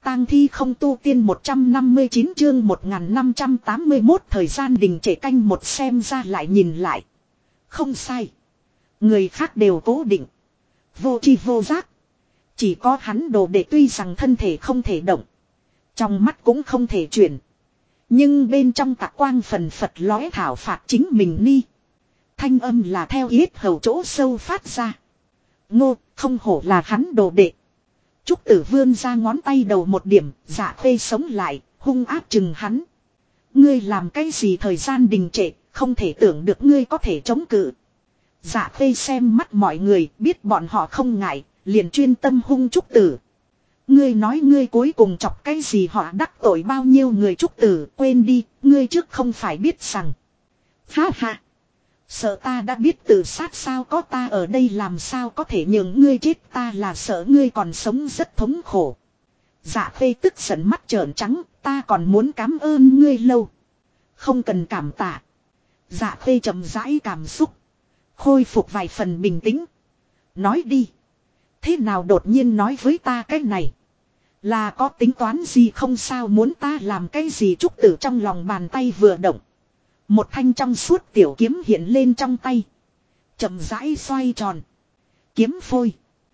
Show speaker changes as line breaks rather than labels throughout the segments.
tang thi không tu tiên 159 chương 1581 thời gian đình trệ canh một xem ra lại nhìn lại. Không sai. Người khác đều cố định. Vô tri vô giác. Chỉ có hắn đồ đệ tuy rằng thân thể không thể động. Trong mắt cũng không thể chuyển. Nhưng bên trong tạc quang phần phật lóe thảo phạt chính mình ni. Thanh âm là theo yết hầu chỗ sâu phát ra. Ngô, không hổ là hắn đồ đệ. Trúc Tử vươn ra ngón tay đầu một điểm, Dạ Khê sống lại, hung áp chừng hắn. Ngươi làm cái gì thời gian đình trệ, không thể tưởng được ngươi có thể chống cự. Dạ Khê xem mắt mọi người, biết bọn họ không ngại, liền chuyên tâm hung Trúc Tử. Ngươi nói ngươi cuối cùng chọc cái gì họ đắc tội bao nhiêu người Trúc Tử, quên đi, ngươi trước không phải biết rằng. Ha ha. Sợ ta đã biết tự sát sao có ta ở đây làm sao có thể nhường ngươi chết ta là sợ ngươi còn sống rất thống khổ. Dạ Khê tức giận mắt trợn trắng ta còn muốn cảm ơn ngươi lâu. Không cần cảm tạ. Dạ Khê chậm rãi cảm xúc. Khôi phục vài phần bình tĩnh. Nói đi. Thế nào đột nhiên nói với ta cái này. Là có tính toán gì không sao muốn ta làm cái gì Trúc Tử trong lòng bàn tay vừa động. Một thanh trong suốt tiểu kiếm hiện lên trong tay. Chậm rãi xoay tròn. Kiếm phôi.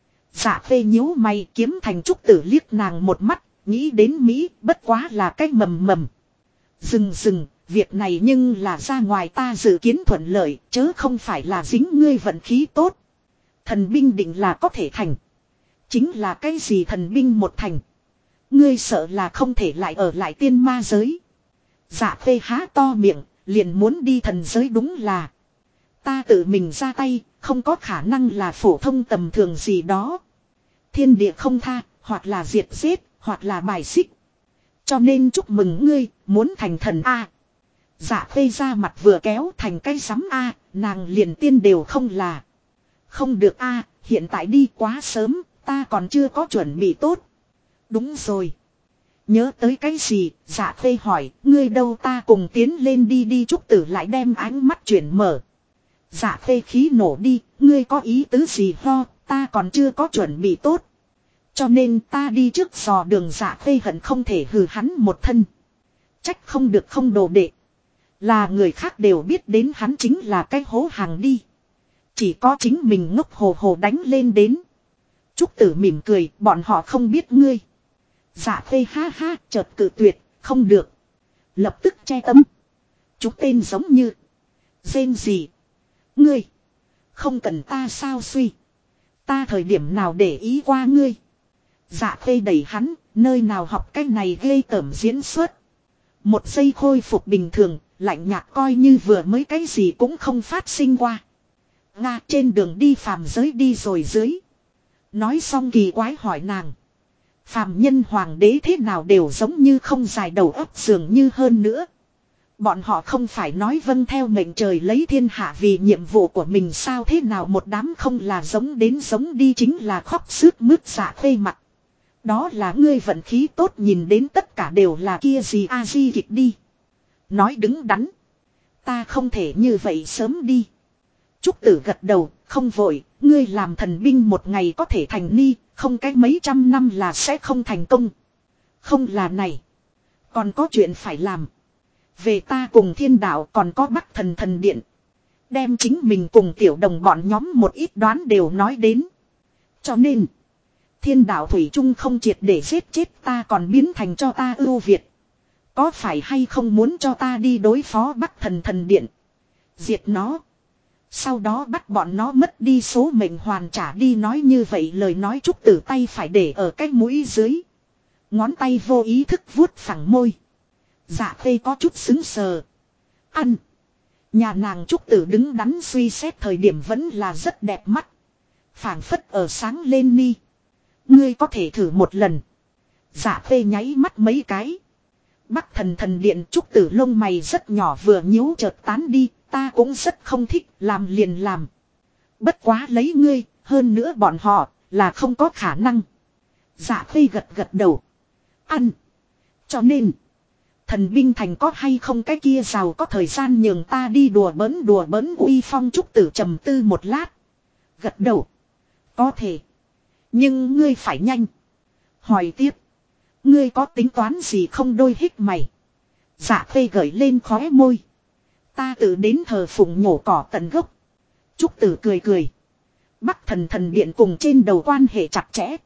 Dạ Khê nhíu mày kiếm thành Trúc Tử liếc nàng một mắt. Nghĩ đến Mỹ bất quá là cái mầm mầm. Dừng. Việc này nhưng là ra ngoài ta dự kiến thuận lợi. Chớ không phải là dính ngươi vận khí tốt. Thần binh định là có thể thành. Chính là cái gì thần binh một thành. Ngươi sợ là không thể lại ở lại tiên ma giới. Dạ Khê há to miệng. Liền muốn đi thần giới đúng là. Ta tự mình ra tay, không có khả năng là phổ thông tầm thường gì đó. Thiên địa không tha, hoặc là diệt giết, hoặc là bài xích. Cho nên chúc mừng ngươi, muốn thành thần A. Dạ Khê ra mặt vừa kéo thành cái sắm A, nàng liền tiên đều không là. Không được A, hiện tại đi quá sớm, ta còn chưa có chuẩn bị tốt. Đúng rồi. Nhớ tới cái gì, Dạ Khê hỏi, ngươi đâu ta cùng tiến lên đi Trúc Tử lại đem ánh mắt chuyển mở. Dạ Khê khí nổ đi, ngươi có ý tứ gì ho, ta còn chưa có chuẩn bị tốt. Cho nên ta đi trước dò đường Dạ Khê hận không thể hừ hắn một thân. Trách không được không đồ đệ. Là người khác đều biết đến hắn chính là cái hố hàng đi. Chỉ có chính mình ngốc hồ hồ đánh lên đến. Trúc Tử mỉm cười, bọn họ không biết ngươi. Dạ Khê ha ha chợt cự tuyệt, không được. Lập tức che tấm. Chúng tên giống như. Rên gì. Ngươi. Không cần ta sao suy. Ta thời điểm nào để ý qua ngươi. Dạ Khê đẩy hắn, nơi nào học cái này ghê tởm diễn xuất. Một giây khôi phục bình thường, lạnh nhạt coi như vừa mới cái gì cũng không phát sinh qua. Nga trên đường đi phàm giới đi rồi dưới. Nói xong kỳ quái hỏi nàng. Phàm nhân hoàng đế thế nào đều giống như không dài đầu óc dường như hơn nữa. Bọn họ không phải nói vâng theo mệnh trời lấy thiên hạ vì nhiệm vụ của mình sao thế nào một đám không là giống đến giống đi chính là khóc sướt mướt Dạ Khê mặt. Đó là ngươi vận khí tốt nhìn đến tất cả đều là kia gì a di kịch đi. Nói đứng đắn. Ta không thể như vậy sớm đi. Trúc Tử gật đầu, không vội, ngươi làm thần binh một ngày có thể thành ni, không cái mấy trăm năm là sẽ không thành công. Không là này. Còn có chuyện phải làm. Về ta cùng thiên đạo còn có Bắc Thần Thần Điện. Đem chính mình cùng tiểu đồng bọn nhóm một ít đoán đều nói đến. Cho nên, thiên đạo Thủy Trung không triệt để giết chết ta còn biến thành cho ta ưu việt. Có phải hay không muốn cho ta đi đối phó Bắc Thần Thần Điện. Diệt nó. Sau đó bắt bọn nó mất đi số mệnh hoàn trả đi nói như vậy lời nói Trúc Tử tay phải để ở cái mũi dưới. Ngón tay vô ý thức vuốt phẳng môi. Dạ Khê có chút xứng sờ. Ăn. Nhà nàng Trúc Tử đứng đắn suy xét thời điểm vẫn là rất đẹp mắt. Phảng phất ở sáng lên mi. Ngươi có thể thử một lần. Dạ Khê nháy mắt mấy cái. Bắc Thần Thần Điện Trúc Tử lông mày rất nhỏ vừa nhíu chợt tán đi. Ta cũng rất không thích làm liền làm. Bất quá lấy ngươi, hơn nữa bọn họ, là không có khả năng. Dạ Khê gật đầu. Ăn. Cho nên, thần binh thành có hay không cái kia giàu có thời gian nhường ta đi đùa bỡn uy phong Trúc Tử trầm tư một lát. Gật đầu. Có thể. Nhưng ngươi phải nhanh. Hỏi tiếp. Ngươi có tính toán gì không đôi hít mày. Dạ khê gởi lên khóe môi. Ta tự đến thờ phụng nhổ cỏ tận gốc. Trúc Tử cười cười. Bắc Thần thần điện cùng trên đầu quan hệ chặt chẽ.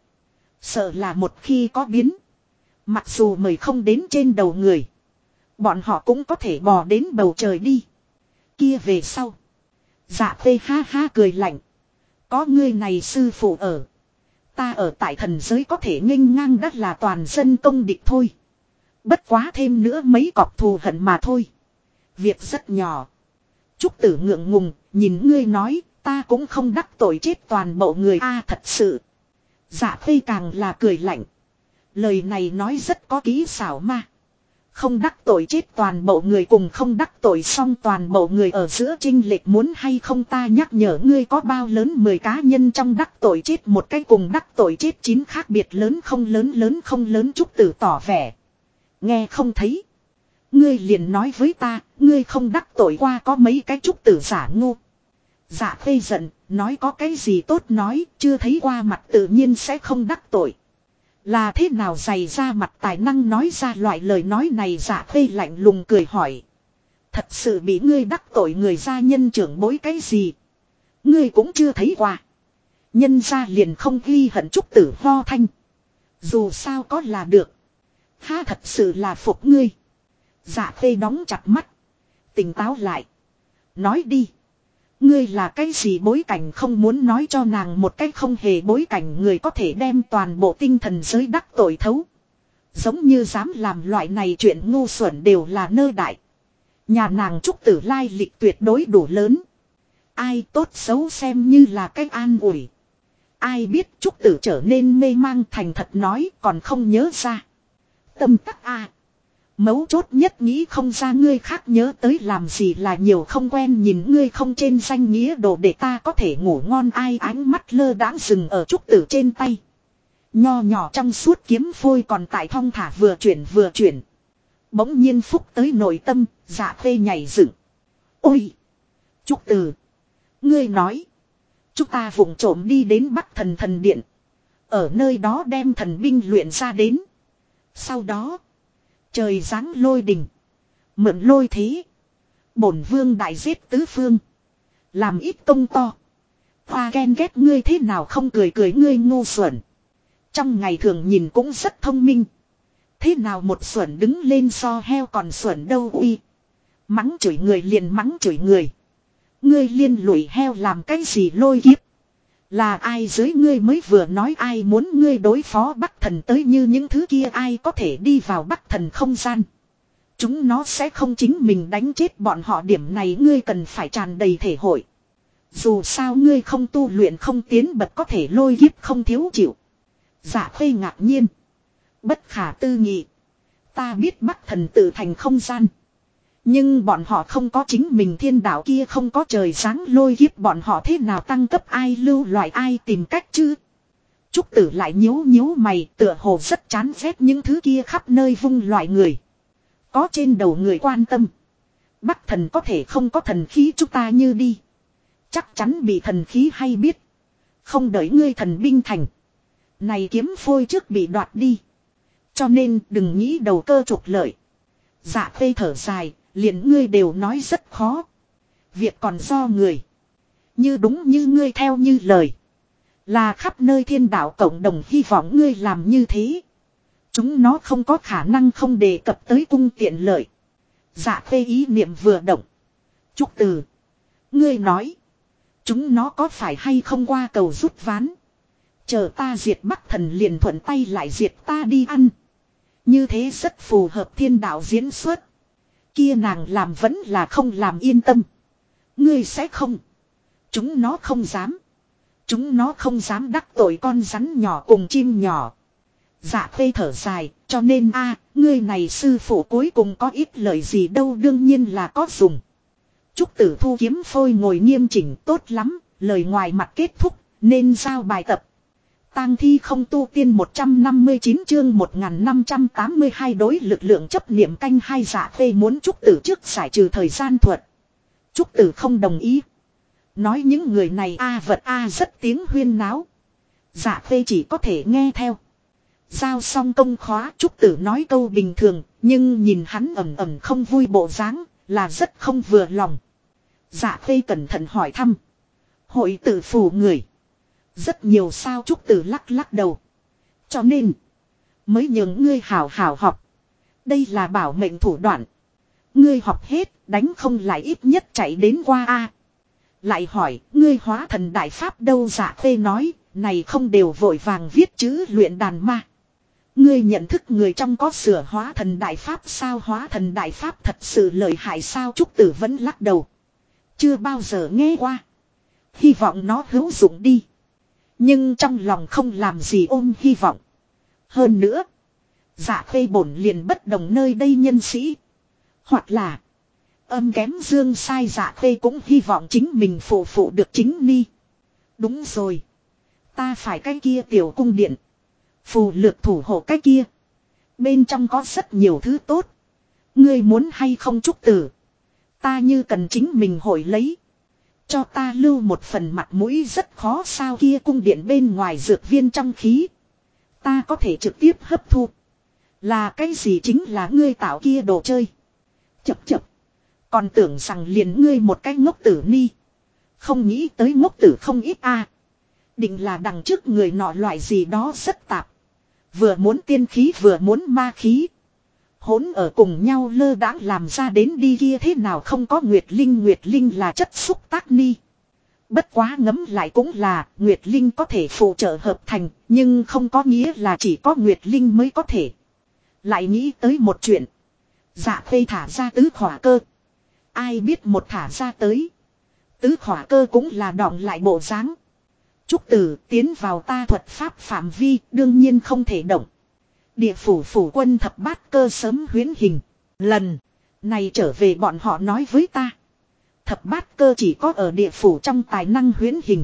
Sợ là một khi có biến. Mặc dù mời không đến trên đầu người. Bọn họ cũng có thể bò đến bầu trời đi. Kia về sau. Dạ khê ha ha cười lạnh. Có ngươi này sư phụ ở. Ta ở tại thần giới có thể nghênh ngang đất là toàn dân công địch thôi. Bất quá thêm nữa mấy cọc thù hận mà thôi. Việc rất nhỏ. Trúc Tử ngượng ngùng, nhìn ngươi nói, ta cũng không đắc tội chết toàn bộ người a thật sự. Dạ khê càng là cười lạnh. Lời này nói rất có kỹ xảo mà. Không đắc tội chết toàn bộ người cùng không đắc tội xong toàn bộ người ở giữa chênh lệch muốn hay không ta nhắc nhở ngươi có bao lớn 10 cá nhân trong đắc tội chết một cái cùng đắc tội chết 9 khác biệt lớn không lớn Trúc Tử tỏ vẻ. Nghe không thấy. Ngươi liền nói với ta, ngươi không đắc tội qua có mấy cái Trúc Tử giả ngu. Dạ khê giận, nói có cái gì tốt nói, chưa thấy qua mặt tự nhiên sẽ không đắc tội. Là thế nào dày ra mặt tài năng nói ra loại lời nói này dạ khê lạnh lùng cười hỏi. Thật sự bị ngươi đắc tội người gia nhân trưởng bối cái gì. Ngươi cũng chưa thấy qua. Nhân gia liền không ghi hận Trúc Tử ho thanh. Dù sao có là được. Ha thật sự là phục ngươi. Dạ khê đóng chặt mắt. Tỉnh táo lại. Nói đi. Ngươi là cái gì bối cảnh không muốn nói cho nàng một cách không hề bối cảnh người có thể đem toàn bộ tinh thần giới đắc tội thấu. Giống như dám làm loại này chuyện ngu xuẩn đều là nơ đại. Nhà nàng Trúc Tử lai lịch tuyệt đối đủ lớn. Ai tốt xấu xem như là cách an ủi. Ai biết Trúc Tử trở nên mê mang thành thật nói còn không nhớ ra. Tâm tắc a. Mấu chốt nhất nghĩ không ra ngươi khác nhớ tới làm gì là nhiều không quen nhìn ngươi không trên danh nghĩa đồ để ta có thể ngủ ngon ai ánh mắt lơ đãng dừng ở Trúc Tử trên tay. Nho nhỏ trong suốt kiếm phôi còn tại thong thả vừa chuyển. Bỗng nhiên phúc tới nội tâm, dạ khê nhảy dựng. Ôi! Trúc Tử! Ngươi nói! Chúng ta vụng trộm đi đến Bắc Thần thần điện. Ở nơi đó đem thần binh luyện ra đến. Sau đó... Trời giáng lôi đình. Mượn lôi thế. Bổn vương đại giết tứ phương. Làm ít công to. Hoa ghen ghét ngươi thế nào không cười ngươi ngu xuẩn. Trong ngày thường nhìn cũng rất thông minh. Thế nào một xuẩn đứng lên so heo còn xuẩn đâu uy. Mắng chửi người liền mắng chửi người. Ngươi liên lụy heo làm cái gì lôi kiếp. Là ai dưới ngươi mới vừa nói ai muốn ngươi đối phó Bắc Thần tới như những thứ kia ai có thể đi vào Bắc Thần không gian. Chúng nó sẽ không chính mình đánh chết bọn họ điểm này ngươi cần phải tràn đầy thể hội. Dù sao ngươi không tu luyện không tiến bật có thể lôi kiếp không thiếu chịu. Dạ khê ngạc nhiên. Bất khả tư nghị. Ta biết Bắc Thần tự thành không gian. Nhưng bọn họ không có chính mình thiên đạo kia không có trời sáng lôi kiếp bọn họ thế nào tăng cấp ai lưu loại ai tìm cách chứ. Trúc Tử lại nhíu mày tựa hồ rất chán ghét những thứ kia khắp nơi vung loại người. Có trên đầu người quan tâm. Bắc Thần có thể không có thần khí chúng ta như đi. Chắc chắn bị thần khí hay biết. Không đợi ngươi thần binh thành. Này kiếm phôi trước bị đoạt đi. Cho nên đừng nghĩ đầu cơ trục lợi. Dạ khê thở dài. Liền ngươi đều nói rất khó. Việc còn do người. Như đúng như ngươi theo như lời. Là khắp nơi thiên đạo cộng đồng hy vọng ngươi làm như thế. Chúng nó không có khả năng không đề cập tới cung tiện lợi. Dạ khê ý niệm vừa động. Trúc Tử. Ngươi nói. Chúng nó có phải hay không qua cầu rút ván. Chờ ta diệt Bắc Thần liền thuận tay lại diệt ta đi ăn. Như thế rất phù hợp thiên đạo diễn xuất. Kia nàng làm vẫn là không làm yên tâm. Ngươi sẽ không. Chúng nó không dám. Chúng nó không dám đắc tội con rắn nhỏ cùng chim nhỏ. Dạ khê thở dài, cho nên ngươi này sư phụ cuối cùng có ít lời gì đâu đương nhiên là có dùng. Trúc Tử thu kiếm phôi ngồi nghiêm chỉnh tốt lắm, lời ngoài mặt kết thúc, nên giao bài tập. Tang thi không tu tiên 159 chương 1582 đối lực lượng chấp niệm canh hai dạ khê muốn Trúc Tử trước giải trừ thời gian thuật. Trúc Tử không đồng ý. Nói những người này vật rất tiếng huyên náo. Dạ khê chỉ có thể nghe theo. Giao xong công khóa Trúc Tử nói câu bình thường, nhưng nhìn hắn ẩm ẩm không vui bộ dáng, là rất không vừa lòng. Dạ Khê cẩn thận hỏi thăm. Hội tử phù người. Rất nhiều sao Trúc Tử lắc lắc đầu. Cho nên, mới nhường ngươi hảo hảo học. Đây là bảo mệnh thủ đoạn. Ngươi học hết, đánh không lại ít nhất chạy đến qua a. Lại hỏi, ngươi hóa thần đại pháp đâu? Dạ Khê nói, này không đều vội vàng viết chữ luyện đàn ma. Ngươi nhận thức người trong có sửa hóa thần đại pháp sao? Hóa thần đại pháp thật sự lợi hại sao? Trúc Tử vẫn lắc đầu. Chưa bao giờ nghe qua. Hy vọng nó hữu dụng đi. Nhưng trong lòng không làm gì ôm hy vọng. Hơn nữa, Dạ Khê bổn liền bất đồng nơi đây nhân sĩ. Hoặc là âm kém dương sai. Dạ Khê cũng hy vọng chính mình phụ được chính ni. Đúng rồi. Ta phải cái kia tiểu cung điện. Phù lược thủ hộ cái kia. Bên trong có rất nhiều thứ tốt. Ngươi muốn hay không Trúc Tử? Ta như cần chính mình hội lấy. Cho ta lưu một phần mặt mũi rất khó sao? Kia cung điện bên ngoài dược viên trong khí. Ta có thể trực tiếp hấp thu. Là cái gì chính là ngươi tạo kia đồ chơi. Chập chập. Còn tưởng rằng liền ngươi một cái ngốc tử ni. Không nghĩ tới ngốc tử không ít a. Định là đằng trước người nọ loại gì đó rất tạp. Vừa muốn tiên khí vừa muốn ma khí. Hỗn ở cùng nhau lơ đãng làm ra đến đi kia thế nào không có Nguyệt Linh là chất xúc tác ni. Bất quá ngấm lại cũng là Nguyệt Linh có thể phụ trợ hợp thành, nhưng không có nghĩa là chỉ có Nguyệt Linh mới có thể. Lại nghĩ tới một chuyện. Dạ Khê thả ra tứ khỏa cơ. Ai biết một thả ra tới. Tứ khỏa cơ cũng là đọng lại bộ dáng. Trúc Tử tiến vào ta thuật pháp phạm vi đương nhiên không thể động. Địa phủ phủ quân thập bát cơ sớm huyễn hình. Lần này trở về bọn họ nói với ta. Thập bát cơ chỉ có ở địa phủ trong tài năng huyễn hình.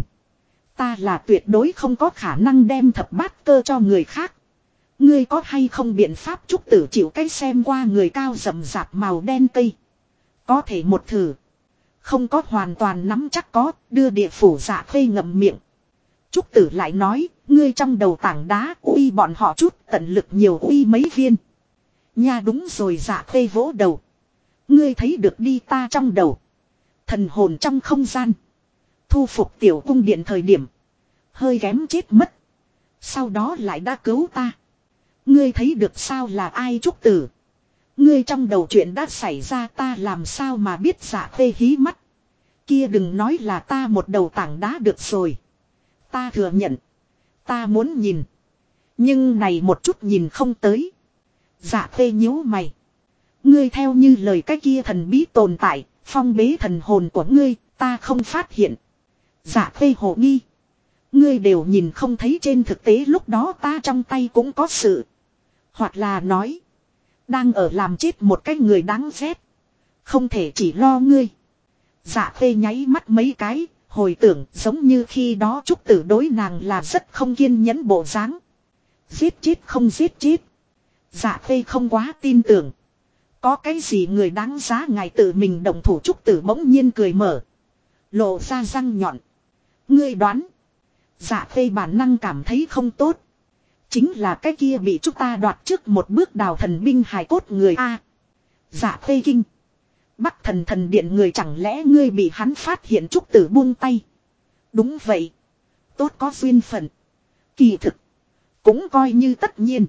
Ta là tuyệt đối không có khả năng đem thập bát cơ cho người khác. Ngươi có hay không biện pháp? Trúc Tử chịu cách xem qua người cao rậm rạp màu đen cây. Có thể một thử. Không có hoàn toàn nắm chắc có, đưa địa phủ Dạ Khê ngậm miệng. Trúc Tử lại nói, ngươi trong đầu tảng đá uy bọn họ chút tận lực nhiều uy mấy viên. Nha đúng rồi. Dạ Khê vỗ đầu. Ngươi thấy được đi ta trong đầu. Thần hồn trong không gian. Thu phục tiểu cung điện thời điểm. Hơi kém chết mất. Sau đó lại đã cứu ta. Ngươi thấy được sao là ai? Trúc Tử. Ngươi trong đầu chuyện đã xảy ra ta làm sao mà biết? Dạ Khê hí mắt. Kia đừng nói là ta một đầu tảng đá được rồi. Ta thừa nhận. Ta muốn nhìn. Nhưng này một chút nhìn không tới. Dạ Khê nhíu mày. Ngươi theo như lời cái kia thần bí tồn tại. Phong bế thần hồn của ngươi. Ta không phát hiện. Dạ Khê hồ nghi. Ngươi đều nhìn không thấy trên thực tế lúc đó ta trong tay cũng có sự. Hoặc là nói. Đang ở làm chết một cái người đáng ghét. Không thể chỉ lo ngươi. Dạ Khê nháy mắt mấy cái. Hồi tưởng giống như khi đó Trúc Tử đối nàng là rất không kiên nhẫn bộ dáng. Giết chết không giết chết. Dạ Khê không quá tin tưởng. Có cái gì người đáng giá ngài tự mình động thủ? Trúc Tử bỗng nhiên cười mở. Lộ ra răng nhọn. Ngươi đoán. Dạ Khê bản năng cảm thấy không tốt. Chính là cái kia bị chúng ta đoạt trước một bước đào thần binh hài cốt người a. Dạ Khê kinh. Bắc thần điện người chẳng lẽ ngươi bị hắn phát hiện? Trúc Tử buông tay. Đúng vậy. Tốt có duyên phận. Kỳ thực. Cũng coi như tất nhiên.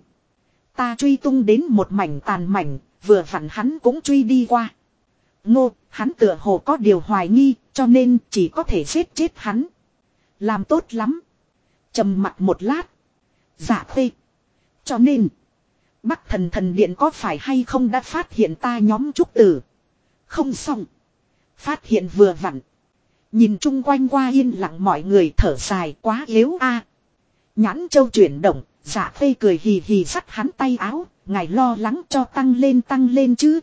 Ta truy tung đến một mảnh tàn mảnh. Vừa vặn hắn cũng truy đi qua. Ngô, hắn tựa hồ có điều hoài nghi. Cho nên chỉ có thể giết chết hắn. Làm tốt lắm. Trầm mặt một lát. Dạ Khê. Cho nên. Bắc thần điện có phải hay không đã phát hiện ta nhóm Trúc Tử? Không xong. Phát hiện vừa vặn. Nhìn chung quanh qua yên lặng mọi người thở dài quá yếu a. Nhãn châu chuyển động. Dạ Khê cười hì hì dắt hắn tay áo. Ngài lo lắng cho tăng lên chứ.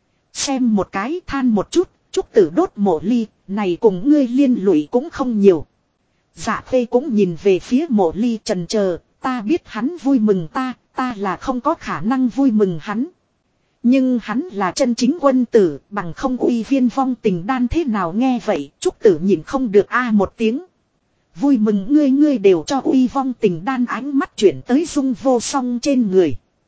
Xem một cái than một chút. Trúc Tử đốt mộ ly. Này cùng ngươi liên lụy cũng không nhiều. Dạ Khê cũng nhìn về phía mộ ly trần chờ. Ta biết hắn vui mừng ta là không có khả năng vui mừng hắn. Nhưng hắn là chân chính quân tử, bằng không uy viên vong tình đan thế nào? Nghe vậy, Trúc Tử nhìn không được a một tiếng. Vui mừng ngươi đều cho uy vong tình đan, ánh mắt chuyển tới Dung Vô Song trên người.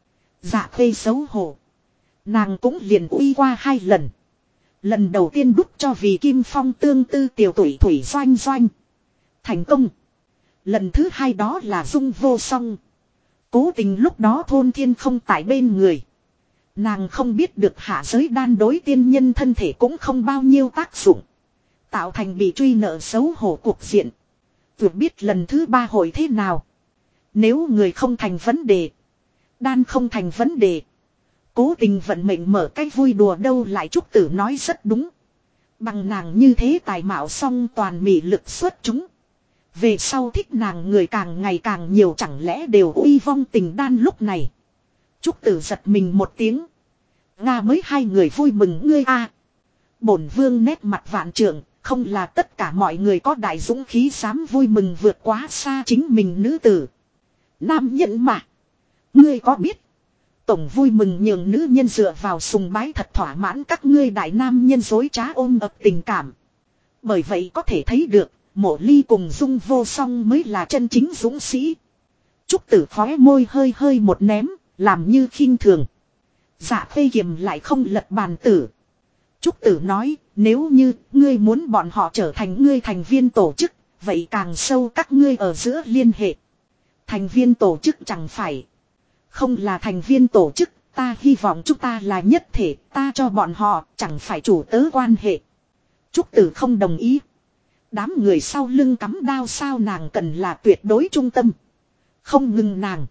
Dạ Khê xấu hổ. Nàng cũng liền uy qua 2 lần. Lần đầu tiên đúc cho vì Kim Phong tương tư tiểu tuổi thủy doanh doanh. Thành công. Lần thứ 2 đó là Dung Vô Song. Cố tình lúc đó Thôn Thiên không tại bên người. Nàng không biết được hạ giới đan đối tiên nhân thân thể cũng không bao nhiêu tác dụng. Tạo thành bị truy nợ xấu hổ cuộc diện. Tuyệt biết lần thứ 3 hội thế nào. Nếu người không thành vấn đề. Đan không thành vấn đề. Cố tình vận mệnh mở cái vui đùa đâu lại. Trúc Tử nói rất đúng. Bằng nàng như thế tài mạo song toàn mị lực xuất chúng. Về sau thích nàng người càng ngày càng nhiều, chẳng lẽ đều uy vong tình đan lúc này. Trúc Tử giật mình một tiếng. Nga mới 2 người vui mừng ngươi a. Bổn vương nét mặt vạn trượng, không là tất cả mọi người có đại dũng khí dám vui mừng vượt quá xa chính mình nữ tử. Nam nhân mà. Ngươi có biết. Tổng vui mừng nhường nữ nhân dựa vào sùng bái thật thỏa mãn các ngươi đại nam nhân dối trá ôm ập tình cảm. Bởi vậy có thể thấy được, Mộ Ly cùng Dung Vô Song mới là chân chính dũng sĩ. Trúc Tử khóe môi hơi hơi một ném, làm như khinh thường. Dạ Khê kiềm lại không lật bàn tử. Trúc Tử nói, nếu như ngươi muốn bọn họ trở thành ngươi thành viên tổ chức, vậy càng sâu các ngươi ở giữa liên hệ. Thành viên tổ chức chẳng phải. Không là thành viên tổ chức, ta hy vọng chúng ta là nhất thể, ta cho bọn họ chẳng phải chủ tớ quan hệ. Trúc Tử không đồng ý. Đám người sau lưng cắm đao sao, nàng cần là tuyệt đối trung tâm. Không ngừng nàng.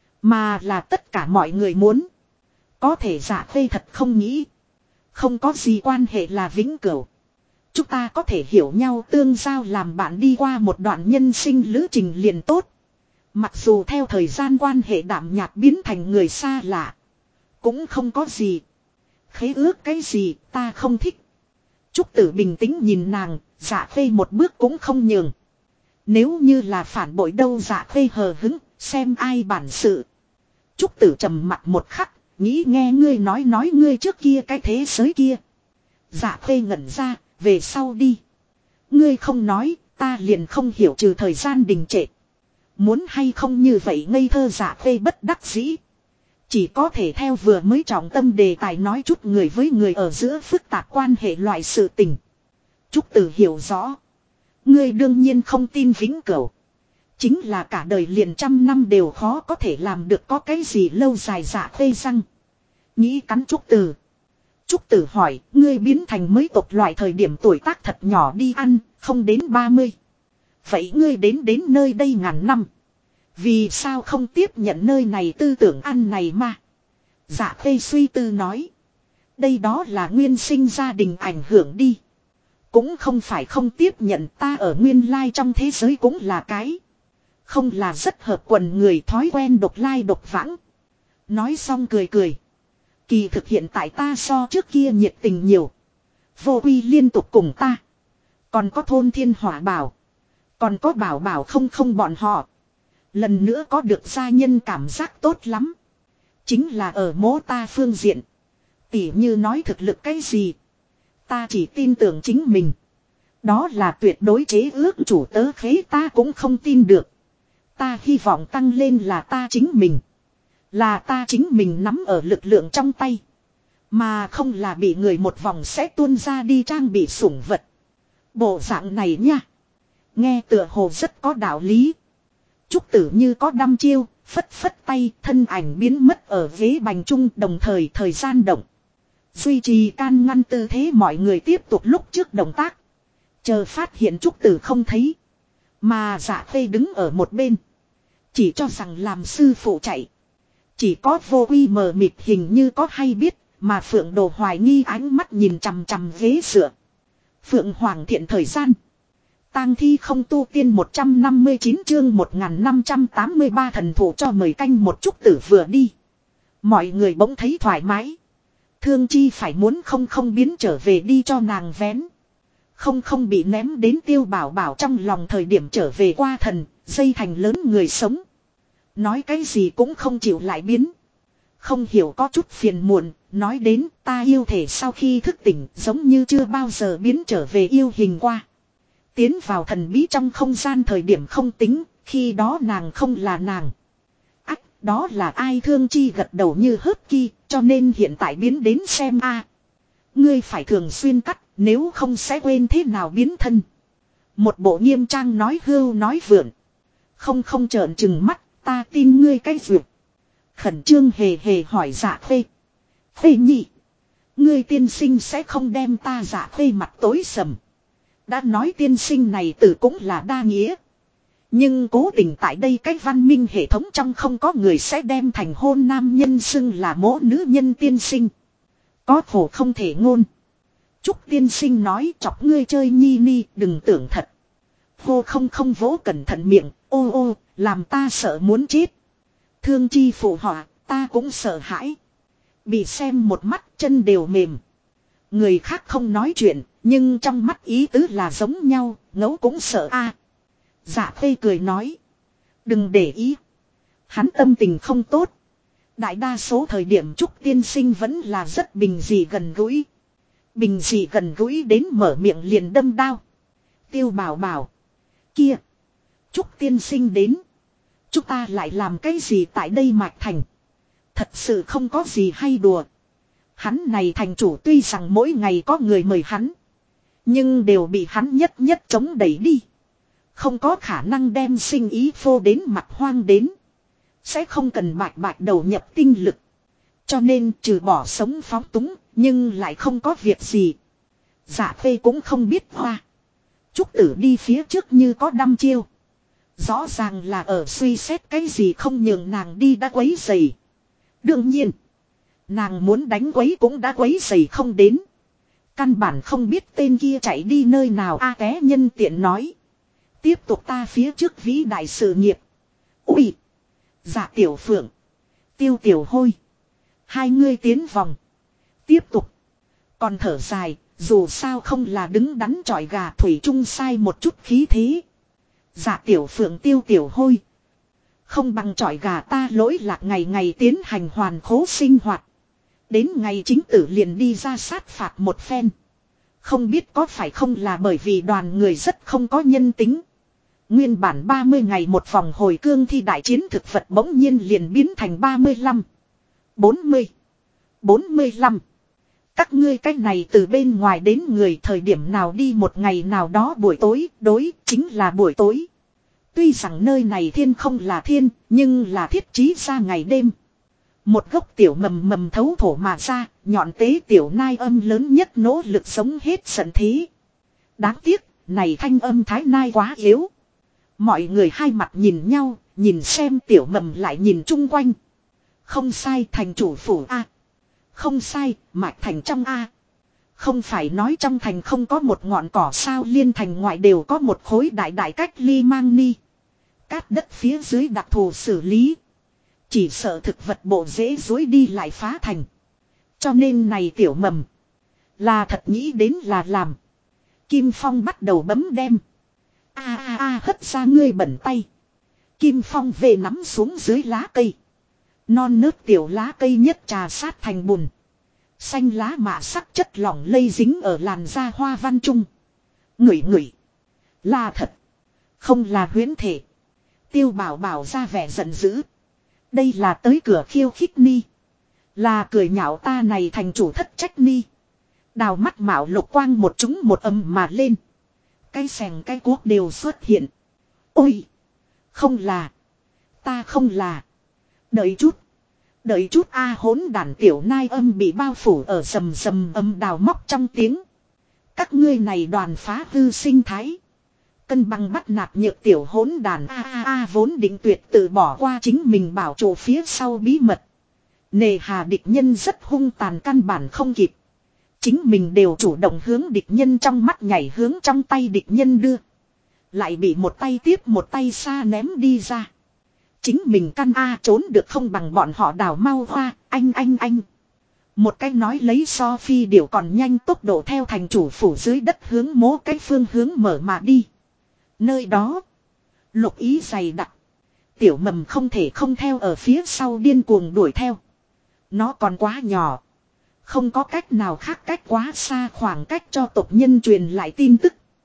Mà là tất cả mọi người muốn. Có thể Dạ Khê thật không nghĩ. Không có gì quan hệ là vĩnh cửu. Chúng ta có thể hiểu nhau tương giao làm bạn đi qua một đoạn nhân sinh lữ trình liền tốt. Mặc dù theo thời gian quan hệ đạm nhạt biến thành người xa lạ. Cũng không có gì. Khế ước cái gì ta không thích. Trúc Tử bình tĩnh nhìn nàng. Dạ Khê một bước cũng không nhường. Nếu như là phản bội đâu. Dạ Khê hờ hứng. Xem ai bản sự. Trúc Tử trầm mặt một khắc. Nghĩ nghe ngươi nói ngươi trước kia cái thế giới kia. Dạ Khê ngẩn ra. Về sau đi. Ngươi không nói. Ta liền không hiểu, trừ thời gian đình trệ. Muốn hay không như vậy ngây thơ. Dạ Khê bất đắc dĩ. Chỉ có thể theo vừa mới trọng tâm đề tài nói chút người với người ở giữa phức tạp quan hệ loại sự tình. Trúc Tử hiểu rõ. Ngươi đương nhiên không tin vĩnh cửu. Chính là cả đời liền 100 năm đều khó có thể làm được, có cái gì lâu dài. Dạ Khê răng. Nghĩ cắn Trúc Tử. Trúc Tử hỏi, ngươi biến thành mới tộc loại thời điểm tuổi tác thật nhỏ đi ăn, không đến 30. Vậy ngươi đến nơi đây ngàn năm. Vì sao không tiếp nhận nơi này tư tưởng ăn này mà. Dạ Khê suy tư nói. Đây đó là nguyên sinh gia đình ảnh hưởng đi. Cũng không phải không tiếp nhận, ta ở nguyên lai trong thế giới cũng là cái. Không là rất hợp quần người, thói quen độc lai độc vãng. Nói xong cười cười. Kỳ thực hiện tại ta so trước kia nhiệt tình nhiều. Vô Quy liên tục cùng ta. Còn có Thôn Thiên Hỏa Bảo. Còn có Bảo Bảo không bọn họ. Lần nữa có được gia nhân cảm giác tốt lắm. Chính là ở mố ta phương diện. Tỉ như nói thực lực cái gì. Ta chỉ tin tưởng chính mình. Đó là tuyệt đối chế ước, chủ tớ khế ta cũng không tin được. Ta hy vọng tăng lên là ta chính mình. Là ta chính mình nắm ở lực lượng trong tay. Mà không là bị người một vòng sẽ tuôn ra đi trang bị sủng vật. Bộ dạng này nha. Nghe tựa hồ rất có đạo lý. Trúc Tử như có đăm chiêu, phất phất tay, thân ảnh biến mất ở ghế bành trung, đồng thời thời gian động. Duy trì can ngăn tư thế, mọi người tiếp tục lúc trước động tác. Chờ phát hiện Trúc Tử không thấy. Mà Dạ Khê đứng ở một bên. Chỉ cho rằng làm sư phụ chạy. Chỉ có Vô Quy mờ mịt hình như có hay biết. Mà Phượng Đồ hoài nghi ánh mắt nhìn chằm chằm ghế dựa. Phượng Hoàng thiện thời gian. Tang thi không tu tiên 159 chương 1583 thần thủ cho mời canh một. Trúc Tử vừa đi. Mọi người bỗng thấy thoải mái. Thương Chi phải muốn không biến trở về đi cho nàng vén. Không bị ném đến Tiêu Bảo Bảo trong lòng thời điểm trở về qua thần, dây thành lớn người sống. Nói cái gì cũng không chịu lại biến. Không hiểu có chút phiền muộn, nói đến ta yêu thể sau khi thức tỉnh giống như chưa bao giờ biến trở về yêu hình qua. tiến vào thần bí trong không gian thời điểm không tính, khi đó nàng không là nàng. Ách, đó là ai? Thương Chi gật đầu như hớt ki, cho nên hiện tại biến đến xem a. Ngươi phải thường xuyên cắt, nếu không sẽ quên thế nào biến thân. Một bộ nghiêm trang nói hưu nói vượn. Không trợn trừng mắt, ta tin ngươi cái duyệt. Khẩn trương hề hề hỏi Dạ Khê. Khê nhị, ngươi tiên sinh sẽ không đem ta Dạ Khê mặt tối sầm. Đã nói tiên sinh này từ cũng là đa nghĩa. Nhưng cố tình tại đây cái văn minh hệ thống trong không có người sẽ đem thành hôn nam nhân xưng là mỗ nữ nhân tiên sinh. Có khổ không thể ngôn. Trúc tiên sinh nói chọc ngươi chơi nhi ni đừng tưởng thật. Hô không vỗ cẩn thận miệng, ô làm ta sợ muốn chết. Thương Chi phụ họa, ta cũng sợ hãi. Bị xem một mắt chân đều mềm. Người khác không nói chuyện, nhưng trong mắt ý tứ là giống nhau, ngẫu cũng sợ a. Dạ Khê cười nói. Đừng để ý. Hắn tâm tình không tốt. Đại đa số thời điểm Trúc tiên sinh vẫn là rất bình dị gần gũi. Bình dị gần gũi đến mở miệng liền đâm đao. Tiêu Bảo bảo. Kia. Trúc tiên sinh đến. Chúng ta lại làm cái gì tại đây Mạch Thành. Thật sự không có gì hay đùa. Hắn này thành chủ tuy rằng mỗi ngày có người mời hắn. Nhưng đều bị hắn nhất chống đẩy đi. Không có khả năng đem sinh ý phô đến mặt hoang đến. Sẽ không cần bạch đầu nhập tinh lực. Cho nên trừ bỏ sống phóng túng, nhưng lại không có việc gì. Dạ Khê cũng không biết hoa. Trúc Tử đi phía trước như có đăm chiêu. Rõ ràng là ở suy xét cái gì không nhường nàng đi đã quấy rầy. Đương nhiên, nàng muốn đánh quấy cũng đã quấy rầy không đến. Căn bản không biết tên kia chạy đi nơi nào a. Té nhân tiện nói. Tiếp tục ta phía trước vĩ đại sự nghiệp. Ui! Dạ Tiểu Phượng. Tiêu Tiểu Hôi. Hai ngươi tiến vòng. Tiếp tục. Còn thở dài, dù sao không là đứng đắn chọi gà thủy chung sai một chút khí thế. Dạ Tiểu Phượng Tiêu Tiểu Hôi. Không bằng chọi gà ta lỗi lạc ngày ngày tiến hành hoàn khố sinh hoạt. Đến ngày chính tử liền đi ra sát phạt một phen. Không biết có phải không là bởi vì đoàn người rất không có nhân tính. Nguyên bản 30 ngày một vòng hồi cương thi đại chiến thực vật bỗng nhiên liền biến thành 35, 40, 45. Các ngươi cách này từ bên ngoài đến người thời điểm nào đi một ngày nào đó buổi tối, đối, chính là buổi tối. Tuy rằng nơi này thiên không là thiên, nhưng là thiết trí ra ngày đêm. Một gốc tiểu mầm thấu thổ mà ra, nhọn tế tiểu nai âm lớn nhất nỗ lực sống hết sận thế. Đáng tiếc, này thanh âm thái nai quá yếu. Mọi người hai mặt nhìn nhau, nhìn xem tiểu mầm lại nhìn chung quanh. Không sai thành chủ phủ A. Không sai, Mạch Thành trong A. Không phải nói trong thành không có một ngọn cỏ sao liên thành ngoại đều có một khối đại cách ly mang ni. Cát đất phía dưới đặc thù xử lý. Chỉ sợ thực vật bộ dễ dối đi lại phá thành. Cho nên này tiểu mầm. Là thật nghĩ đến là làm. Kim Phong bắt đầu bấm đem. Hất ra ngươi bẩn tay. Kim Phong về nắm xuống dưới lá cây. Non nớt tiểu lá cây nhất trà sát thành bùn. Xanh lá mạ sắc chất lỏng lây dính ở làn da hoa văn trung. Ngửi. Là thật. Không là huyễn thể. Tiêu Bảo bảo ra vẻ giận dữ. Đây là tới cửa khiêu khích ni. Là cười nhạo ta này thành chủ thất trách ni. Đào mắt mạo lục quang một chúng một âm mà lên. Cái sèng cái cuốc đều xuất hiện. Ôi! Không là. Ta không là. Đợi chút hỗn đản tiểu nai âm bị bao phủ ở sầm âm đào móc trong tiếng. Các ngươi này đoàn phá hư sinh thái. Cân bằng bắt nạt nhược tiểu hỗn đàn vốn định tuyệt tự bỏ qua chính mình bảo trụ phía sau bí mật. Nề hà địch nhân rất hung tàn căn bản không kịp. Chính mình đều chủ động hướng địch nhân trong mắt nhảy hướng trong tay địch nhân đưa. Lại bị một tay tiếp một tay xa ném đi ra. Chính mình căn trốn được không bằng bọn họ đào mau hoa, anh. Một cái nói lấy so phi điểu còn nhanh tốc độ theo thành chủ phủ dưới đất hướng mố cái phương hướng mở mà đi. Nơi đó, lục ý dày đặc. Tiểu mầm không thể không theo ở phía sau điên cuồng đuổi theo. Nó còn quá nhỏ. Không có cách nào khác cách quá xa khoảng cách cho tộc nhân truyền lại tin tức.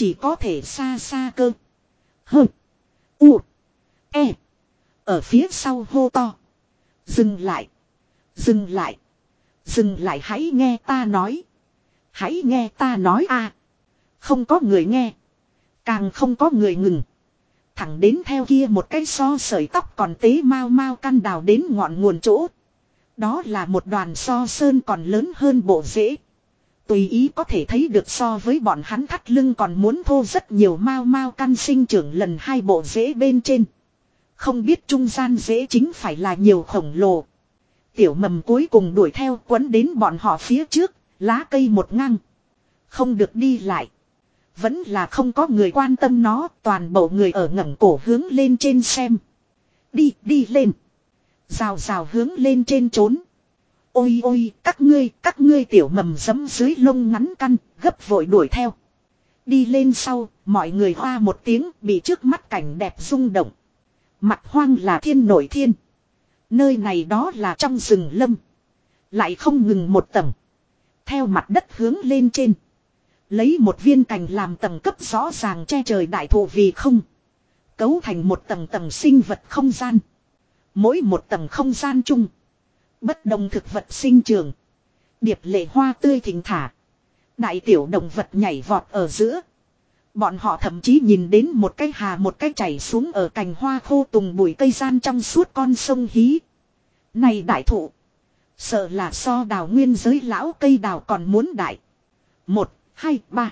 Chỉ có thể xa xa cơ. Hơ. U. E. Ở phía sau hô to. Dừng lại. Dừng lại. Dừng lại, hãy nghe ta nói. Hãy nghe ta nói a. Không có người nghe. Càng không có người ngừng. Thẳng đến theo kia một cái so sợi tóc còn tế mau mau căn đào đến ngọn nguồn chỗ. Đó là một đoàn so sơn còn lớn hơn bộ rễ. Tùy ý có thể thấy được so với bọn hắn thắt lưng còn muốn thô rất nhiều mau mau căn sinh trưởng lần hai bộ rễ bên trên. Không biết trung gian rễ chính phải là nhiều khổng lồ. Tiểu mầm cuối cùng đuổi theo quấn đến bọn họ phía trước, lá cây một ngang. Không được đi lại. Vẫn là không có người quan tâm nó, toàn bộ người ở ngẩng cổ hướng lên trên xem. Đi, đi lên. Rào rào hướng lên trên trốn. Ôi ôi, các ngươi tiểu mầm giẫm dưới lông ngắn căn, gấp vội đuổi theo. Đi lên sau, mọi người hoa một tiếng, bị trước mắt cảnh đẹp rung động. Mặt hoang là thiên nổi thiên. Nơi này đó là trong rừng lâm. Lại không ngừng một tầng. Theo mặt đất hướng lên trên. Lấy một viên cành làm tầng cấp rõ ràng che trời đại thụ vì không. Cấu thành một tầng tầng sinh vật không gian. Mỗi một tầng không gian chung. Bất đồng thực vật sinh trường. Điệp lệ hoa tươi thịnh thả. Đại tiểu động vật nhảy vọt ở giữa. Bọn họ thậm chí nhìn đến một cái hà một cái chảy xuống ở cành hoa khô tùng bụi cây gian trong suốt con sông hí. Này đại thụ. Sợ là so đào nguyên giới lão cây đào còn muốn đại. 1, 2, 3.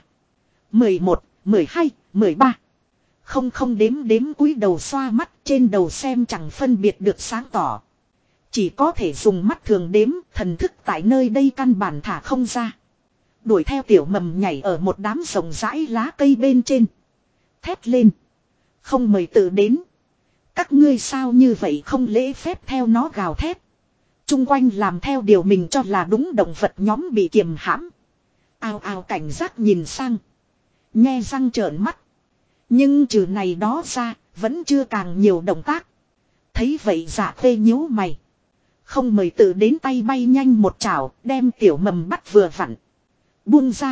11, 12, 13. Không đếm cúi đầu xoa mắt trên đầu xem chẳng phân biệt được sáng tỏ. Chỉ có thể dùng mắt thường đếm, thần thức tại nơi đây căn bản thả không ra. Đuổi theo tiểu mầm nhảy ở một đám rộng rãi lá cây bên trên. Thét lên. Không mời tự đến. Các ngươi sao như vậy không lễ phép theo nó gào thét. Trung quanh làm theo điều mình cho là đúng động vật nhóm bị kiềm hãm. Ao ao cảnh giác nhìn sang. Nhe răng trợn mắt. Nhưng trừ này đó ra, vẫn chưa càng nhiều động tác. Thấy vậy Dạ Khê nhíu mày. Không mời tự đến tay bay nhanh một chảo, đem tiểu mầm bắt vừa vặn. Buông ra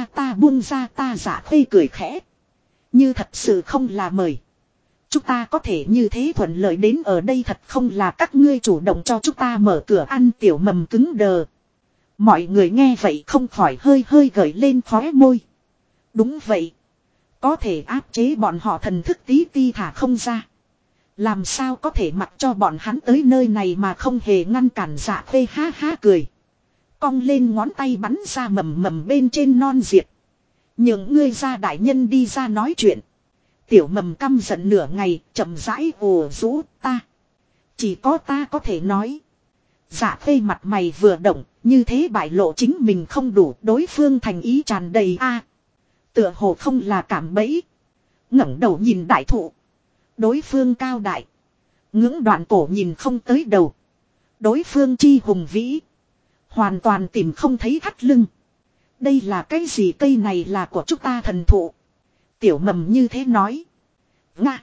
ta Dạ Khê cười khẽ. Như thật sự không là mời. Chúng ta có thể như thế thuận lợi đến ở đây thật không là các ngươi chủ động cho chúng ta mở cửa ăn tiểu mầm cứng đờ. Mọi người nghe vậy không khỏi hơi hơi gởi lên khóe môi. Đúng vậy. Có thể áp chế bọn họ thần thức tí ti thả không ra. Làm sao có thể mặc cho bọn hắn tới nơi này mà không hề ngăn cản Dạ Khê ha ha cười. Cong lên ngón tay bắn ra mầm bên trên non diệt. Nhường ngươi ra đại nhân đi ra nói chuyện. Tiểu mầm căm giận nửa ngày chậm rãi ồ rũ ta. Chỉ có ta có thể nói. Dạ Khê mặt mày vừa động như thế bại lộ chính mình không đủ đối phương thành ý tràn đầy a. Tựa hồ không là cảm bẫy. Ngẩng đầu nhìn đại thụ. Đối phương cao đại. Ngưỡng đoạn cổ nhìn không tới đầu. Đối phương chi hùng vĩ. Hoàn toàn tìm không thấy thắt lưng. Đây là cái gì cây này là của chúng ta thần thụ. Tiểu mầm như thế nói. Nga.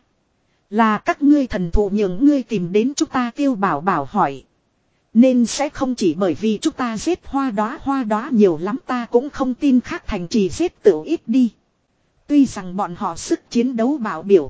Là các ngươi thần thụ nhường ngươi tìm đến chúng ta Tiêu Bảo Bảo hỏi. Nên sẽ không chỉ bởi vì chúng ta giết hoa đóa nhiều lắm ta cũng không tin khác thành trì giết tự ít đi. Tuy rằng bọn họ sức chiến đấu bảo biểu.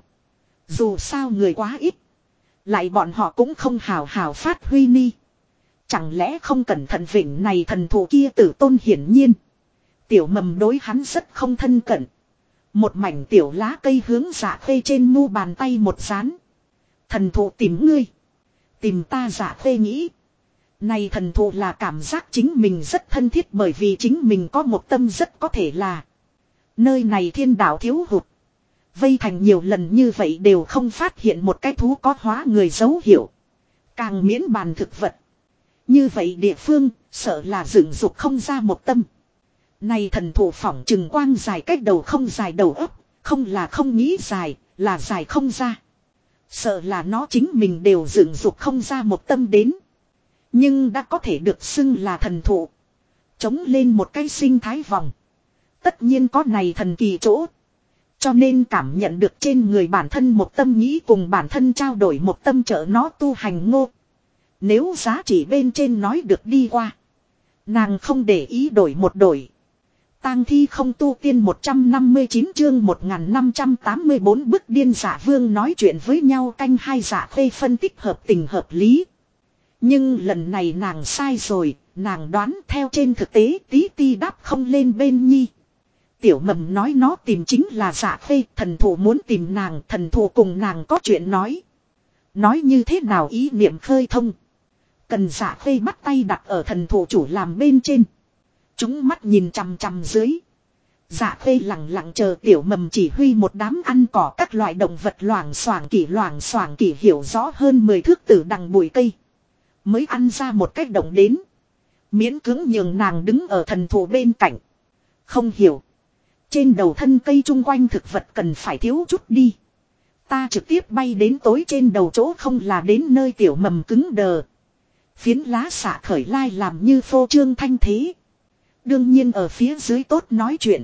Dù sao người quá ít. Lại bọn họ cũng không hào hào phát huy ni. Chẳng lẽ không cẩn thận vịnh này thần thụ kia tử tôn hiển nhiên. Tiểu mầm đối hắn rất không thân cận. Một mảnh tiểu lá cây hướng Dạ Khê trên mu bàn tay một dán. Thần thụ tìm ngươi. Tìm ta Dạ Khê nghĩ. Này thần thụ là cảm giác chính mình rất thân thiết bởi vì chính mình có một tâm rất có thể là. Nơi này thiên đạo thiếu hụt. Vây thành nhiều lần như vậy đều không phát hiện một cái thú có hóa người dấu hiệu. Càng miễn bàn thực vật. Như vậy địa phương sợ là dựng dục không ra một tâm. Này thần thụ phỏng trừng quang dài cách đầu không dài đầu ấp. Không là không nghĩ dài là dài không ra. Sợ là nó chính mình đều dựng dục không ra một tâm đến. Nhưng đã có thể được xưng là thần thụ. Chống lên một cái sinh thái vòng. Tất nhiên có này thần kỳ chỗ. Cho nên cảm nhận được trên người bản thân một tâm nghĩ cùng bản thân trao đổi một tâm trợ nó tu hành ngô. Nếu giá trị bên trên nói được đi qua. Nàng không để ý đổi một đổi. Tang thi không tu tiên 159 chương 1584 bức điên giả vương nói chuyện với nhau canh hai giả khê phân tích hợp tình hợp lý. Nhưng lần này nàng sai rồi, nàng đoán theo trên thực tế tí ti đáp không lên bên nhi. Tiểu mầm nói nó tìm chính là giả khê, thần thủ muốn tìm nàng, thần thủ cùng nàng có chuyện nói. Nói như thế nào ý niệm khơi thông. Cần giả khê bắt tay đặt ở thần thủ chủ làm bên trên. Chúng mắt nhìn chằm chằm dưới. Dạ khê lặng lặng chờ tiểu mầm chỉ huy một đám ăn cỏ các loại động vật loảng xoảng kỷ hiểu rõ hơn 10 thước từ đằng bụi cây. Mới ăn ra một cách động đến. Miễn cưỡng nhường nàng đứng ở thần thủ bên cạnh. Không hiểu. Trên đầu thân cây chung quanh thực vật cần phải thiếu chút đi. Ta trực tiếp bay đến tối trên đầu chỗ không là đến nơi tiểu mầm cứng đờ. Phiến lá xạ khởi lai làm như phô trương thanh thế. Đương nhiên ở phía dưới tốt nói chuyện.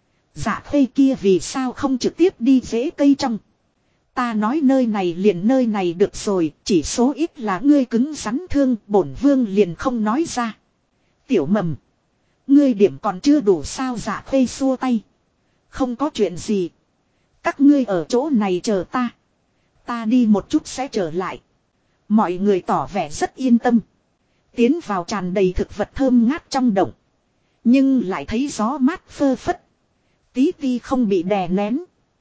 Dạ khê kia vì sao không trực tiếp đi rễ cây trong. Ta nói nơi này liền nơi này được rồi. Chỉ số ít là ngươi cứng rắn thương. Bổn vương liền không nói ra. Tiểu mầm. Ngươi điểm còn chưa đủ sao. Dạ khê xua tay. Không có chuyện gì. Các ngươi ở chỗ này chờ ta. Ta đi một chút sẽ trở lại. Mọi người tỏ vẻ rất yên tâm. Tiến vào tràn đầy thực vật thơm ngát trong động. Nhưng lại thấy gió mát phơ phất. Tí ti không bị đè nén.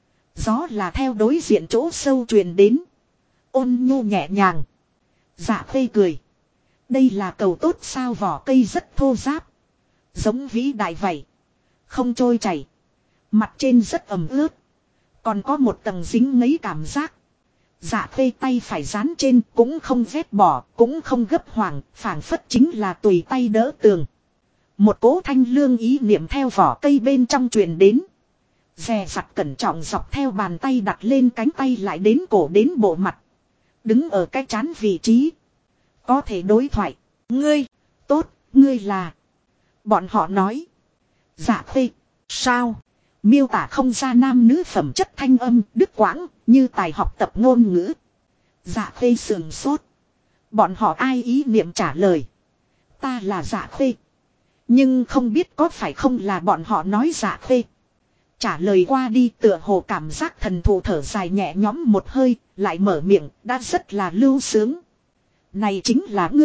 Gió là theo đối diện chỗ sâu truyền đến. Ôn nhu nhẹ nhàng. Dạ khê cười. Đây là cầu tốt sao vỏ cây rất thô ráp. Giống vĩ đại vậy. Không trôi chảy. Mặt trên rất ẩm ướt. Còn có một tầng dính ngấy cảm giác. Dạ khê tay phải dán trên cũng không vét bỏ. Cũng không gấp hoảng. Phảng phất chính là tùy tay đỡ tường. Một cỗ thanh lương ý niệm theo vỏ cây bên trong truyền đến. Dè dặt cẩn trọng dọc theo bàn tay đặt lên cánh tay lại đến cổ đến bộ mặt. Đứng ở cái trán vị trí. Có thể đối thoại. Ngươi, tốt, ngươi là. Bọn họ nói. Dạ khê, sao? Miêu tả không ra nam nữ phẩm chất thanh âm, đứt quãng, như tài học tập ngôn ngữ. Dạ khê sườn sốt. Bọn họ ai ý niệm trả lời. Ta là dạ khê. Nhưng không biết có phải không là bọn họ nói dạ khê. Trả lời qua đi tựa hồ cảm giác thần thù thở dài nhẹ nhõm một hơi, lại mở miệng, đã rất là lưu sướng. Này chính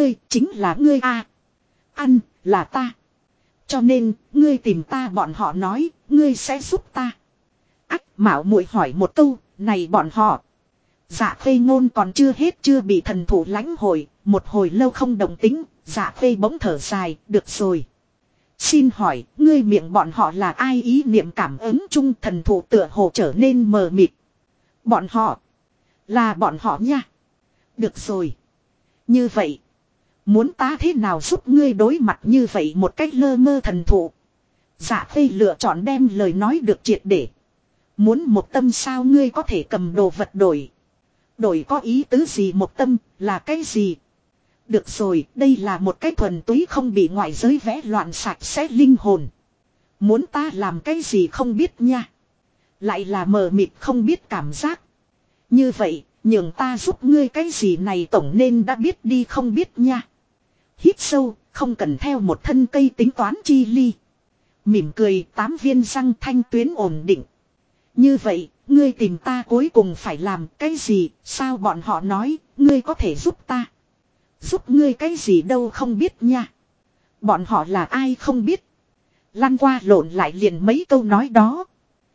là ngươi a. Ăn, là ta. Cho nên, ngươi tìm ta bọn họ nói, ngươi sẽ giúp ta. Ách, mạo muội hỏi một câu, này bọn họ. Dạ khê ngôn còn chưa hết chưa bị thần thủ lãnh hội, một hồi lâu không đồng tính, dạ khê bỗng thở dài, được rồi. Xin hỏi, ngươi miệng bọn họ là ai ý niệm cảm ứng chung thần thủ tựa hồ trở nên mờ mịt. Bọn họ. Là bọn họ nha. Được rồi. Như vậy. Muốn ta thế nào giúp ngươi đối mặt như vậy một cách lơ mơ thần thủ. Dạ khê lựa chọn đem lời nói được triệt để. Muốn một tâm sao ngươi có thể cầm đồ vật đổi. Đổi có ý tứ gì một tâm là cái gì. Được rồi, đây là một cái thuần túy không bị ngoại giới vẽ loạn sạch sẽ linh hồn. Muốn ta làm cái gì không biết nha. Lại là mờ mịt không biết cảm giác. Như vậy, nhường ta giúp ngươi cái gì này tổng nên đã biết đi không biết nha. Hít sâu, không cần theo một thân cây tính toán chi ly. Mỉm cười 8 viên răng thanh tuyến ổn định. Như vậy, ngươi tìm ta cuối cùng phải làm cái gì, sao bọn họ nói, ngươi có thể giúp ta. Giúp ngươi cái gì đâu không biết nha. Bọn họ là ai không biết. Lăn qua lộn lại liền mấy câu nói đó.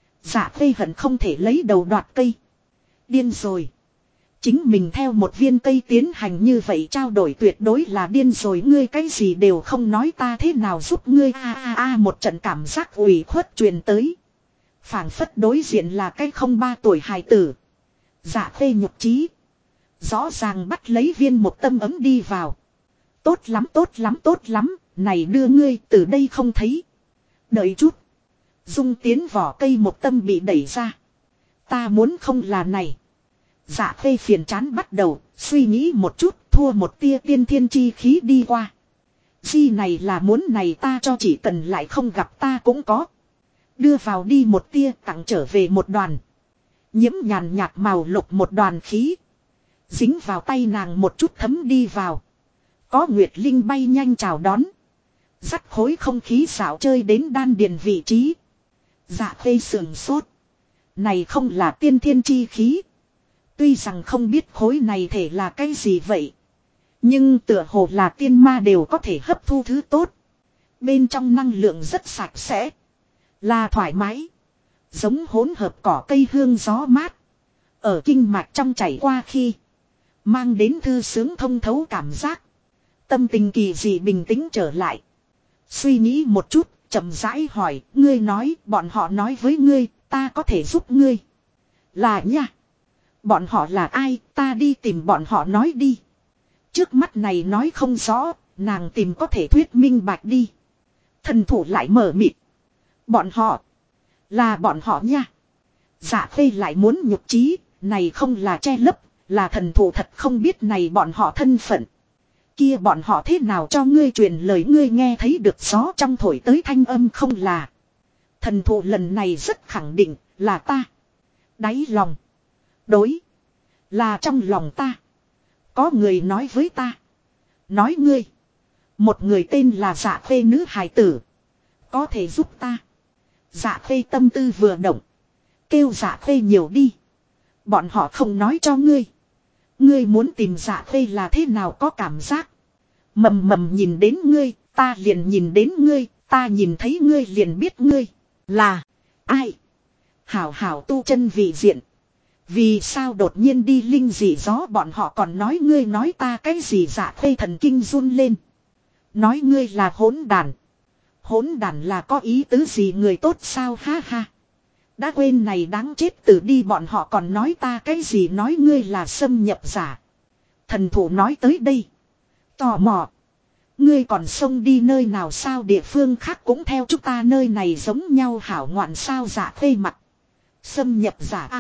Dạ khê hận không thể lấy đầu đoạt cây. Điên rồi. Chính mình theo một viên cây tiến hành như vậy trao đổi tuyệt đối là điên rồi. Ngươi cái gì đều không nói ta thế nào giúp ngươi một trận cảm giác ủy khuất truyền tới. Phảng phất đối diện là cái 03 tuổi hài tử. Dạ khê nhục trí. Rõ ràng bắt lấy viên một tâm ấm đi vào. Tốt lắm tốt lắm tốt lắm. Này đưa ngươi từ đây không thấy. Đợi chút. Dung tiến vỏ cây một tâm bị đẩy ra. Ta muốn không là này. Dạ khê phiền chán bắt đầu. Suy nghĩ một chút. Thua một tia tiên thiên chi khí đi qua. Chi này là muốn này ta cho chỉ cần lại không gặp ta cũng có. Đưa vào đi một tia tặng trở về một đoàn. Nhiễm nhàn nhạt màu lục một đoàn khí. Dính vào tay nàng một chút thấm đi vào. Có Nguyệt Linh bay nhanh chào đón. Dắt khối không khí xảo chơi đến đan điền vị trí. Dạ Khê sườn sốt. Này không là tiên thiên chi khí. Tuy rằng không biết khối này thể là cái gì vậy. Nhưng tựa hồ là tiên ma đều có thể hấp thu thứ tốt. Bên trong năng lượng rất sạch sẽ. Là thoải mái. Giống hỗn hợp cỏ cây hương gió mát. Ở kinh mạch trong chảy qua khi. Mang đến thư sướng thông thấu cảm giác. Tâm tình kỳ dị bình tĩnh trở lại. Suy nghĩ một chút, chậm rãi hỏi, ngươi nói, bọn họ nói với ngươi, ta có thể giúp ngươi. Là nha. Bọn họ là ai, ta đi tìm bọn họ nói đi. Trước mắt này nói không rõ, nàng tìm có thể thuyết minh bạch đi. Thần thủ lại mở mịt. Bọn họ. Là bọn họ nha. Dạ Khê lại muốn nhục trí, này không là che lấp, là thần thủ thật không biết này bọn họ thân phận. Kia bọn họ thế nào cho ngươi truyền lời ngươi nghe thấy được gió trong thổi tới thanh âm không là. Thần thủ lần này rất khẳng định là ta. Đáy lòng. Đối. Là trong lòng ta. Có người nói với ta. Nói ngươi. Một người tên là Dạ Khê nữ hài tử. Có thể giúp ta. Dạ Khê tâm tư vừa động. Kêu Dạ Khê nhiều đi. Bọn họ không nói cho ngươi. Ngươi muốn tìm Dạ Khê là thế nào có cảm giác. Mầm nhìn đến ngươi, ta liền nhìn đến ngươi, ta nhìn thấy ngươi liền biết ngươi. Là ai? Hảo hảo tu chân vị diện. Vì sao đột nhiên đi linh dị gió bọn họ còn nói ngươi nói ta cái gì. Dạ Khê thần kinh run lên. Nói ngươi là hỗn đàn. Hỗn đàn là có ý tứ gì người tốt sao ha ha. Đã quên này đáng chết từ đi bọn họ còn nói ta cái gì nói ngươi là xâm nhập giả. Thần thủ nói tới đây. Tò mò. Ngươi còn xông đi nơi nào sao địa phương khác cũng theo chúng ta nơi này giống nhau hảo ngoạn sao. Dạ Khê mặt. Xâm nhập giả a.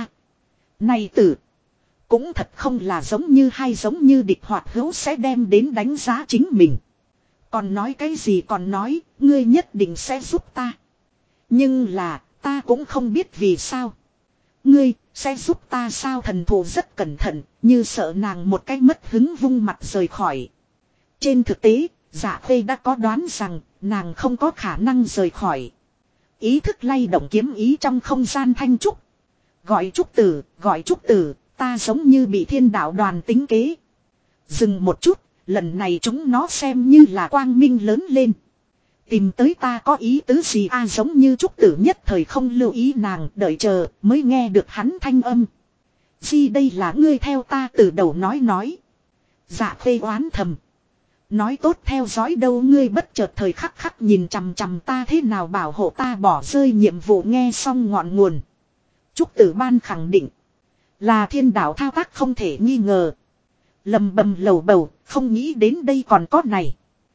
Này tử. Cũng thật không là giống như hay giống như địch hoạt hữu sẽ đem đến đánh giá chính mình. Còn nói cái gì còn nói, ngươi nhất định sẽ giúp ta. Nhưng là, ta cũng không biết vì sao. Ngươi, sẽ giúp ta sao thần thủ rất cẩn thận, như sợ nàng một cái mất hứng vung mặt rời khỏi. Trên thực tế, Dạ Khê đã có đoán rằng, nàng không có khả năng rời khỏi. Ý thức lay động kiếm ý trong không gian thanh trúc. Gọi trúc tử, ta giống như bị thiên đạo đoàn tính kế. Dừng một chút, lần này chúng nó xem như là quang minh lớn lên. Tìm tới ta có ý tứ gì giống như trúc tử nhất thời không lưu ý nàng đợi chờ mới nghe được hắn thanh âm. Gì đây là ngươi theo ta từ đầu nói. Dạ Khê oán thầm. Nói tốt theo dõi đâu ngươi bất chợt thời khắc khắc nhìn chằm chằm ta thế nào bảo hộ ta bỏ rơi nhiệm vụ nghe xong ngọn nguồn. Trúc tử ban khẳng định. Là thiên đạo thao tác không thể nghi ngờ. Lầm bầm lầu bầu không nghĩ đến đây còn có này.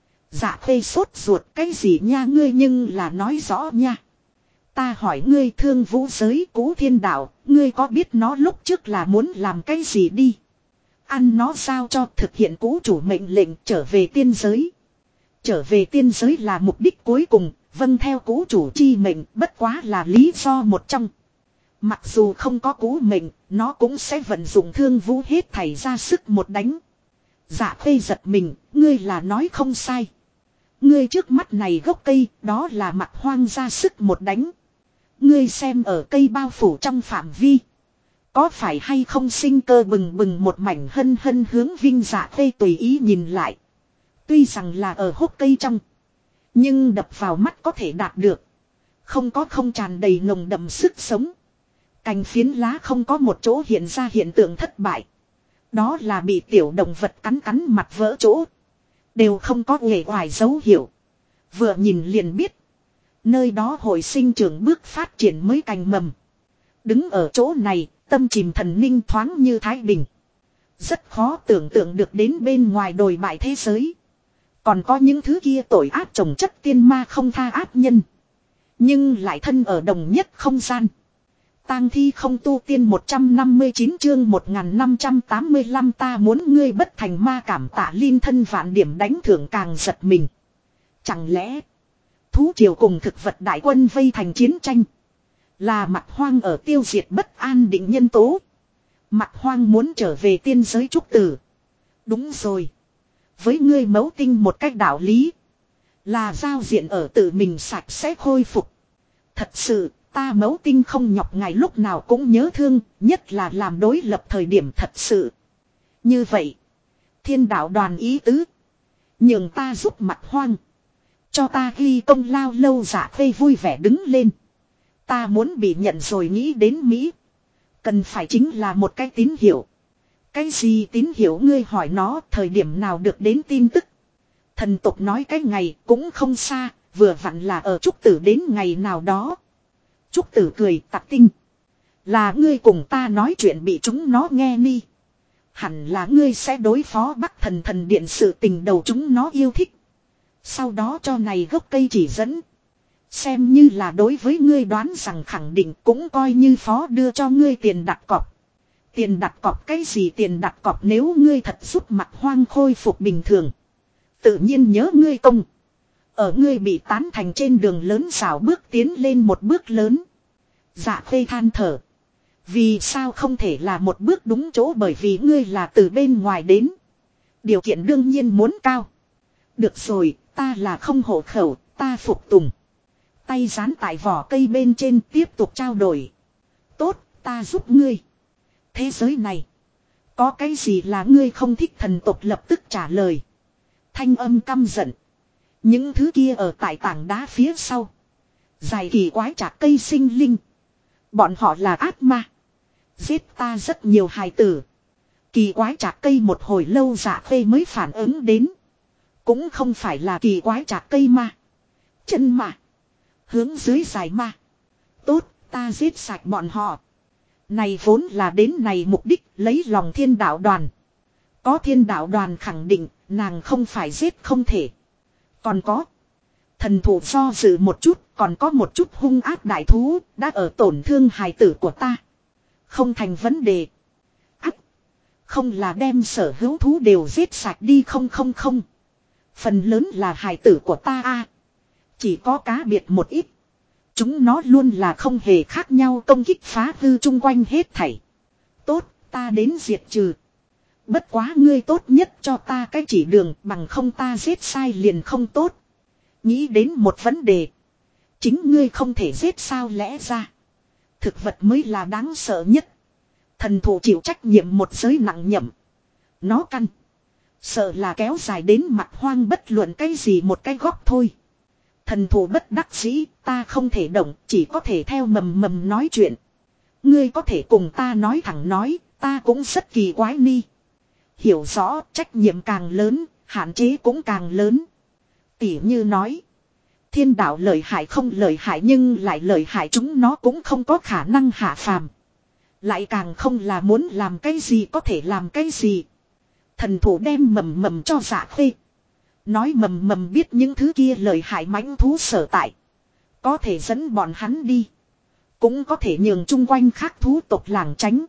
Dạ Khê sốt ruột cái gì nha ngươi nhưng là nói rõ nha. Ta hỏi ngươi thương vũ giới cũ thiên đạo, ngươi có biết nó lúc trước là muốn làm cái gì đi. Ăn nó sao cho thực hiện cũ chủ mệnh lệnh trở về tiên giới. Trở về tiên giới là mục đích cuối cùng, vâng theo cũ chủ chi mệnh bất quá là lý do một trong. Mặc dù không có cũ mệnh, nó cũng sẽ vận dụng thương vũ hết thảy ra sức một đánh. Dạ Khê giật mình, ngươi là nói không sai. Ngươi trước mắt này gốc cây, đó là mặt hoang ra sức một đánh. Ngươi xem ở cây bao phủ trong phạm vi. Có phải hay không sinh cơ bừng bừng một mảnh hân hân hướng Vinh. Dạ Khê tùy ý nhìn lại. Tuy rằng là ở hốc cây trong. Nhưng đập vào mắt có thể đạt được. Không có không tràn đầy nồng đậm sức sống. Cành phiến lá không có một chỗ hiện ra hiện tượng thất bại. Đó là bị tiểu động vật cắn mặt vỡ chỗ. Đều không có uể oải dấu hiệu. Vừa nhìn liền biết. Nơi đó hồi sinh trưởng bước phát triển mới cành mầm. Đứng ở chỗ này, tâm chìm thần ninh thoáng như Thái Bình. Rất khó tưởng tượng được đến bên ngoài đồi bại thế giới. Còn có những thứ kia tội ác trồng chất tiên ma không tha ác nhân. Nhưng lại thân ở đồng nhất không gian. Tang thi không tu tiên 159 chương 1585 ta muốn ngươi bất thành ma cảm tạ liên thân vạn điểm đánh thưởng càng giật mình. Chẳng lẽ thú triều cùng thực vật đại quân vây thành chiến tranh. Là mặt hoang ở tiêu diệt bất an định nhân tố. Mặt hoang muốn trở về tiên giới trúc tử. Đúng rồi. Với ngươi mấu tinh một cách đạo lý. Là giao diện ở tự mình sạch sẽ khôi phục. Thật sự, ta Mẫu Tinh không nhọc ngài lúc nào cũng nhớ thương, nhất là làm đối lập thời điểm thật sự. Như vậy, thiên đạo đoàn ý tứ. Nhường ta giúp Mặt Hoang. Cho ta ghi công lao lâu Dạ Khê vui vẻ đứng lên. Ta muốn bị nhận rồi nghĩ đến Mỹ. Cần phải chính là một cái tín hiệu. Cái gì tín hiệu ngươi hỏi nó thời điểm nào được đến tin tức. Thần tộc nói cái ngày cũng không xa, vừa vặn là ở Trúc Tử đến ngày nào đó. Trúc Tử cười tặc tinh. Là ngươi cùng ta nói chuyện bị chúng nó nghe ni. Hẳn là ngươi sẽ đối phó Bắc Thần Thần Điện sự tình đầu chúng nó yêu thích. Sau đó cho này gốc cây chỉ dẫn. Xem như là đối với ngươi đoán rằng khẳng định cũng coi như phó đưa cho ngươi tiền đặt cọc. Tiền đặt cọc cái gì tiền đặt cọc nếu ngươi thật giúp Mặt Hoang khôi phục bình thường. Tự nhiên nhớ ngươi công. Ở ngươi bị tán thành trên đường lớn xảo bước tiến lên một bước lớn. Dạ Khê than thở. Vì sao không thể là một bước đúng chỗ bởi vì ngươi là từ bên ngoài đến. Điều kiện đương nhiên muốn cao. Được rồi, ta là không hộ khẩu, ta phục tùng. Tay dán tại vỏ cây bên trên tiếp tục trao đổi. Tốt, ta giúp ngươi. Thế giới này. Có cái gì là ngươi không thích thần tộc lập tức trả lời. Thanh âm căm giận. Những thứ kia ở tại tảng đá phía sau. Dài kỳ quái chạc cây sinh linh. Bọn họ là ác ma. Giết ta rất nhiều hài tử. Kỳ quái chạc cây một hồi lâu Dạ Khê mới phản ứng đến. Cũng không phải là kỳ quái chạc cây ma. Chân ma. Hướng dưới dài ma. Tốt, ta giết sạch bọn họ. Này vốn là đến này mục đích lấy lòng thiên đạo đoàn. Có thiên đạo đoàn khẳng định nàng không phải giết không thể. Còn có. Thần thủ do dự một chút còn có một chút hung ác đại thú đã ở tổn thương hài tử của ta. Không thành vấn đề. Ác. Không là đem sở hữu thú đều giết sạch đi không. Phần lớn là hài tử của ta a. Chỉ có cá biệt một ít. Chúng nó luôn là không hề khác nhau công kích phá hư chung quanh hết thảy. Tốt, ta đến diệt trừ. Bất quá ngươi tốt nhất cho ta cái chỉ đường bằng không ta giết sai liền không tốt. Nghĩ đến một vấn đề. Chính ngươi không thể giết sao lẽ ra. Thực vật mới là đáng sợ nhất. Thần thủ chịu trách nhiệm một giới nặng nhậm. Nó căn. Sợ là kéo dài đến Mặt Hoang bất luận cái gì một cái góc thôi. Thần thủ bất đắc dĩ, ta không thể động, chỉ có thể theo mầm nói chuyện. Ngươi có thể cùng ta nói thẳng nói, ta cũng rất kỳ quái ni. Hiểu rõ, trách nhiệm càng lớn, hạn chế cũng càng lớn. Tỉ như nói, thiên đạo lợi hại không lợi hại nhưng lại lợi hại chúng nó cũng không có khả năng hạ phàm. Lại càng không là muốn làm cái gì có thể làm cái gì. Thần thủ đem mầm cho Dạ Khê. Nói mầm biết những thứ kia lợi hại mãnh thú sở tại. Có thể dẫn bọn hắn đi. Cũng có thể nhường chung quanh khác thú tộc làng tránh.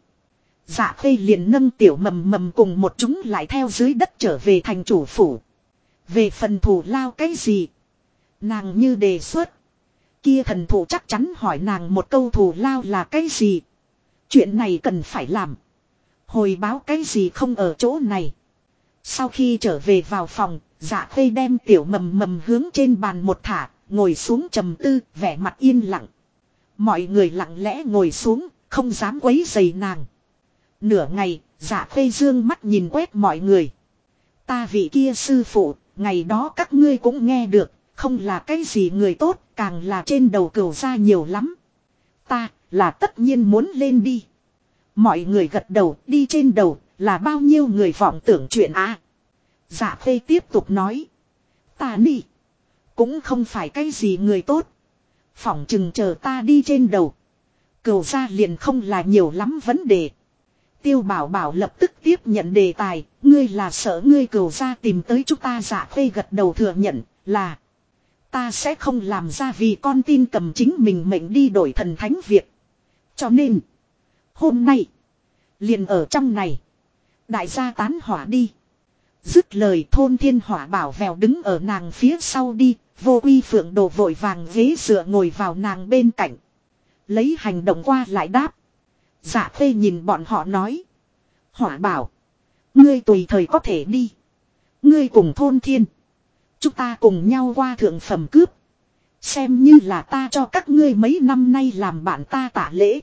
Dạ Khê liền nâng tiểu mầm cùng một chúng lại theo dưới đất trở về thành chủ phủ. Về phần thủ lao cái gì? Nàng như đề xuất. Kia thần thủ chắc chắn hỏi nàng một câu thủ lao là cái gì? Chuyện này cần phải làm. Hồi báo cái gì không ở chỗ này. Sau khi trở về vào phòng, Dạ Khê đem tiểu mầm hướng trên bàn một thả, ngồi xuống trầm tư, vẻ mặt yên lặng. Mọi người lặng lẽ ngồi xuống, không dám quấy rầy nàng. Nửa ngày, Dạ Khê dương mắt nhìn quét mọi người. Ta vị kia sư phụ, ngày đó các ngươi cũng nghe được, không là cái gì người tốt, càng là trên đầu cừu ra nhiều lắm. Ta, là tất nhiên muốn lên đi. Mọi người gật đầu, đi trên đầu, là bao nhiêu người vọng tưởng chuyện à. Dạ Khê tiếp tục nói. Ta đi. Cũng không phải cái gì người tốt. Phỏng chừng chờ ta đi trên đầu. Cừu ra liền không là nhiều lắm vấn đề. Tiêu Bảo Bảo lập tức tiếp nhận đề tài. Ngươi là sợ ngươi cừu ra tìm tới chúng ta. Dạ Khê gật đầu thừa nhận là. Ta sẽ không làm ra vì con tin cầm chính mình mệnh đi đổi thần thánh việc. Cho nên. Hôm nay. Liền ở trong này. Đại gia tán hỏa đi. Dứt lời Thôn Thiên Hỏa Bảo vèo đứng ở nàng phía sau đi. Vô Uy Phượng Đồ vội vàng ghế dựa ngồi vào nàng bên cạnh. Lấy hành động qua lại đáp. Dạ Khê nhìn bọn họ nói. Hỏa Bảo. Ngươi tùy thời có thể đi. Ngươi cùng Thôn Thiên. Chúng ta cùng nhau qua thượng phẩm cướp. Xem như là ta cho các ngươi mấy năm nay làm bạn ta tạ lễ.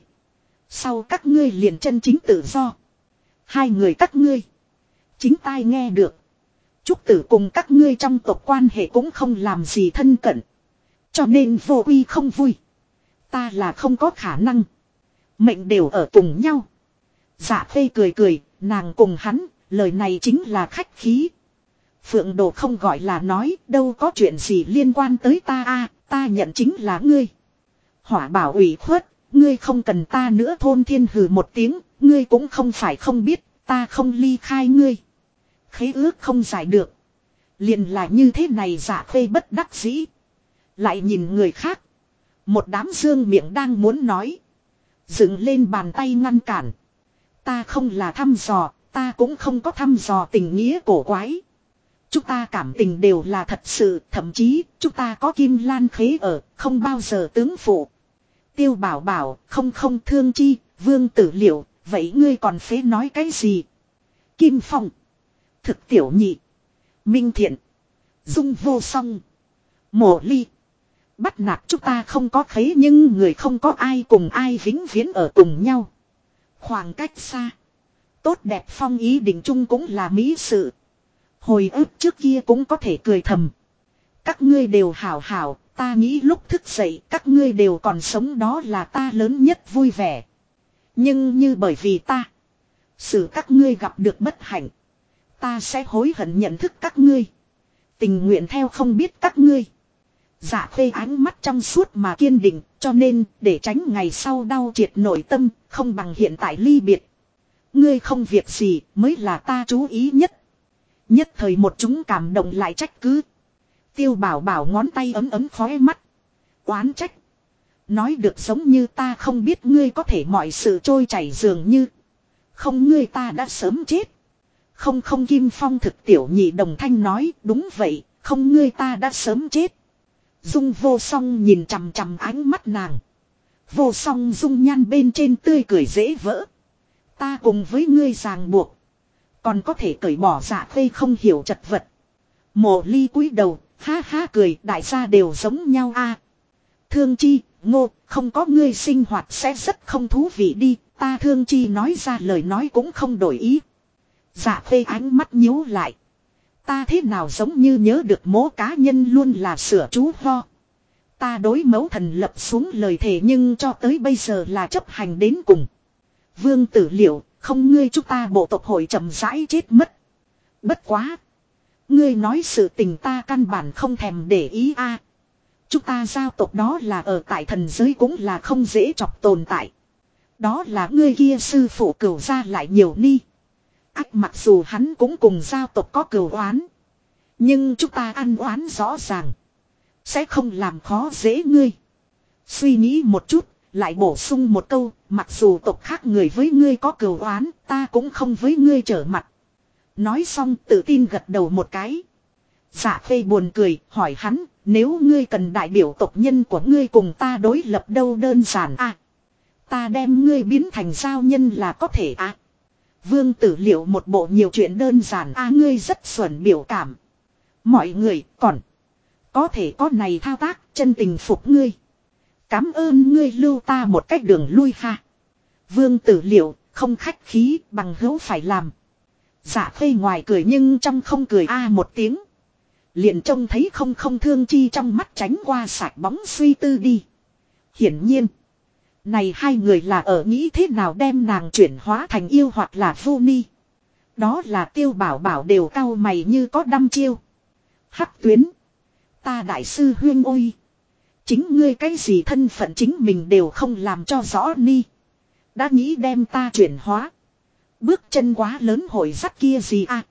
Sau các ngươi liền chân chính tự do. Hai người các ngươi. Chính tai nghe được. Trúc tử cùng các ngươi trong tộc quan hệ cũng không làm gì thân cận. Cho nên vô uy không vui. Ta là không có khả năng. Mệnh đều ở cùng nhau. Dạ Khê cười cười, nàng cùng hắn, lời này chính là khách khí. Phượng Đồ không gọi là nói, đâu có chuyện gì liên quan tới ta a, ta nhận chính là ngươi. Hỏa Bảo ủy khuất, ngươi không cần ta nữa. Thôn Thiên hừ một tiếng, ngươi cũng không phải không biết, ta không ly khai ngươi. Khế ước không giải được. Liền là như thế này. Dạ Khê bất đắc dĩ. Lại nhìn người khác. Một đám dương miệng đang muốn nói. Dựng lên bàn tay ngăn cản. Ta không là thăm dò, ta cũng không có thăm dò tình nghĩa cổ quái. Chúng ta cảm tình đều là thật sự, thậm chí chúng ta có kim lan khế ở, không bao giờ tướng phụ. Tiêu Bảo bảo, không không Thương Chi, Vương Tử Liệu, vậy ngươi còn phế nói cái gì? Kim Phong, Thực Tiểu Nhị, Minh Thiện, Dung Vô Song, Mộ Ly. Bắt nạt chúng ta không có khế, nhưng người không có ai cùng ai vĩnh viễn ở cùng nhau. Khoảng cách xa. Tốt đẹp phong ý định chung cũng là mỹ sự. Hồi ức trước kia cũng có thể cười thầm. Các ngươi đều hảo hảo, ta nghĩ lúc thức dậy các ngươi đều còn sống, đó là ta lớn nhất vui vẻ. Nhưng như bởi vì ta, xử các ngươi gặp được bất hạnh, ta sẽ hối hận nhận thức các ngươi, tình nguyện theo không biết các ngươi. Dạ Khê ánh mắt trong suốt mà kiên định, cho nên để tránh ngày sau đau triệt nội tâm, không bằng hiện tại ly biệt. Ngươi không việc gì mới là ta chú ý nhất. Nhất thời một chúng cảm động lại trách cứ. Tiêu Bảo bảo ngón tay ấm ấm khóe mắt. Oán trách. Nói được giống như ta không biết ngươi có thể mọi sự trôi chảy dường như. Không, ngươi ta đã sớm chết. Không không Kim Phong Thực Tiểu Nhị đồng thanh nói, đúng vậy, không, ngươi ta đã sớm chết. Dung Vô Song nhìn chằm chằm ánh mắt nàng. Vô Song dung nhan bên trên tươi cười dễ vỡ. Ta cùng với ngươi ràng buộc, còn có thể cởi bỏ. Dạ Khê không hiểu chật vật. Mộ Ly cúi đầu, ha ha cười, đại gia đều giống nhau a. Thương Chi, Ngô, không có ngươi sinh hoạt sẽ rất không thú vị đi. Ta Thương Chi nói ra lời nói cũng không đổi ý. Dạ Khê ánh mắt nhíu lại. Ta thế nào giống như nhớ được mố cá nhân luôn là sửa chú ho. Ta đối mẫu thần lập xuống lời thề nhưng cho tới bây giờ là chấp hành đến cùng. Vương Tử Liệu, không ngươi chúng ta bộ tộc hội chậm rãi chết mất. Bất quá. Ngươi nói sự tình ta căn bản không thèm để ý a. Chúng ta giao tộc đó là ở tại thần giới cũng là không dễ chọc tồn tại. Đó là ngươi kia sư phụ cửu gia lại nhiều ni. Ách, mặc dù hắn cũng cùng giao tộc có cửu oán, nhưng chúng ta ăn oán rõ ràng, sẽ không làm khó dễ ngươi. Suy nghĩ một chút, lại bổ sung một câu, mặc dù tộc khác người với ngươi có cửu oán, ta cũng không với ngươi trở mặt. Nói xong tự tin gật đầu một cái. Dạ Khê buồn cười, hỏi hắn, nếu ngươi cần đại biểu tộc nhân của ngươi cùng ta đối lập đâu? Đơn giản a, ta đem ngươi biến thành giao nhân là có thể a. Vương Tử Liệu một bộ nhiều chuyện đơn giản a, ngươi rất xuẩn biểu cảm. Mọi người còn có thể có này thao tác, chân tình phục ngươi. Cảm ơn ngươi lưu ta một cách đường lui ha. Vương Tử Liệu không khách khí, bằng hữu phải làm. Dạ Khê ngoài cười nhưng trong không cười a một tiếng. Liền trông thấy không không Thương Chi trong mắt tránh qua sạch bóng suy tư đi. Hiển nhiên, này hai người là ở nghĩ thế nào đem nàng chuyển hóa thành yêu hoặc là vô ni. Đó là Tiêu Bảo bảo đều cau mày như có đăm chiêu. Hắc Tuyến, ta đại sư huyên ôi, chính ngươi cái gì thân phận chính mình đều không làm cho rõ ni, đã nghĩ đem ta chuyển hóa. Bước chân quá lớn hội dắt kia gì à.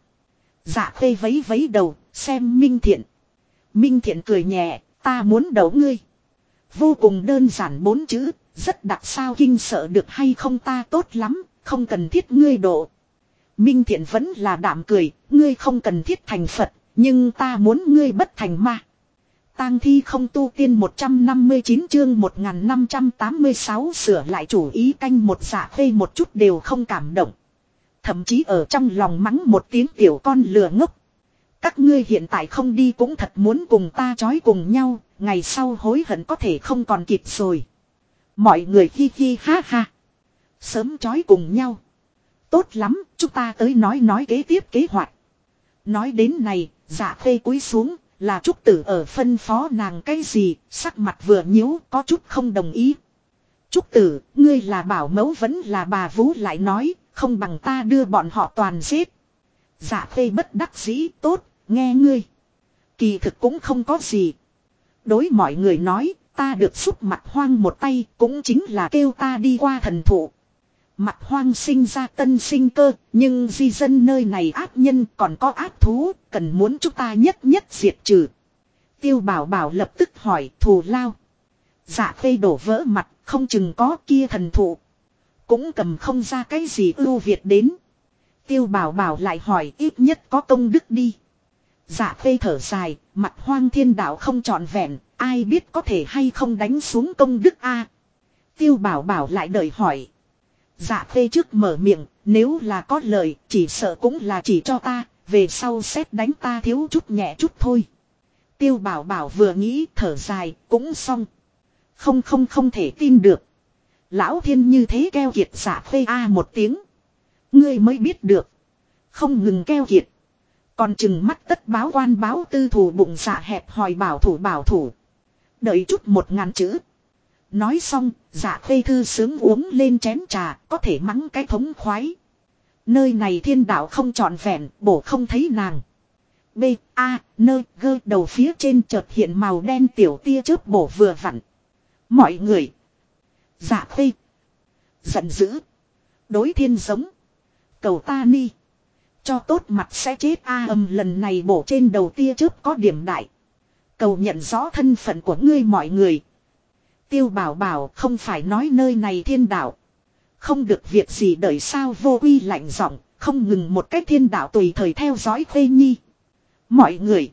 Dạ Khê vấy vấy đầu, xem Minh Thiện. Minh Thiện cười nhẹ, ta muốn đấu ngươi. Vô cùng đơn giản 4 chữ, rất đặc sao, kinh sợ được hay không? Ta tốt lắm, không cần thiết ngươi độ. Minh Thiện vẫn là đạm cười, ngươi không cần thiết thành Phật, nhưng ta muốn ngươi bất thành ma. Tang thi không tu tiên 159 chương 1586 sửa lại chủ ý canh một. Dạ Khê một chút đều không cảm động. Thậm chí ở trong lòng mắng một tiếng tiểu con lừa ngốc. Các ngươi hiện tại không đi cũng thật muốn cùng ta trói cùng nhau, ngày sau hối hận có thể không còn kịp rồi. Mọi người hi hi ha ha. Sớm trói cùng nhau. Tốt lắm, chúng ta tới nói kế tiếp kế hoạch. Nói đến này, Dạ Khê cúi xuống, là Trúc Tử ở phân phó nàng cái gì, sắc mặt vừa nhíu, có chút không đồng ý. Trúc Tử, ngươi là bảo mẫu vẫn là bà vú lại nói, không bằng ta đưa bọn họ toàn giết. Dạ Khê bất đắc dĩ, tốt, nghe ngươi. Kỳ thực cũng không có gì. Đối mọi người nói, ta được giúp Mặt Hoang một tay, cũng chính là kêu ta đi qua thần thụ. Mặt Hoang sinh ra tân sinh cơ, nhưng di dân nơi này ác nhân còn có ác thú, cần muốn chúng ta nhất nhất diệt trừ. Tiêu Bảo Bảo lập tức hỏi thù lao. Dạ Khê đổ vỡ mặt, không chừng có kia thần thụ. Cũng cầm không ra cái gì ưu việt đến. Tiêu Bảo Bảo lại hỏi ít nhất có công đức đi. Dạ Khê thở dài, Mặt Hoang thiên đạo không trọn vẹn, ai biết có thể hay không đánh xuống công đức a. Tiêu Bảo Bảo lại đợi hỏi. Dạ Khê trước mở miệng, nếu là có lời, chỉ sợ cũng là chỉ cho ta, về sau xét đánh ta thiếu chút nhẹ chút thôi. Tiêu Bảo Bảo vừa nghĩ thở dài, cũng xong. Không thể tin được. Lão thiên như thế keo kiệt. Dạ Khê a một tiếng. Ngươi mới biết được. Không ngừng keo kiệt. Còn chừng mắt tất báo quan báo tư thủ bụng dạ hẹp hòi bảo thủ. Đợi chút 1000 chữ. Nói xong, Dạ Khê thư sướng uống lên chén trà, có thể mắng cái thống khoái. Nơi này thiên đạo không trọn vẹn, bổ không thấy nàng. B, A, Nơ, Gơ đầu phía trên chợt hiện màu đen tiểu tia chớp bổ vừa vặn. Mọi người. Dạ Khê. Giận dữ. Đối thiên giống. Cầu ta ni. Cho tốt mặt sẽ chết a lần này bổ trên đầu tia chớp có điểm đại. Cầu nhận rõ thân phận của ngươi mọi người. Tiêu Bảo Bảo không phải nói nơi này thiên đạo. Không được việc gì đợi sao vô quy lạnh giọng, không ngừng một cách thiên đạo tùy thời theo dõi Khê Nhi. Mọi người.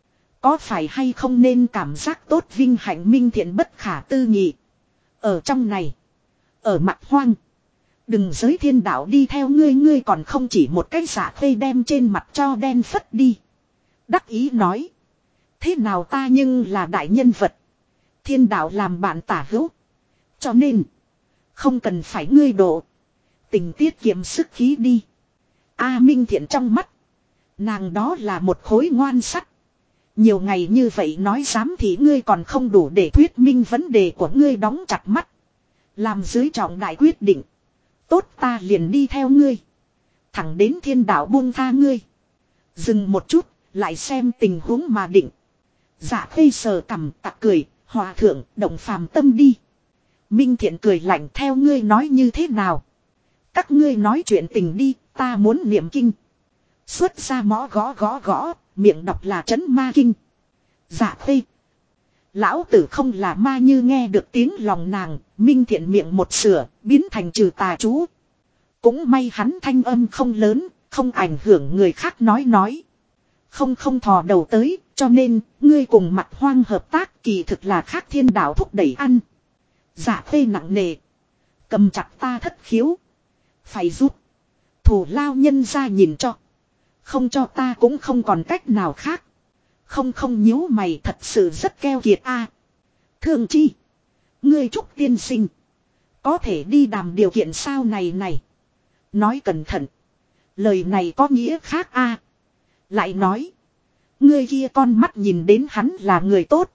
Có phải hay không nên cảm giác tốt vinh hạnh minh thiện bất khả tư nghị. Ở trong này. Ở Mặt Hoang. Đừng giới thiên đạo đi theo ngươi còn không chỉ một cái Dạ Khê đem trên mặt cho đen phất đi. Đắc ý nói. Thế nào ta nhưng là đại nhân vật. Thiên đạo làm bạn tả hữu. Cho nên. Không cần phải ngươi độ. Tình tiết kiệm sức khí đi. A Minh Thiện trong mắt. Nàng đó là một khối ngoan sắt. Nhiều ngày như vậy nói dám thì ngươi còn không đủ để thuyết minh vấn đề của ngươi đóng chặt mắt. Làm dưới trọng đại quyết định. Tốt ta liền đi theo ngươi. Thẳng đến thiên đạo buông tha ngươi. Dừng một chút, lại xem tình huống mà định. Dạ Khê sờ cằm tặc cười, hòa thượng động phàm tâm đi. Minh Thiện cười lạnh theo ngươi nói như thế nào. Các ngươi nói chuyện tình đi, ta muốn niệm kinh. Xuất ra mõ gõ, miệng đọc là trấn ma kinh. Dạ Khê. Lão tử không là ma như nghe được tiếng lòng nàng, Minh Thiện miệng một sửa, biến thành trừ tà chú. Cũng may hắn thanh âm không lớn, không ảnh hưởng người khác nói. Không thò đầu tới, cho nên, ngươi cùng Mặt Hoang hợp tác kỳ thực là khác thiên đạo thúc đẩy ăn. Dạ Khê nặng nề. Cầm chặt ta thất khiếu. Phải rút. Thủ lao nhân ra nhìn cho. Không cho ta cũng không còn cách nào khác. Không nhíu mày thật sự rất keo kiệt a. Thương chi. Ngươi Trúc tiên sinh. Có thể đi đàm điều kiện sao này. Nói cẩn thận. Lời này có nghĩa khác a. Lại nói. Ngươi kia con mắt nhìn đến hắn là người tốt.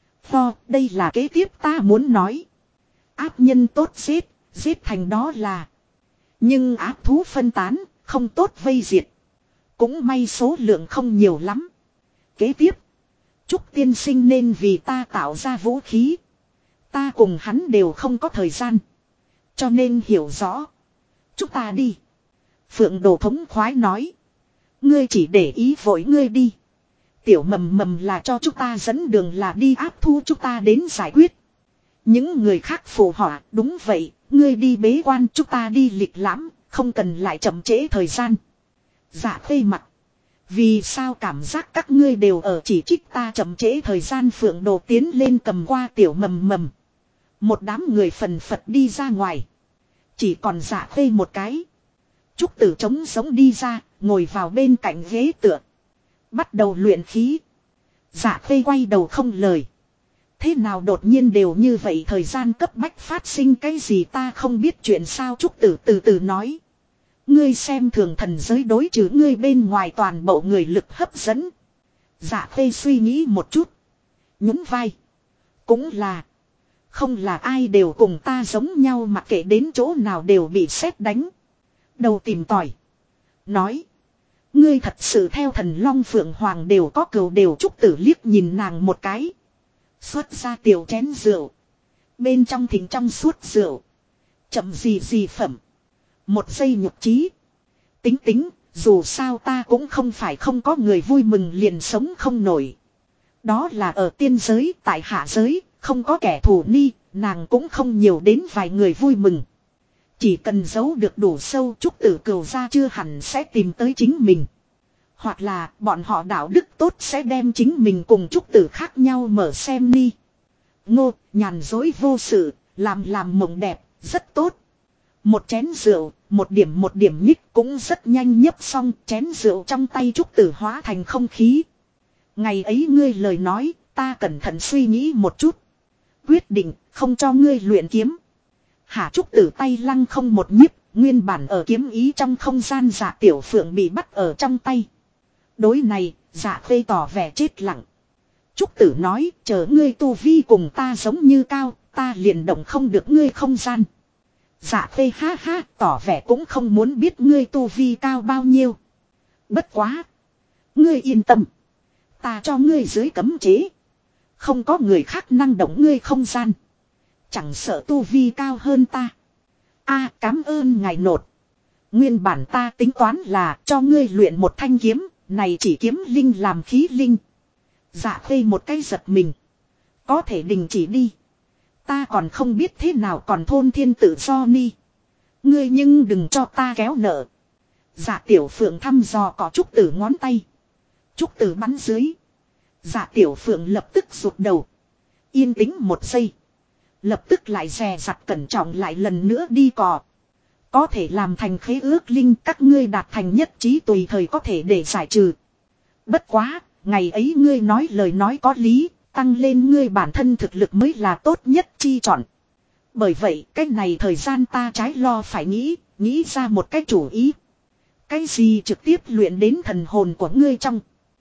Đây là kế tiếp ta muốn nói. Ác nhân tốt giết thành đó là. Nhưng ác thú phân tán, không tốt vây diệt. Cũng may số lượng không nhiều lắm. Kế tiếp. Trúc tiên sinh nên vì ta tạo ra vũ khí. Ta cùng hắn đều không có thời gian. Cho nên hiểu rõ. Chúng ta đi. Phượng Đồ thống khoái nói. Ngươi chỉ để ý vội ngươi đi. Tiểu mầm là cho chúng ta dẫn đường là đi áp thu chúng ta đến giải quyết. Những người khác phù họa đúng vậy. Ngươi đi bế quan chúng ta đi lịch lãm. Không cần lại chậm trễ thời gian. Dạ Khê mặt. Vì sao cảm giác các ngươi đều ở chỉ trích ta chậm trễ thời gian. Phượng Đồ tiến lên cầm qua tiểu mầm. Một đám người phần phật đi ra ngoài. Chỉ còn Dạ Khê một cái. Trúc Tử trống giống đi ra, ngồi vào bên cạnh ghế tựa. Bắt đầu luyện khí. Dạ khê quay đầu không lời. Thế nào đột nhiên đều như vậy, thời gian cấp bách phát sinh cái gì ta không biết chuyện sao. Trúc Tử từ từ nói. Ngươi xem thường thần giới đối trừ ngươi bên ngoài toàn bộ người lực hấp dẫn. Dạ khê suy nghĩ một chút. Nhún vai. Cũng là. Không là ai đều cùng ta giống nhau, mà kể đến chỗ nào đều bị sét đánh. Đầu tìm tòi. Nói. Ngươi thật sự theo thần long phượng hoàng đều có cừu đều. Trúc Tử liếc nhìn nàng một cái. Xuất ra tiểu chén rượu. Bên trong thỉnh trong suốt rượu. Chậm gì phẩm. Một giây nhục trí. Tính tính, dù sao ta cũng không phải không có người vui mừng liền sống không nổi. Đó là ở tiên giới, tại hạ giới, không có kẻ thù ni, nàng cũng không nhiều đến vài người vui mừng. Chỉ cần giấu được đủ sâu, Trúc Tử cừu ra chưa hẳn sẽ tìm tới chính mình. Hoặc là bọn họ đạo đức tốt sẽ đem chính mình cùng Trúc Tử khác nhau mở xem ni. Ngô, nhàn dối vô sự, làm mộng đẹp, rất tốt. Một chén rượu, một điểm nhích cũng rất nhanh nhấp xong, chén rượu trong tay Trúc Tử hóa thành không khí. Ngày ấy ngươi lời nói, ta cẩn thận suy nghĩ một chút. Quyết định, không cho ngươi luyện kiếm. Hả? Trúc Tử tay lăng không một nhíp, nguyên bản ở kiếm ý trong không gian Dạ Tiểu Phượng bị bắt ở trong tay. Đối này, Dạ Khê tỏ vẻ chết lặng. Trúc Tử nói, chờ ngươi tu vi cùng ta giống như cao, ta liền động không được ngươi không gian. Dạ Khê ha ha, tỏ vẻ cũng không muốn biết ngươi tu vi cao bao nhiêu. Bất quá. Ngươi yên tâm. Ta cho ngươi dưới cấm chế. Không có người khác năng động ngươi không gian. Chẳng sợ tu vi cao hơn ta. A, cảm ơn ngài nột. Nguyên bản ta tính toán là cho ngươi luyện một thanh kiếm. Này chỉ kiếm linh làm khí linh. Dạ Khê một cái giật mình. Có thể đình chỉ đi. Ta còn không biết thế nào còn thôn thiên tự do ni. Ngươi nhưng đừng cho ta kéo nợ. Dạ Tiểu Phượng thăm dò có Trúc Tử ngón tay. Trúc Tử bắn dưới. Dạ Tiểu Phượng lập tức rụt đầu. Yên tĩnh một giây. Lập tức lại dè dặt cẩn trọng lại lần nữa đi cò. Có thể làm thành khế ước linh, các ngươi đạt thành nhất trí tùy thời có thể để giải trừ. Bất quá, ngày ấy ngươi nói lời nói có lý, tăng lên ngươi bản thân thực lực mới là tốt nhất chi chọn. Bởi vậy, cái này thời gian ta trái lo phải nghĩ ra một cái chủ ý. Cái gì trực tiếp luyện đến thần hồn của ngươi trong.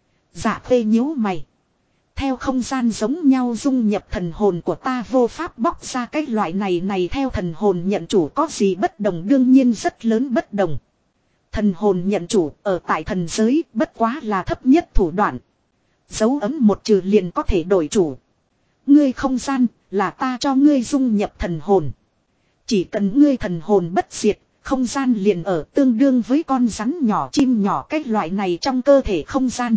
Dạ Khê nhíu mày. Theo không gian giống nhau dung nhập thần hồn của ta, vô pháp bóc ra cái loại này theo thần hồn nhận chủ có gì bất đồng, đương nhiên rất lớn bất đồng. Thần hồn nhận chủ ở tại thần giới bất quá là thấp nhất thủ đoạn. Dấu ấm một trừ liền có thể đổi chủ. Ngươi không gian là ta cho ngươi dung nhập thần hồn. Chỉ cần ngươi thần hồn bất diệt, không gian liền ở, tương đương với con rắn nhỏ chim nhỏ cái loại này trong cơ thể không gian.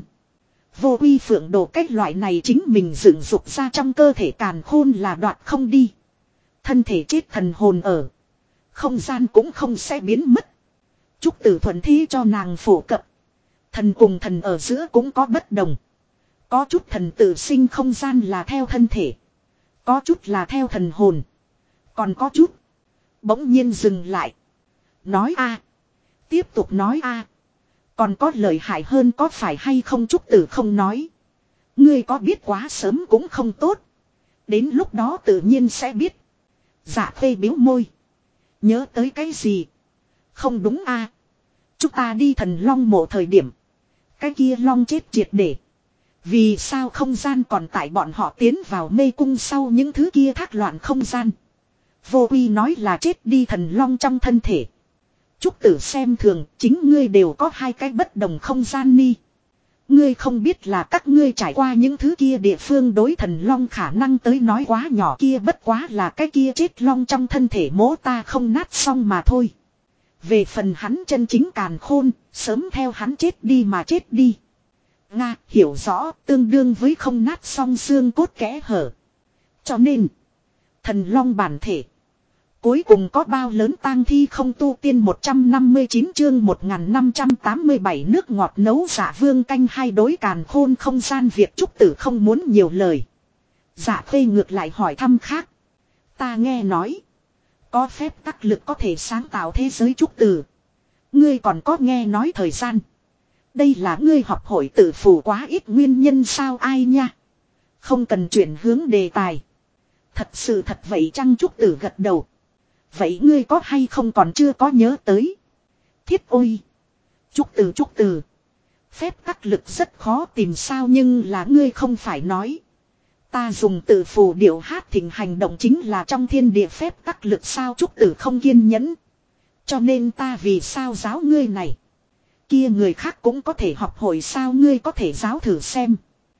Vô uy phượng đồ cái loại này chính mình dựng dục ra trong cơ thể càn khôn là đoạt không đi. Thân thể chết thần hồn ở. Không gian cũng không sẽ biến mất. Trúc Tử thuận thi cho nàng phổ cập. Thần cùng thần ở giữa cũng có bất đồng. Có chút thần tự sinh không gian là theo thân thể. Có chút là theo thần hồn. Còn có chút. Bỗng nhiên dừng lại. Nói a. Tiếp tục nói a. Còn có lợi hại hơn có phải hay không? Trúc Tử không nói. Ngươi có biết quá sớm cũng không tốt. Đến lúc đó tự nhiên sẽ biết. Dạ Khê biếu môi. Nhớ tới cái gì? Không đúng a. Chúng ta đi thần long mộ thời điểm. Cái kia long chết triệt để. Vì sao không gian còn tại bọn họ tiến vào mê cung sau những thứ kia thác loạn không gian? Vô uy nói là chết đi thần long trong thân thể. Trúc Tử xem thường, chính ngươi đều có hai cái bất đồng không gian ni. Ngươi không biết là các ngươi trải qua những thứ kia địa phương đối thần long khả năng tới nói quá nhỏ, kia bất quá là cái kia chết long trong thân thể mỗ ta không nát xong mà thôi. Về phần hắn chân chính càn khôn, sớm theo hắn chết đi mà chết đi. Nga hiểu rõ, tương đương với không nát xong xương cốt kẽ hở. Cho nên, thần long bản thể cuối cùng có bao lớn tang thi không? Tu tiên 159 chương 1587 nước ngọt nấu Dạ Vương canh hai đối càn khôn không gian việc Trúc Tử không muốn nhiều lời. Dạ Khê ngược lại hỏi thăm khác. Ta nghe nói. Có phép tắc lực có thể sáng tạo thế giới. Trúc Tử. Ngươi còn có nghe nói thời gian. Đây là ngươi học hội tự phù quá ít nguyên nhân sao ai nha. Không cần chuyển hướng đề tài. Thật sự thật vậy chăng Trúc Tử gật đầu. Vậy ngươi có hay không còn chưa có nhớ tới. Thiết ôi. Trúc Tử. Phép tắc lực rất khó tìm sao nhưng là ngươi không phải nói. Ta dùng tự phù điệu hát thỉnh hành động chính là trong thiên địa phép tắc lực sao Trúc Tử không kiên nhẫn. Cho nên ta vì sao giáo ngươi này. Kia người khác cũng có thể học hội sao ngươi có thể giáo thử xem.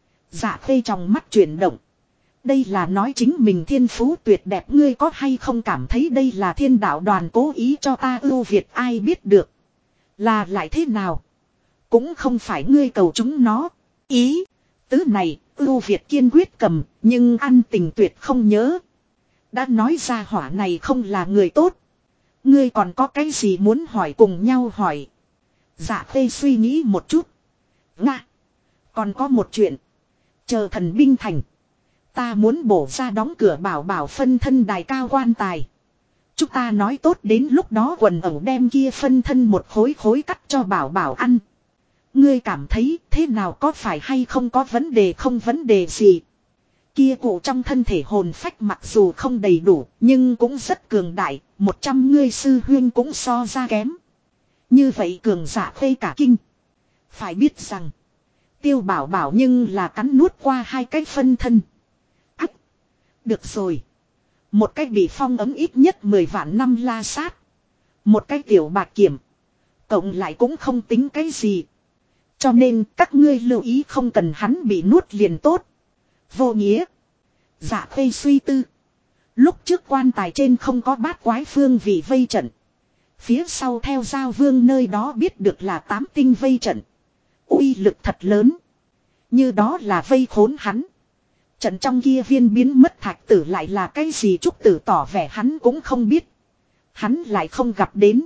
Dạ Khê trong mắt chuyển động. Đây là nói chính mình thiên phú tuyệt đẹp ngươi có hay không cảm thấy đây là thiên đạo đoàn cố ý cho ta ưu việt ai biết được. Là lại thế nào. Cũng không phải ngươi cầu chúng nó. Ý. Tứ này ưu việt kiên quyết cầm nhưng ăn tình tuyệt không nhớ. Đã nói ra hỏa này không là người tốt. Ngươi còn có cái gì muốn hỏi cùng nhau hỏi. Dạ Khê suy nghĩ một chút. Nga. Còn có một chuyện. Chờ thần binh thành. Ta muốn bổ ra đóng cửa bảo bảo phân thân đài cao quan tài. Chúng ta nói tốt đến lúc đó quần ẩu đem kia phân thân một khối khối cắt cho bảo bảo ăn. Ngươi cảm thấy thế nào có phải hay không có vấn đề không vấn đề gì. Kia cụ trong thân thể hồn phách mặc dù không đầy đủ nhưng cũng rất cường đại. 100 ngươi sư huyên cũng so ra kém. Như vậy cường giả Khê cả kinh. Phải biết rằng. Tiêu bảo bảo nhưng là cắn nuốt qua hai cái phân thân. Ách. Được rồi. Một cái bị phong ấm ít nhất 10 vạn năm la sát. Một cái tiểu bạc kiểm. Cộng lại cũng không tính cái gì. Cho nên các ngươi lưu ý không cần hắn bị nuốt liền tốt. Vô nghĩa. Dạ Khê suy tư. Lúc trước quan tài trên không có bát quái phương vị vây trận. Phía sau theo giao vương nơi đó biết được là 8 tinh vây trận. Uy lực thật lớn. Như đó là vây khốn hắn. Trận trong kia viên biến mất thạch tử lại là cái gì Trúc Tử tỏ vẻ hắn cũng không biết. Hắn lại không gặp đến.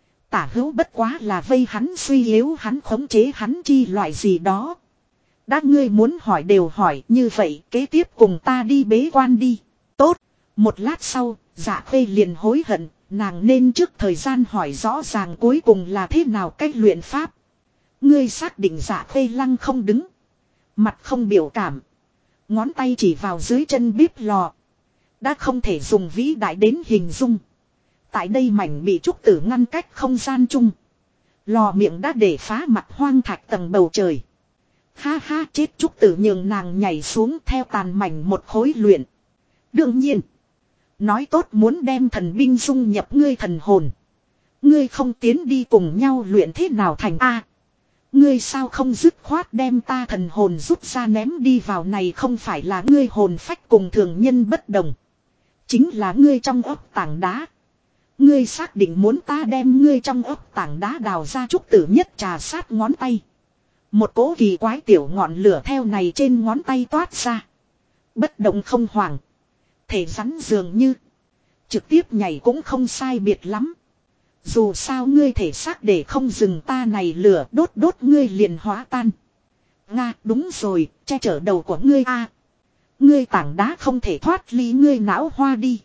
Tả hữu bất quá là vây hắn suy yếu hắn khống chế hắn chi loại gì đó. Đã ngươi muốn hỏi đều hỏi như vậy kế tiếp cùng ta đi bế quan đi. Tốt. Một lát sau Dạ Khê liền hối hận. Nàng nên trước thời gian hỏi rõ ràng cuối cùng là thế nào cách luyện pháp. Ngươi xác định Dạ Khê lăng không đứng. Mặt không biểu cảm. Ngón tay chỉ vào dưới chân bếp lò. Đã không thể dùng vĩ đại đến hình dung. Tại đây mảnh bị Trúc Tử ngăn cách không gian chung. Lò miệng đã để phá mặt hoang thạch tầng bầu trời. Ha ha chết Trúc Tử nhường nàng nhảy xuống theo tàn mảnh một khối luyện. Đương nhiên. Nói tốt muốn đem thần binh dung nhập ngươi thần hồn. Ngươi không tiến đi cùng nhau luyện thế nào thành A. Ngươi sao không dứt khoát đem ta thần hồn rút ra ném đi vào này không phải là ngươi hồn phách cùng thường nhân bất đồng. Chính là ngươi trong ấp tảng đá. Ngươi xác định muốn ta đem ngươi trong ấp tảng đá đào ra Trúc Tử nhất trà sát ngón tay. Một cỗ kỳ quái tiểu ngọn lửa theo này trên ngón tay toát ra. Bất động không hoảng. Thể rắn dường như. Trực tiếp nhảy cũng không sai biệt lắm. Dù sao ngươi thể xác để không dừng ta này lửa đốt đốt ngươi liền hóa tan. Nga đúng rồi, che chở đầu của ngươi a. Ngươi tảng đá không thể thoát ly ngươi não hoa đi.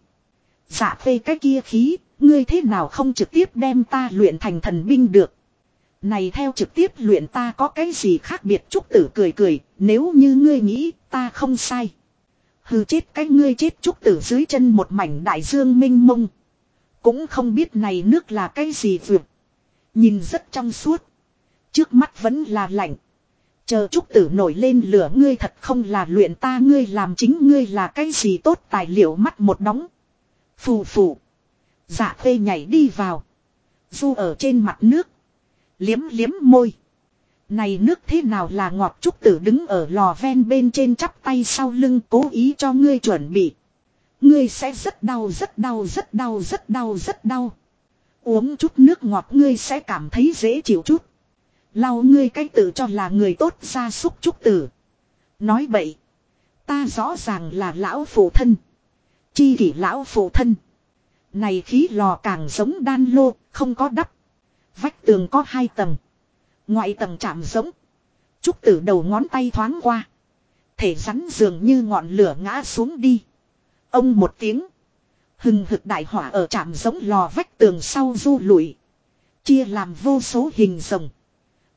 Dạ Khê cái kia khí, ngươi thế nào không trực tiếp đem ta luyện thành thần binh được. Này theo trực tiếp luyện ta có cái gì khác biệt Trúc Tử cười cười, nếu như ngươi nghĩ ta không sai. Hừ chết cái ngươi chết Trúc Tử dưới chân một mảnh đại dương mênh mông. Cũng không biết này nước là cái gì vượt. Nhìn rất trong suốt. Trước mắt vẫn là lạnh. Chờ Trúc Tử nổi lên lửa ngươi thật không là luyện ta ngươi làm chính ngươi là cái gì tốt tài liệu mắt một đóng. Phù phù. Dạ Khê nhảy đi vào. Du ở trên mặt nước. Liếm liếm môi. Này nước thế nào là ngọt Trúc Tử đứng ở lò ven bên trên chắp tay sau lưng cố ý cho ngươi chuẩn bị. Ngươi sẽ rất đau rất đau rất đau rất đau rất đau. Uống chút nước ngọt ngươi sẽ cảm thấy dễ chịu chút. Lau ngươi cái tự cho là người tốt ra xúc Trúc Tử. Nói bậy. Ta rõ ràng là lão phụ thân. Chi kỷ lão phụ thân. Này khí lò càng giống đan lô, không có đắp. Vách tường có 2 tầng. Ngoại tầng chạm giống. Trúc Tử đầu ngón tay thoáng qua. Thể rắn dường như ngọn lửa ngã xuống đi. Ông một tiếng. Hừng hực đại hỏa ở chạm giống lò vách tường sau du lụi. Chia làm vô số hình rồng.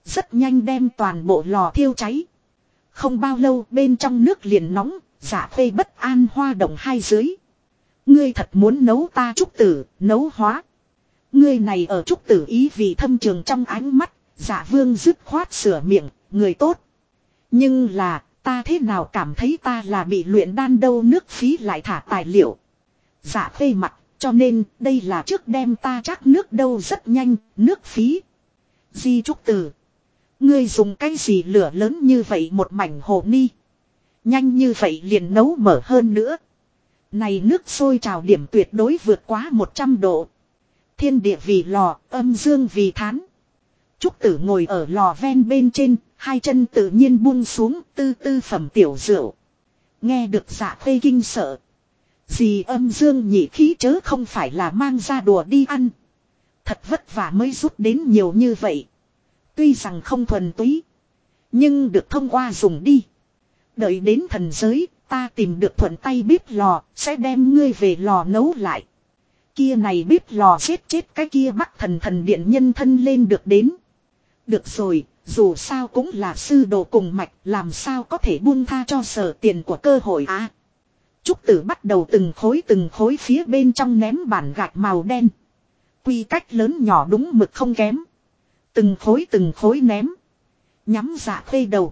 Rất nhanh đem toàn bộ lò thiêu cháy. Không bao lâu bên trong nước liền nóng, Dạ Khê bất an hoa động hai dưới. Ngươi thật muốn nấu ta trúc tử, nấu hóa. Ngươi này ở trúc tử ý vì thâm trường trong ánh mắt, Dạ Vương dứt khoát sửa miệng, người tốt. Nhưng là, ta thế nào cảm thấy ta là bị luyện đan đâu, nước phí lại thả tài liệu. Dạ Khê mặt, cho nên đây là trước đem ta chắc nước đâu, rất nhanh, nước phí. Di trúc tử. Ngươi dùng cái gì lửa lớn như vậy một mảnh hồ ni. Nhanh như vậy liền nấu mở hơn nữa. Này nước sôi trào điểm tuyệt đối vượt quá 100 độ. Thiên địa vì lò, âm dương vì thán. Trúc tử ngồi ở lò ven bên trên, hai chân tự nhiên buông xuống, tư tư phẩm tiểu rượu. Nghe được Dạ Khê kinh sợ. Dì âm dương nhị khí chớ không phải là mang ra đùa đi ăn. Thật vất vả mới rút đến nhiều như vậy. Tuy rằng không thuần túy, nhưng được thông qua dùng đi. Đợi đến thần giới, ta tìm được thuận tay bếp lò, sẽ đem ngươi về lò nấu lại. Kia này bếp lò giết chết cái kia Bắc thần điện nhân thân lên được đến. Được rồi, dù sao cũng là sư đồ cùng mạch, làm sao có thể buông tha cho sở tiền của cơ hội á. Trúc tử bắt đầu từng khối phía bên trong ném bản gạch màu đen. Quy cách lớn nhỏ đúng mực không kém. Từng khối ném. Nhắm Dạ Khê đầu.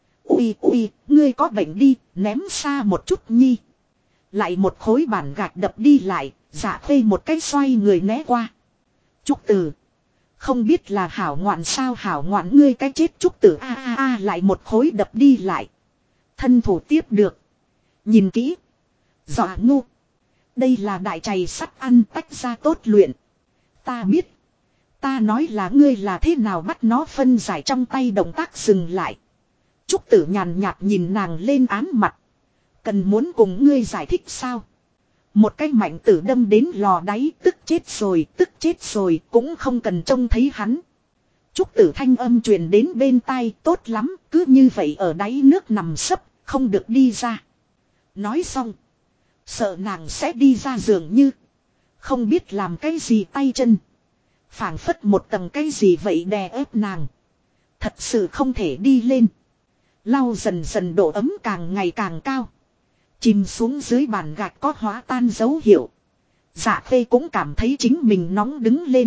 Ui, ngươi có bệnh đi, ném xa một chút nhi. Lại một khối bản gạch đập đi lại, Dạ Khê một cái xoay người né qua. Trúc tử. Không biết là hảo ngoạn sao hảo ngoạn, ngươi cái chết Trúc tử a lại một khối đập đi lại. Thân thủ tiếp được. Nhìn kỹ. Dọa ngu. Đây là đại chày sắt ăn tách ra tốt luyện. Ta biết. Ta nói là ngươi là thế nào bắt nó phân giải, trong tay động tác dừng lại. Trúc tử nhàn nhạt nhìn nàng lên án mặt. Cần muốn cùng ngươi giải thích sao? Một cái mạnh tử đâm đến lò đáy, tức chết rồi, cũng không cần trông thấy hắn. Trúc tử thanh âm truyền đến bên tai, tốt lắm, cứ như vậy ở đáy nước nằm sấp, không được đi ra. Nói xong. Sợ nàng sẽ đi ra dường như. Không biết làm cái gì tay chân. Phảng phất một tầng cái gì vậy đè ép nàng. Thật sự không thể đi lên. Lau dần dần độ ấm càng ngày càng cao. Chìm xuống dưới bàn gạch có hóa tan dấu hiệu. Dạ Khê cũng cảm thấy chính mình nóng đứng lên.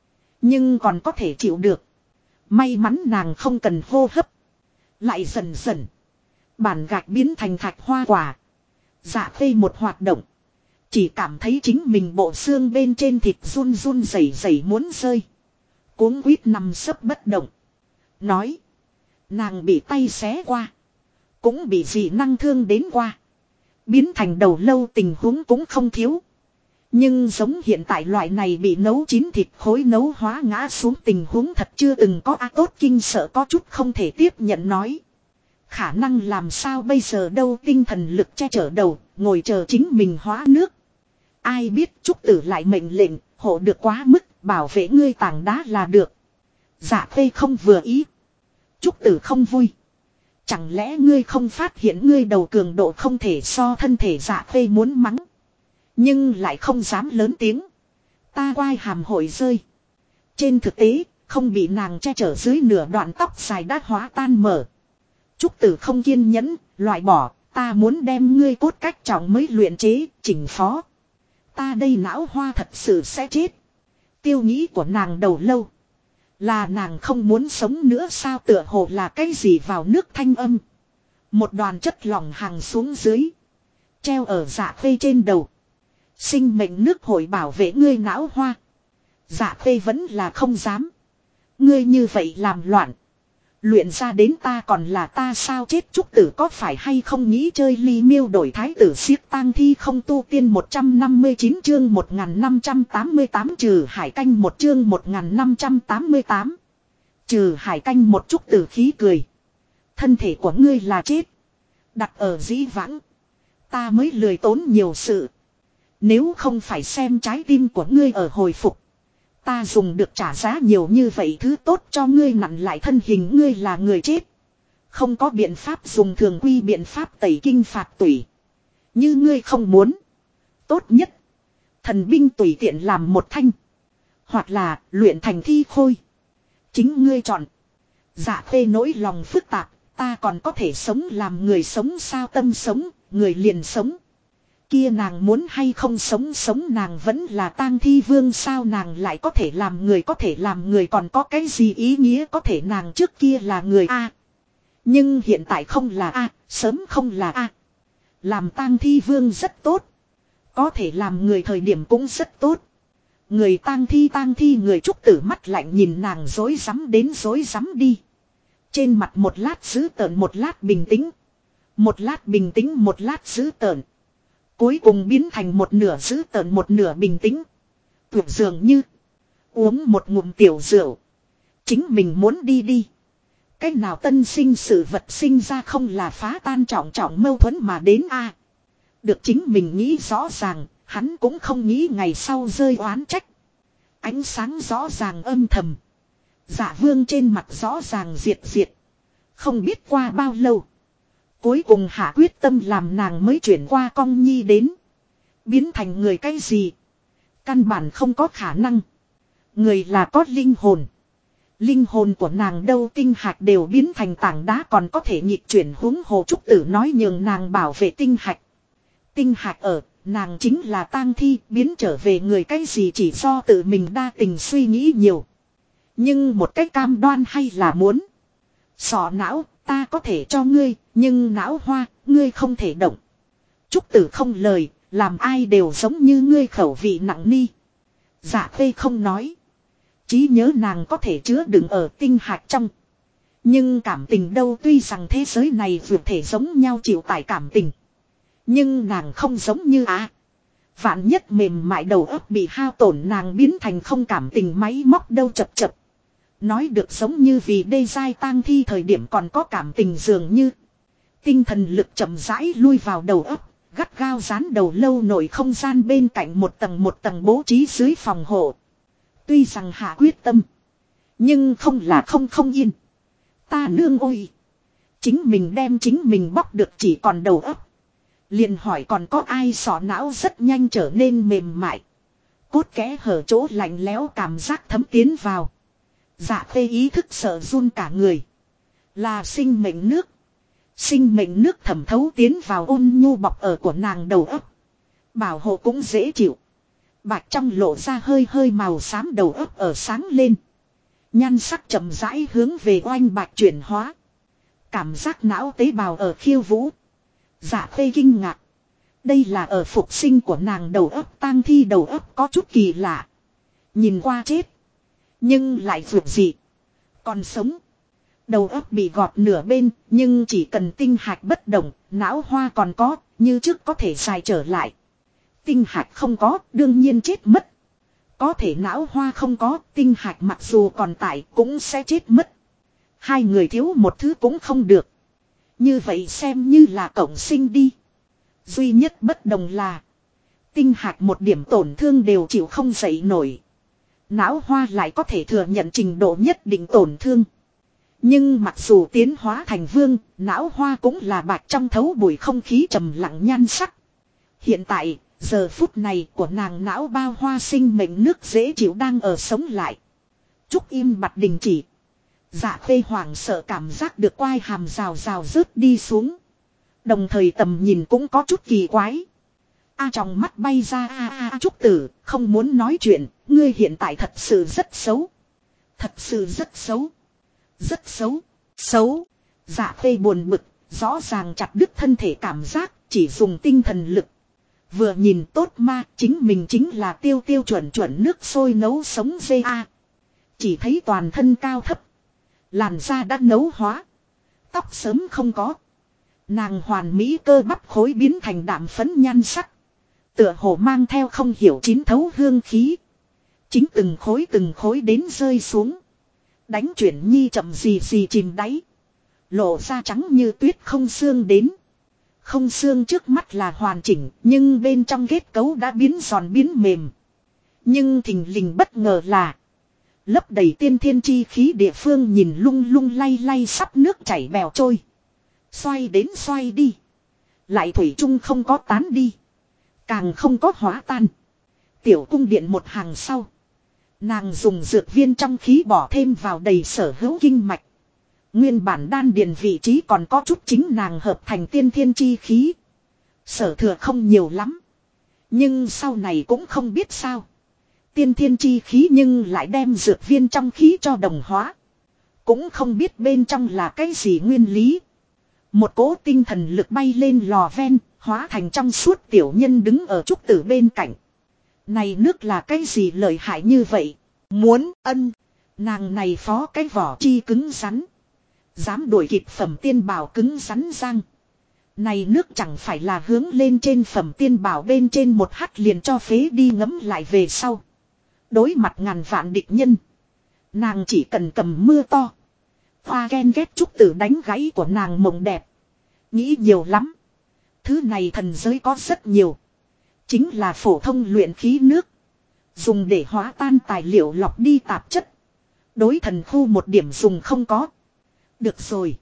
Nhưng còn có thể chịu được. May mắn nàng không cần hô hấp. Lại dần dần. Bàn gạch biến thành thạch hoa quả. Dạ Khê một hoạt động. Chỉ cảm thấy chính mình bộ xương bên trên thịt run run rẩy muốn rơi. Cuống quýt nằm sấp bất động. Nói. Nàng bị tay xé qua. Cũng bị dị năng thương đến qua. Biến thành đầu lâu tình huống cũng không thiếu. Nhưng giống hiện tại loại này bị nấu chín thịt khối nấu hóa ngã xuống tình huống thật chưa từng có, tốt kinh sợ có chút không thể tiếp nhận nói. Khả năng làm sao bây giờ đâu, tinh thần lực che chở đầu, ngồi chờ chính mình hóa nước. Ai biết Trúc tử lại mệnh lệnh, hộ được quá mức, bảo vệ ngươi tảng đá là được. Dạ Khê không vừa ý. Trúc tử không vui. Chẳng lẽ ngươi không phát hiện ngươi đầu cường độ không thể so thân thể Dạ Khê muốn mắng. Nhưng lại không dám lớn tiếng. Ta quai hàm hội rơi. Trên thực tế, không bị nàng che chở dưới nửa đoạn tóc dài đã hóa tan mở. Trúc tử không kiên nhẫn, loại bỏ, ta muốn đem ngươi cốt cách trọng mới luyện chế, chỉnh phó. Ta đây não hoa thật sự sẽ chết. Tiêu nghĩ của nàng đầu lâu. Là nàng không muốn sống nữa sao, tựa hồ là cái gì vào nước thanh âm. Một đoàn chất lỏng hàng xuống dưới. Treo ở Dạ Khê trên đầu. Sinh mệnh nước hội bảo vệ ngươi não hoa. Dạ Khê vẫn là không dám. Ngươi như vậy làm loạn. Luyện ra đến ta còn là ta sao, chết Trúc tử có phải hay không nghĩ chơi ly miêu đổi thái tử siết tang thi không, tu tiên 159 chương 1588 trừ hải canh một chương 1588. Trừ hải canh một. Trúc tử khí cười. Thân thể của ngươi là chết. Đặt ở dĩ vãng. Ta mới lười tốn nhiều sự. Nếu không phải xem trái tim của ngươi ở hồi phục. Ta dùng được trả giá nhiều như vậy thứ tốt cho ngươi, nặn lại thân hình ngươi là người chết. Không có biện pháp dùng thường quy biện pháp tẩy kinh phạt tủy. Như ngươi không muốn. Tốt nhất. Thần binh tùy tiện làm một thanh. Hoặc là luyện thành thi khôi. Chính ngươi chọn. Dạ Khê nỗi lòng phức tạp, ta còn có thể sống làm người sống sao, tâm sống, người liền sống. Kia nàng muốn hay không sống sống, nàng vẫn là tang thi vương sao, nàng lại có thể làm người còn có cái gì ý nghĩa, có thể nàng trước kia là người A. Nhưng hiện tại không là A, sớm không là A. Làm tang thi vương rất tốt. Có thể làm người thời điểm cũng rất tốt. Người tang thi người Trúc Tử mắt lạnh nhìn nàng dối rắm đến dối rắm đi. Trên mặt một lát dữ tợn, một lát bình tĩnh. Một lát bình tĩnh, một lát dữ tợn. Cuối cùng biến thành một nửa dữ tợn một nửa bình tĩnh. Tưởng dường như uống một ngụm tiểu rượu. Chính mình muốn đi đi. Cách nào tân sinh sự vật sinh ra không là phá tan trọng trọng mâu thuẫn mà đến a. Được chính mình nghĩ rõ ràng, hắn cũng không nghĩ ngày sau rơi oán trách. Ánh sáng rõ ràng âm thầm. Dạ Vương trên mặt rõ ràng diệt diệt. Không biết qua bao lâu. Cuối cùng hạ quyết tâm làm nàng mới chuyển qua cong nhi đến. Biến thành người cái gì? Căn bản không có khả năng. Người là có linh hồn. Linh hồn của nàng đâu, tinh hạch đều biến thành tảng đá còn có thể nhịp chuyển, huống hồ Trúc Tử nói nhường nàng bảo vệ tinh hạch. Tinh hạch ở, nàng chính là tang thi, biến trở về người cái gì chỉ do tự mình đa tình suy nghĩ nhiều. Nhưng một cách cam đoan hay là muốn. Sọ não, ta có thể cho ngươi, nhưng não hoa, ngươi không thể động. Trúc Tử không lời, làm ai đều giống như ngươi khẩu vị nặng ni. Dạ Khê không nói. Trí nhớ nàng có thể chứa đựng ở tinh hạch trong. Nhưng cảm tình đâu, tuy rằng thế giới này vượt thể giống nhau chịu tải cảm tình. Nhưng nàng không giống như vạn nhất mềm mại đầu óc bị hao tổn, nàng biến thành không cảm tình máy móc đâu, chập chập. Nói được giống như vì đê giai tang thi thời điểm còn có cảm tình dường như. Tinh thần lực chậm rãi lui vào đầu óc, gắt gao dán đầu lâu nổi không gian bên cạnh một tầng bố trí dưới phòng hộ. Tuy rằng hạ quyết tâm, nhưng không là không yên. Ta nương ôi! Chính mình đem chính mình bóc được chỉ còn đầu óc. Liền hỏi còn có ai, sọ não rất nhanh trở nên mềm mại. Cốt kẽ hở chỗ lạnh lẽo cảm giác thấm tiến vào. Dạ Khê ý thức sợ run cả người. Là sinh mệnh nước. Sinh mệnh nước thẩm thấu tiến vào ôn nhu bọc ở của nàng đầu óc. Bảo hộ cũng dễ chịu. Bạch trong lộ ra hơi hơi màu xám, đầu óc ở sáng lên. Nhan sắc chậm rãi hướng về oanh bạch chuyển hóa. Cảm giác não tế bào ở khiêu vũ. Dạ Khê kinh ngạc. Đây là ở phục sinh của nàng đầu óc, tang thi đầu óc có chút kỳ lạ. Nhìn qua chết. Nhưng lại vượt dị. Còn sống. Đầu óc bị gọt nửa bên, nhưng chỉ cần tinh hạch bất động, não hoa còn có, như trước có thể xài trở lại. Tinh hạch không có, đương nhiên chết mất. Có thể não hoa không có, tinh hạch mặc dù còn tại cũng sẽ chết mất. Hai người thiếu một thứ cũng không được. Như vậy xem như là cộng sinh đi. Duy nhất bất đồng là tinh hạch một điểm tổn thương đều chịu không dậy nổi. Não hoa lại có thể thừa nhận trình độ nhất định tổn thương. Nhưng mặc dù tiến hóa thành vương, não hoa cũng là bạch trong thấu bụi không khí trầm lặng nhan sắc. Hiện tại, giờ phút này của nàng não bao hoa sinh mệnh nước dễ chịu đang ở sống lại. Trúc im bặt đình chỉ. Dạ Khê hoảng sợ cảm giác được quai hàm rào rào rớt đi xuống. Đồng thời tầm nhìn cũng có chút kỳ quái. Trong mắt bay ra Trúc Tử, không muốn nói chuyện, ngươi hiện tại thật sự rất xấu. Thật sự rất xấu. Rất xấu. Xấu. Dạ Khê buồn bực, rõ ràng chặt đứt thân thể cảm giác, chỉ dùng tinh thần lực. Vừa nhìn tốt ma, chính mình chính là tiêu chuẩn nước sôi nấu sống GA. Chỉ thấy toàn thân cao thấp. Làn da đã nấu hóa. Tóc sớm không có. Nàng hoàn mỹ cơ bắp khối biến thành đạm phấn nhan sắc. Tựa hồ mang theo không hiểu chín thấu hương khí. Chính từng khối đến rơi xuống. Đánh chuyển nhi chậm gì chìm đáy. Lộ ra trắng như tuyết không xương đến. Không xương trước mắt là hoàn chỉnh, nhưng bên trong kết cấu đã biến giòn biến mềm. Nhưng thình lình bất ngờ là lấp đầy tiên thiên chi khí địa phương nhìn lung lung lay lay sắp nước chảy bèo trôi. Xoay đến xoay đi. Lại thủy chung không có tán đi. Càng không có hóa tan. Tiểu cung điện một hàng sau. Nàng dùng dược viên trong khí bỏ thêm vào đầy sở hữu kinh mạch. Nguyên bản đan điền vị trí còn có chút chính nàng hợp thành tiên thiên chi khí. Sở thừa không nhiều lắm. Nhưng sau này cũng không biết sao. Tiên thiên chi khí nhưng lại đem dược viên trong khí cho đồng hóa. Cũng không biết bên trong là cái gì nguyên lý. Một cỗ tinh thần lực bay lên lò ven, hóa thành trong suốt tiểu nhân đứng ở trúc tử bên cạnh. Này nước là cái gì lợi hại như vậy? Muốn ân. Nàng này phó cái vỏ chi cứng rắn. Dám đuổi kịp phẩm tiên bảo cứng rắn răng. Này nước chẳng phải là hướng lên trên phẩm tiên bảo bên trên một hắt liền cho phế đi ngấm lại về sau. Đối mặt ngàn vạn địch nhân. Nàng chỉ cần cầm mưa to. Hoa ghen ghét trúc tử đánh gãy của nàng mộng đẹp. Nghĩ nhiều lắm. Thứ này thần giới có rất nhiều. Chính là phổ thông luyện khí nước. Dùng để hóa tan tài liệu lọc đi tạp chất. Đối thần khu một điểm dùng không có. Được rồi.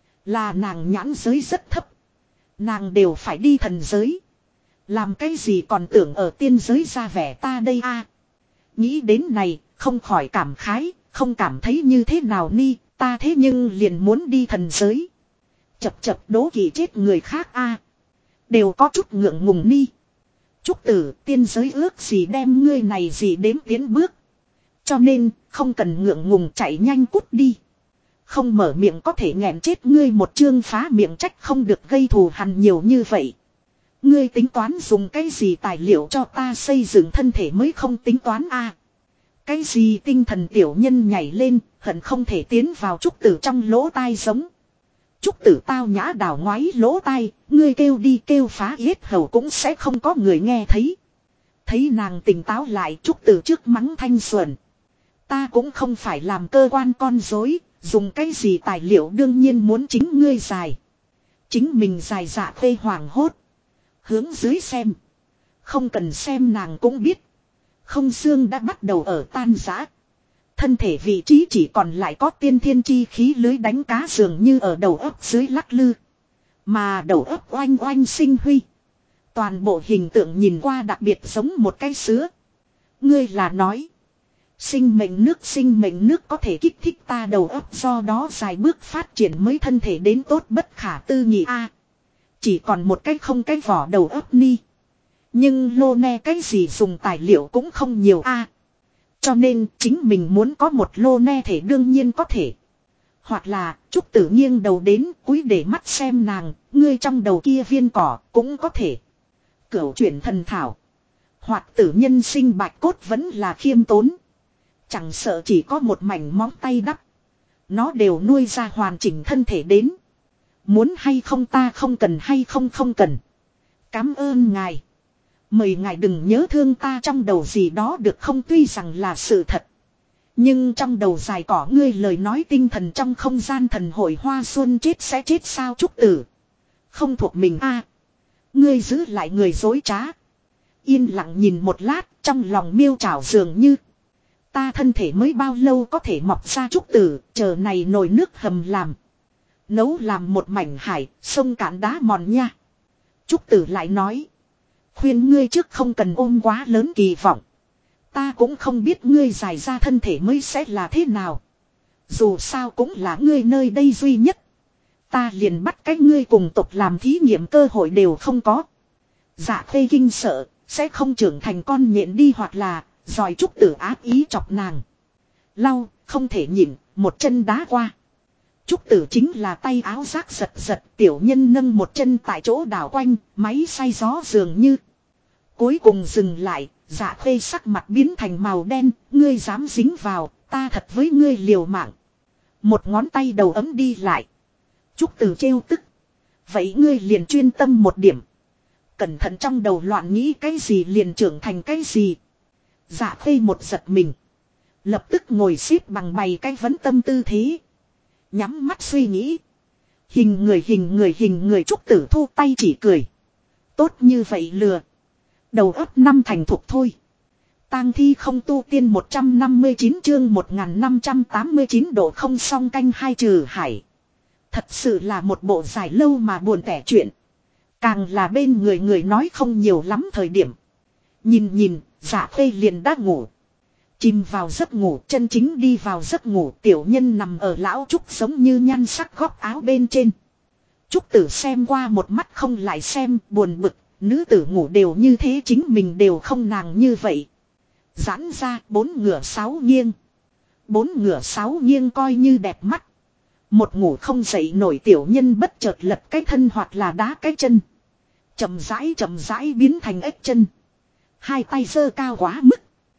Là nàng nhãn giới rất thấp. Nàng đều phải đi thần giới. Làm cái gì còn tưởng ở tiên giới ra vẻ ta đây a? Nghĩ đến này, không khỏi cảm khái, không cảm thấy như thế nào ni, ta thế nhưng liền muốn đi thần giới. Chập chập đố kỵ chết người khác a. Đều có chút ngượng ngùng ni. Trúc tử, tiên giới ước gì đem ngươi này gì đếm tiến bước. Cho nên, không cần ngượng ngùng chạy nhanh cút đi. Không mở miệng có thể nghẹn chết ngươi một chương phá miệng trách không được gây thù hằn nhiều như vậy. Ngươi tính toán dùng cái gì tài liệu cho ta xây dựng thân thể mới không tính toán a? Cái gì tinh thần tiểu nhân nhảy lên, hận không thể tiến vào trúc tử trong lỗ tai giống. Trúc tử tao nhã đảo ngoái lỗ tai, ngươi kêu đi kêu phá yết hầu cũng sẽ không có người nghe thấy. Thấy nàng tỉnh táo lại trúc tử trước mắng thanh xuẩn. Ta cũng không phải làm cơ quan con dối, dùng cái gì tài liệu đương nhiên muốn chính ngươi dài. Chính mình dài dạ phê hoảng hốt. Hướng dưới xem. Không cần xem nàng cũng biết. Không xương đã bắt đầu ở tan rã. Thân thể vị trí chỉ còn lại có tiên thiên chi khí lưới đánh cá dường như ở đầu ấp dưới lắc lư. Mà đầu ấp oanh oanh sinh huy. Toàn bộ hình tượng nhìn qua đặc biệt giống một cái sứa. Ngươi là nói. Sinh mệnh nước có thể kích thích ta đầu óc do đó dài bước phát triển mới thân thể đến tốt bất khả tư nghị a. Chỉ còn một cái không cái vỏ đầu óc ni. Nhưng lô ne cái gì dùng tài liệu cũng không nhiều a. Cho nên chính mình muốn có một lô ne thể đương nhiên có thể. Hoặc là trúc tử nghiêng đầu đến cúi để mắt xem nàng, ngươi trong đầu kia viên cỏ cũng có thể. Cửu chuyển thần thảo. Hoặc tử nhân sinh bạch cốt vẫn là khiêm tốn. Chẳng sợ chỉ có một mảnh móng tay đắp. Nó đều nuôi ra hoàn chỉnh thân thể đến. Muốn hay không ta không cần hay không không cần. Cám ơn ngài. Mời ngài đừng nhớ thương ta trong đầu gì đó được không tuy rằng là sự thật. Nhưng trong đầu dài cỏ ngươi lời nói tinh thần trong không gian thần hội hoa xuân chết sẽ chết sao trúc tử. Không thuộc mình a. Ngươi giữ lại người dối trá. Yên lặng nhìn một lát trong lòng miêu trảo dường như. Ta thân thể mới bao lâu có thể mọc ra trúc tử, chờ này nồi nước hầm làm. Nấu làm một mảnh hải, sông cạn đá mòn nha. Trúc tử lại nói. Khuyên ngươi trước không cần ôm quá lớn kỳ vọng. Ta cũng không biết ngươi dài ra thân thể mới sẽ là thế nào. Dù sao cũng là ngươi nơi đây duy nhất. Ta liền bắt cách ngươi cùng tục làm thí nghiệm cơ hội đều không có. Dạ khê kinh sợ, sẽ không trưởng thành con nhện đi hoặc là... Rồi trúc tử ác ý chọc nàng. Lau, không thể nhịn, một chân đá qua. Trúc tử chính là tay áo rác giật giật, tiểu nhân nâng một chân tại chỗ đảo quanh, máy xay gió dường như. Cuối cùng dừng lại, dạ khê sắc mặt biến thành màu đen, ngươi dám dính vào, ta thật với ngươi liều mạng. Một ngón tay đầu ấm đi lại. Trúc tử trêu tức. Vậy ngươi liền chuyên tâm một điểm. Cẩn thận trong đầu loạn nghĩ cái gì liền trưởng thành cái gì. Dạ khê một giật mình. Lập tức ngồi xếp bằng bày cái vấn tâm tư thế. Nhắm mắt suy nghĩ. Hình người trúc tử thu tay chỉ cười. Tốt như vậy lừa. Đầu óc năm thành thục thôi. Tang thi không tu tiên 159 chương 1589 độ không song canh hai trừ hải. Thật sự là một bộ dài lâu mà buồn tẻ chuyện. Càng là bên người nói không nhiều lắm thời điểm. Nhìn, dạ khê liền đã ngủ. Chìm vào giấc ngủ, chân chính đi vào giấc ngủ, tiểu nhân nằm ở lão Trúc giống như nhan sắc góc áo bên trên. Trúc tử xem qua một mắt không lại xem, buồn bực, nữ tử ngủ đều như thế chính mình đều không nàng như vậy. Giãn ra, 4 ngửa 6 nghiêng. 4 ngửa 6 nghiêng coi như đẹp mắt. Một ngủ không dậy nổi tiểu nhân bất chợt lật cái thân hoặc là đá cái chân. Chậm rãi biến thành ếch chân. Hai tay giơ cao quá mức.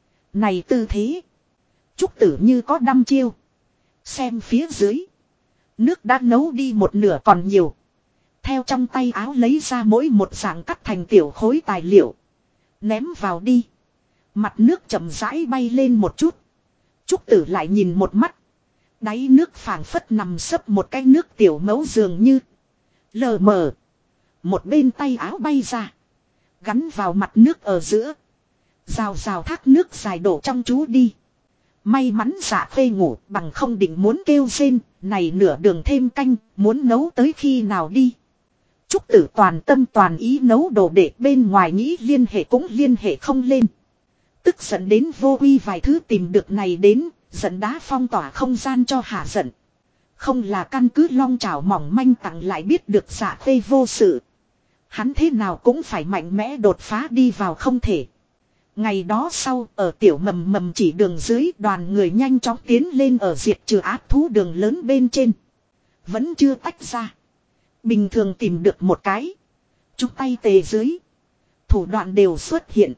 Này tư thế. Trúc tử như có đăm chiêu. Xem phía dưới. Nước đã nấu đi một nửa còn nhiều. Theo trong tay áo lấy ra mỗi một dạng cắt thành tiểu khối tài liệu. Ném vào đi. Mặt nước chậm rãi bay lên một chút. Trúc tử lại nhìn một mắt. Đáy nước phảng phất nằm sấp một cái nước tiểu mẫu dường như. Lờ mờ. Một bên tay áo bay ra. Gắn vào mặt nước ở giữa. Rào rào thác nước dài đổ trong chú đi. May mắn Dạ Khê ngủ bằng không định muốn kêu rên. Này nửa đường thêm canh. Muốn nấu tới khi nào đi. Trúc tử toàn tâm toàn ý nấu đồ để bên ngoài nghĩ liên hệ cũng liên hệ không lên. Tức giận đến vô uy vài thứ tìm được này đến. Giận đá phong tỏa không gian cho hạ giận. Không là căn cứ long trảo mỏng manh tặng lại biết được Dạ Khê vô sự. Hắn thế nào cũng phải mạnh mẽ đột phá đi vào không thể. Ngày đó sau ở tiểu mầm chỉ đường dưới đoàn người nhanh chóng tiến lên ở diệt trừ ác thú đường lớn bên trên. Vẫn chưa tách ra. Bình thường tìm được một cái. Chúng tay tề dưới. Thủ đoạn đều xuất hiện.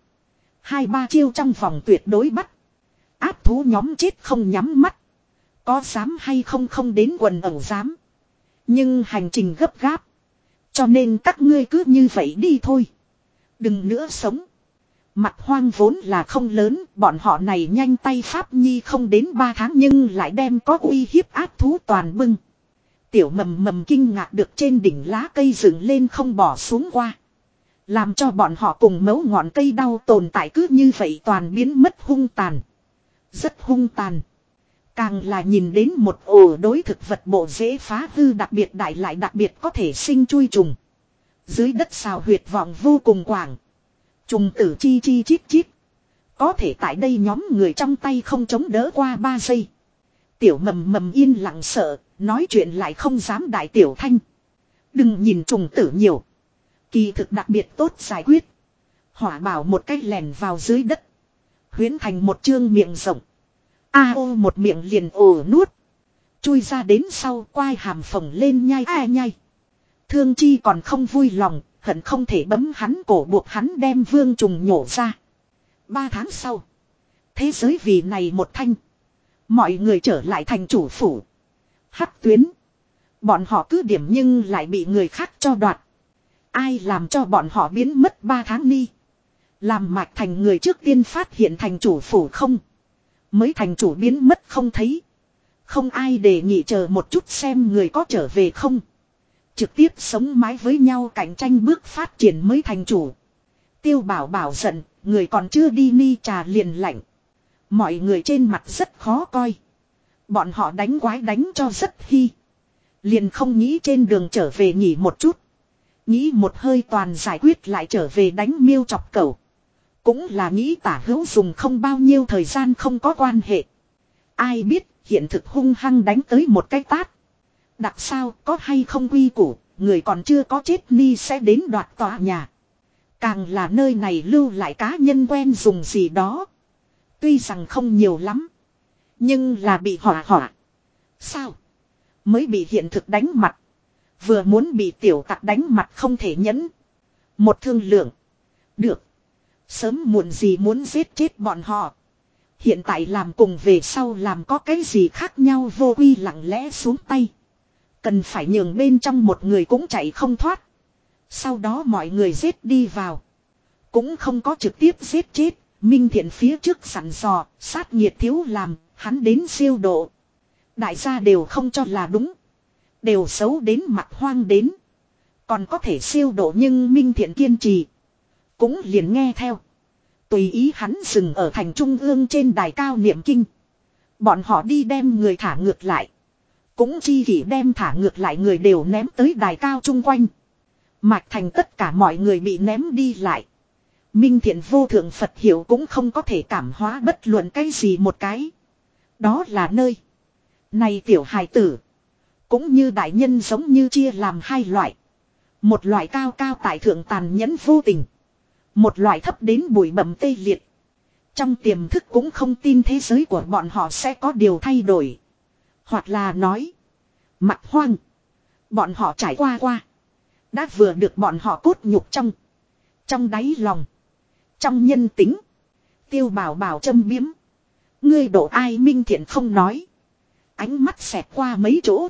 2-3 chiêu trong vòng tuyệt đối bắt. Áp thú nhóm chết không nhắm mắt. Có dám hay không không đến quần ẩu dám. Nhưng hành trình gấp gáp. Cho nên các ngươi cứ như vậy đi thôi. Đừng nữa sống. Mặt hoang vốn là không lớn. Bọn họ này nhanh tay pháp nhi không đến 3 tháng nhưng lại đem có uy hiếp áp thú toàn bưng. Tiểu mầm kinh ngạc được trên đỉnh lá cây dựng lên không bỏ xuống qua. Làm cho bọn họ cùng mấu ngọn cây đau tồn tại cứ như vậy toàn biến mất hung tàn. Rất hung tàn. Càng là nhìn đến một ổ đối thực vật bộ dễ phá hư đặc biệt đại lại đặc biệt có thể sinh chui trùng. Dưới đất xào huyệt vọng vô cùng quảng. Trùng tử chi chít chít. Có thể tại đây nhóm người trong tay không chống đỡ qua 3 giây. Tiểu mầm yên lặng sợ, nói chuyện lại không dám đại tiểu thanh. Đừng nhìn trùng tử nhiều. Kỳ thực đặc biệt tốt giải quyết. Hỏa bảo một cách lèn vào dưới đất. Huyến thành một chương miệng rộng. Ô một miệng liền ồ nuốt. Chui ra đến sau quai hàm phồng lên nhai nhai. Thương chi còn không vui lòng, hận không thể bấm hắn cổ buộc hắn đem vương trùng nhổ ra. 3 tháng sau. Thế giới vì này một thanh. Mọi người trở lại thành chủ phủ. Hắc tuyến. Bọn họ cứ điểm nhưng lại bị người khác cho đoạt. Ai làm cho bọn họ biến mất 3 tháng ni. Làm Mạch Thành người trước tiên phát hiện thành chủ phủ không. Mới thành chủ biến mất không thấy. Không ai đề nghị chờ một chút xem người có trở về không. Trực tiếp sống mái với nhau cạnh tranh bước phát triển mới thành chủ. Tiêu bảo giận, người còn chưa đi ni trà liền lạnh. Mọi người trên mặt rất khó coi. Bọn họ đánh quái đánh cho rất hy. Liền không nghĩ trên đường trở về nghỉ một chút. Nghĩ một hơi toàn giải quyết lại trở về đánh miêu chọc cẩu. Cũng là nghĩ tả hữu dùng không bao nhiêu thời gian không có quan hệ. Ai biết hiện thực hung hăng đánh tới một cái tát. Đặc sao có hay không quy củ, người còn chưa có chết ni sẽ đến đoạt tòa nhà. Càng là nơi này lưu lại cá nhân quen dùng gì đó. Tuy rằng không nhiều lắm. Nhưng là bị hỏa. Sao? Mới bị hiện thực đánh mặt. Vừa muốn bị tiểu tặc đánh mặt không thể nhẫn. Một thương lượng. Được. Sớm muộn gì muốn giết chết bọn họ. Hiện tại làm cùng về sau làm có cái gì khác nhau vô quy lặng lẽ xuống tay. Cần phải nhường bên trong một người cũng chạy không thoát. Sau đó mọi người giết đi vào. Cũng không có trực tiếp giết chết. Minh Thiện phía trước sẵn dò, sát nhiệt thiếu làm, hắn đến siêu độ. Đại gia đều không cho là đúng. Đều xấu đến mặt hoang đến. Còn có thể siêu độ nhưng Minh Thiện kiên trì. Cũng liền nghe theo. Tùy ý hắn dừng ở thành trung ương trên đài cao niệm kinh. Bọn họ đi đem người thả ngược lại. Cũng chi kỷ đem thả ngược lại người đều ném tới đài cao chung quanh. Mạch Thành tất cả mọi người bị ném đi lại. Minh Thiện vô thượng Phật hiểu cũng không có thể cảm hóa bất luận cái gì một cái. Đó là nơi. Này tiểu hài tử. Cũng như đại nhân giống như chia làm hai loại. Một loại cao cao tại thượng tàn nhẫn vô tình. Một loại thấp đến bụi bặm tê liệt. Trong tiềm thức cũng không tin thế giới của bọn họ sẽ có điều thay đổi. Hoặc là nói. Mặt hoang. Bọn họ trải qua. Đã vừa được bọn họ cốt nhục trong đáy lòng. Trong nhân tính. Tiêu Bảo Bảo châm biếm. Ngươi độ ai Minh Thiện không nói. Ánh mắt xẹt qua mấy chỗ.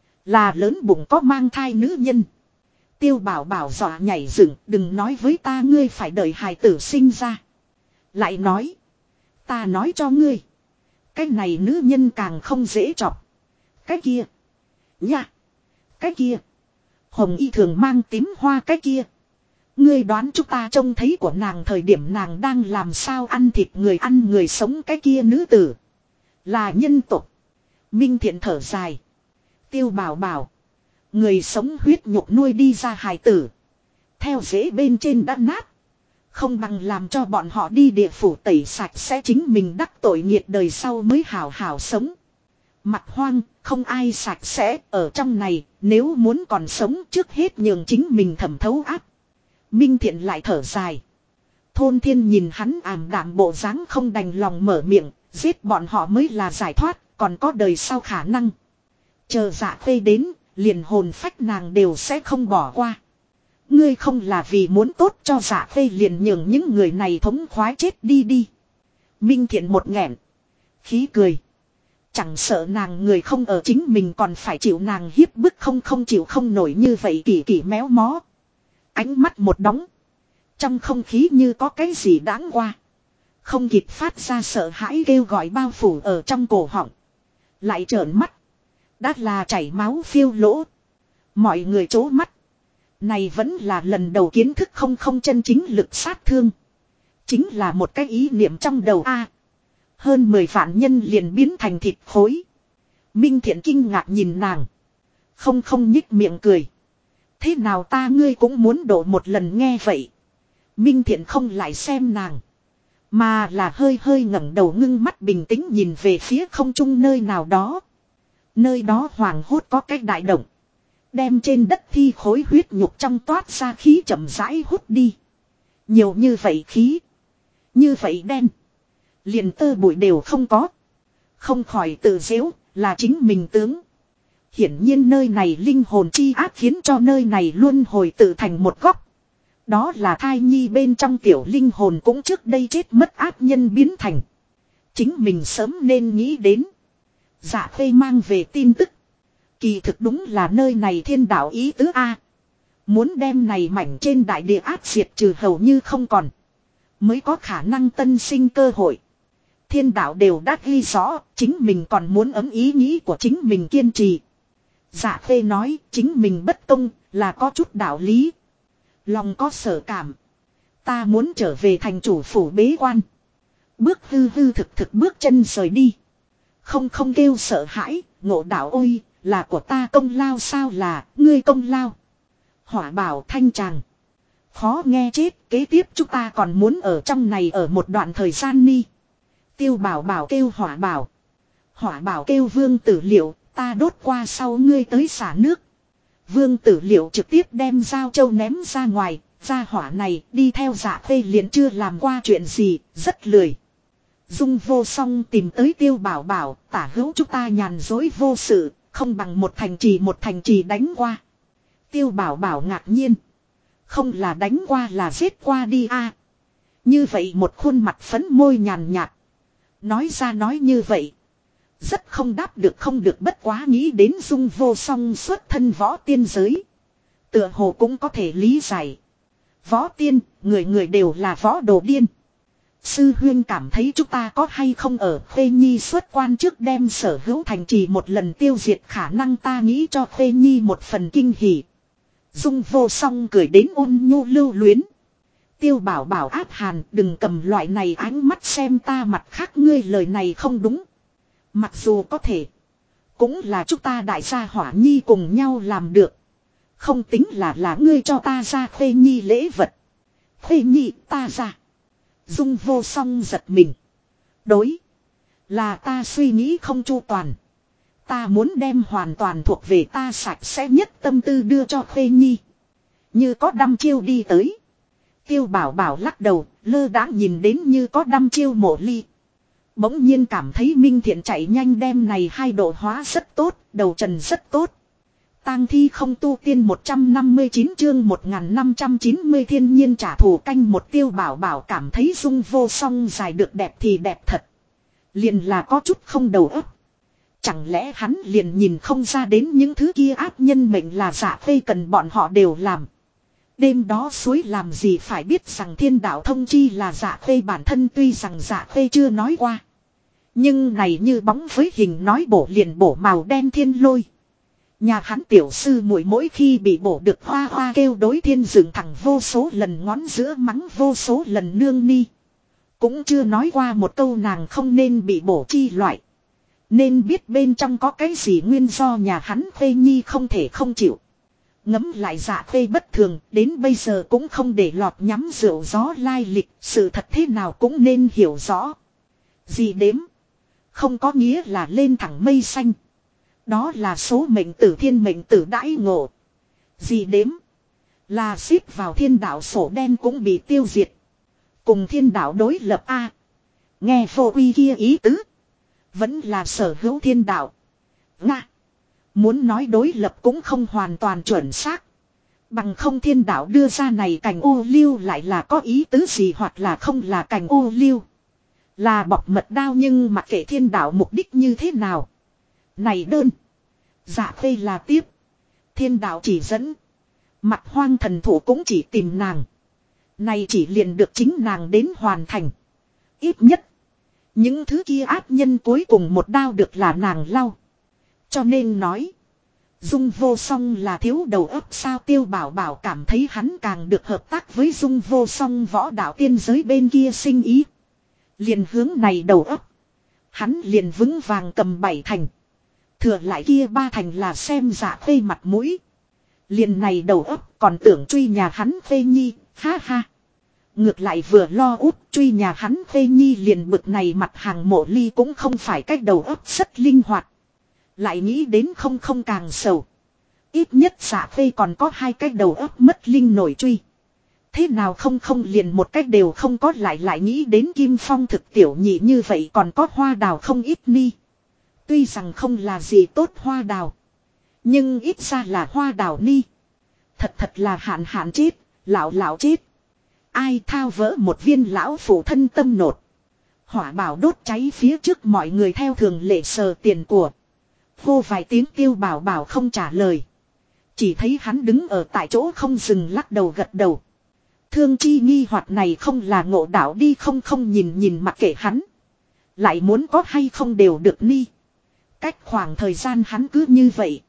Là lớn bụng có mang thai nữ nhân. Tiêu Bảo Bảo dọa nhảy dựng, đừng nói với ta ngươi phải đợi hài tử sinh ra. Lại nói. Ta nói cho ngươi. Cái này nữ nhân càng không dễ chọc. Cái kia. Nha. Cái kia. Hồng y thường mang tím hoa cái kia. Ngươi đoán chúng ta trông thấy của nàng thời điểm nàng đang làm sao ăn thịt người ăn người sống cái kia nữ tử. Là nhân tộc. Minh Thiện thở dài. Tiêu Bảo Bảo. Người sống huyết nhục nuôi đi ra hài tử. Theo dễ bên trên đã nát. Không bằng làm cho bọn họ đi địa phủ tẩy sạch sẽ chính mình đắc tội nghiệt đời sau mới hảo hảo sống. Mặt hoang, không ai sạch sẽ ở trong này, nếu muốn còn sống trước hết nhường chính mình thẩm thấu áp. Minh Thiện lại thở dài. Thôn Thiên nhìn hắn ảm đạm bộ dáng không đành lòng mở miệng, giết bọn họ mới là giải thoát, còn có đời sau khả năng. Chờ Dạ Khê đến, liền hồn phách nàng đều sẽ không bỏ qua. Ngươi không là vì muốn tốt cho Dạ Khê liền nhường những người này thống khoái chết đi. Minh Thiện một nghẹn. Khí cười. Chẳng sợ nàng người không ở chính mình còn phải chịu nàng hiếp bức không chịu không nổi như vậy kỳ méo mó. Ánh mắt một đóng. Trong không khí như có cái gì đáng qua. Không kịp phát ra sợ hãi kêu gọi bao phủ ở trong cổ họng. Lại trợn mắt. Đã là chảy máu phiêu lỗ. Mọi người trố mắt. Này vẫn là lần đầu kiến thức không chân chính lực sát thương. Chính là một cái ý niệm trong đầu a. Hơn 10 vạn nhân liền biến thành thịt khối. Minh Thiện kinh ngạc nhìn nàng. Không nhích miệng cười. Thế nào ta ngươi cũng muốn đổ một lần nghe vậy. Minh Thiện không lại xem nàng. Mà là hơi ngẩng đầu ngưng mắt bình tĩnh nhìn về phía không trung nơi nào đó. Nơi đó hoàng hốt có cái đại động. Đem trên đất thi khối huyết nhục trong toát ra khí chậm rãi hút đi. Nhiều như vậy khí. Như vậy đen. Liền tơ bụi đều không có. Không khỏi tự giễu là chính mình tướng. Hiển nhiên nơi này linh hồn chi ác khiến cho nơi này luôn hồi tự thành một góc. Đó là thai nhi bên trong tiểu linh hồn cũng trước đây chết mất ác nhân biến thành. Chính mình sớm nên nghĩ đến. Dạ Khê mang về tin tức. Kỳ thực đúng là nơi này thiên đạo ý tứ A. Muốn đem này mảnh trên đại địa ác diệt trừ hầu như không còn. Mới có khả năng tân sinh cơ hội. Thiên đạo đều đã ghi rõ, chính mình còn muốn ấm ý nghĩ của chính mình kiên trì. Dạ Khê nói chính mình bất công là có chút đạo lý. Lòng có sở cảm. Ta muốn trở về thành chủ phủ bế quan. Bước hư thực bước chân rời đi. Không kêu sợ hãi, ngộ đạo ôi, là của ta công lao sao là, ngươi công lao. Hỏa Bảo thanh tràng. Khó nghe chết, kế tiếp chúng ta còn muốn ở trong này ở một đoạn thời gian ni. Tiêu Bảo Bảo kêu Hỏa Bảo. Hỏa Bảo kêu Vương Tử Liệu, ta đốt qua sau ngươi tới xả nước. Vương Tử Liệu trực tiếp đem dao châu ném ra ngoài, ra hỏa này đi theo Dạ Khê liền chưa làm qua chuyện gì, rất lười. Dung Vô Song tìm tới Tiêu Bảo Bảo, tả hữu chúng ta nhàn dối vô sự, không bằng một thành trì đánh qua. Tiêu Bảo Bảo ngạc nhiên. Không là đánh qua là giết qua đi a. Như vậy một khuôn mặt phấn môi nhàn nhạt. Nói ra nói như vậy. Rất không đáp được không được bất quá nghĩ đến Dung Vô Song xuất thân võ tiên giới. Tựa hồ cũng có thể lý giải. Võ tiên, người đều là võ đồ điên. Sư huyên cảm thấy chúng ta có hay không ở Khê Nhi xuất quan trước đem sở hữu thành trì một lần tiêu diệt khả năng ta nghĩ cho Khê Nhi một phần kinh hỉ. Dung Vô Song cười đến ôn nhu lưu luyến. Tiêu Bảo Bảo áp hàn đừng cầm loại này ánh mắt xem ta mặt khác ngươi lời này không đúng. Mặc dù có thể. Cũng là chúng ta đại gia Hỏa Nhi cùng nhau làm được. Không tính là ngươi cho ta ra Khê Nhi lễ vật. Khuê Nhi ta ra. Dung Vô Song giật mình. Đối. Là ta suy nghĩ không chu toàn. Ta muốn đem hoàn toàn thuộc về ta sạch sẽ nhất tâm tư đưa cho Khuê Nhi. Như có đăm chiêu đi tới. Tiêu Bảo Bảo lắc đầu, lơ đãng nhìn đến như có đăm chiêu Mộ Ly. Bỗng nhiên cảm thấy Minh Thiện chạy nhanh đem này hai độ hóa rất tốt, đầu trần rất tốt. Tang thi không tu tiên 159 chương 1590 thiên nhiên trả thù canh một. Tiêu Bảo Bảo cảm thấy Dung Vô Song dài được đẹp thì đẹp thật. Liền là có chút không đầu óc. Chẳng lẽ hắn liền nhìn không ra đến những thứ kia ác nhân mệnh là Dạ Khê cần bọn họ đều làm. Đêm đó suối làm gì phải biết rằng thiên đạo thông chi là Dạ Khê bản thân, tuy rằng Dạ Khê chưa nói qua. Nhưng này như bóng với hình nói bổ liền bổ màu đen thiên lôi. Nhà hắn tiểu sư muội mỗi khi bị bổ được hoa hoa kêu đối thiên dựng thẳng vô số lần ngón giữa mắng vô số lần nương ni. Cũng chưa nói qua một câu nàng không nên bị bổ chi loại. Nên biết bên trong có cái gì nguyên do nhà hắn Khuê Nhi không thể không chịu. Ngấm lại Dạ Khê bất thường, đến bây giờ cũng không để lọt nhắm rượu gió lai lịch, sự thật thế nào cũng nên hiểu rõ. Gì đếm? Không có nghĩa là lên thẳng mây xanh. Đó là số mệnh tử thiên mệnh tử đãi ngộ. Gì đếm? Là xếp vào thiên đạo sổ đen cũng bị tiêu diệt. Cùng thiên đạo đối lập A. Nghe vô uy kia ý tứ. Vẫn là sở hữu thiên đạo. Nga. Muốn nói đối lập cũng không hoàn toàn chuẩn xác. Bằng không thiên đạo đưa ra này cành ô liu lại là có ý tứ gì, hoặc là không là cành ô liu. Là bọc mật đao, nhưng mặc kệ thiên đạo mục đích như thế nào. Này đơn. Dạ Khê là tiếp. Thiên đạo chỉ dẫn. Mặt hoang thần thủ cũng chỉ tìm nàng. Này chỉ liền được chính nàng đến hoàn thành. Ít nhất. Những thứ kia ác nhân cuối cùng một đao được là nàng lau. Cho nên nói. Dung Vô Song là thiếu đầu óc sao? Tiêu Bảo Bảo cảm thấy hắn càng được hợp tác với Dung Vô Song võ đạo tiên giới bên kia sinh ý. Liền hướng này đầu óc. Hắn liền vững vàng cầm 7 thành. Thừa lại kia 3 thành là xem Dạ Khê mặt mũi. Liền này đầu óc còn tưởng truy nhà hắn Khê Nhi, ha ha. Ngược lại vừa lo út truy nhà hắn Khê Nhi liền bực này mặt hàng Mộ Ly cũng không phải cách đầu óc rất linh hoạt. Lại nghĩ đến không càng sầu. Ít nhất Dạ Khê còn có 2 cái đầu óc mất linh nổi truy. Thế nào không liền một cách đều không có, lại nghĩ đến Kim Phong thực tiểu nhị như vậy còn có Hoa Đào không ít ni. Tuy rằng không là gì tốt Hoa Đào. Nhưng ít ra là Hoa Đào ni. Thật là hạn chết, lão chết. Ai thao vỡ một viên lão phụ thân tâm nột. Hỏa bảo đốt cháy phía trước mọi người theo thường lệ sờ tiền của. Hô vài tiếng Tiêu Bảo Bảo không trả lời. Chỉ thấy hắn đứng ở tại chỗ không dừng lắc đầu gật đầu. Thương Chi nghi hoặc này không là ngộ đạo đi không nhìn mặc kệ hắn. Lại muốn có hay không đều được ni. Cách khoảng thời gian hắn cứ như vậy.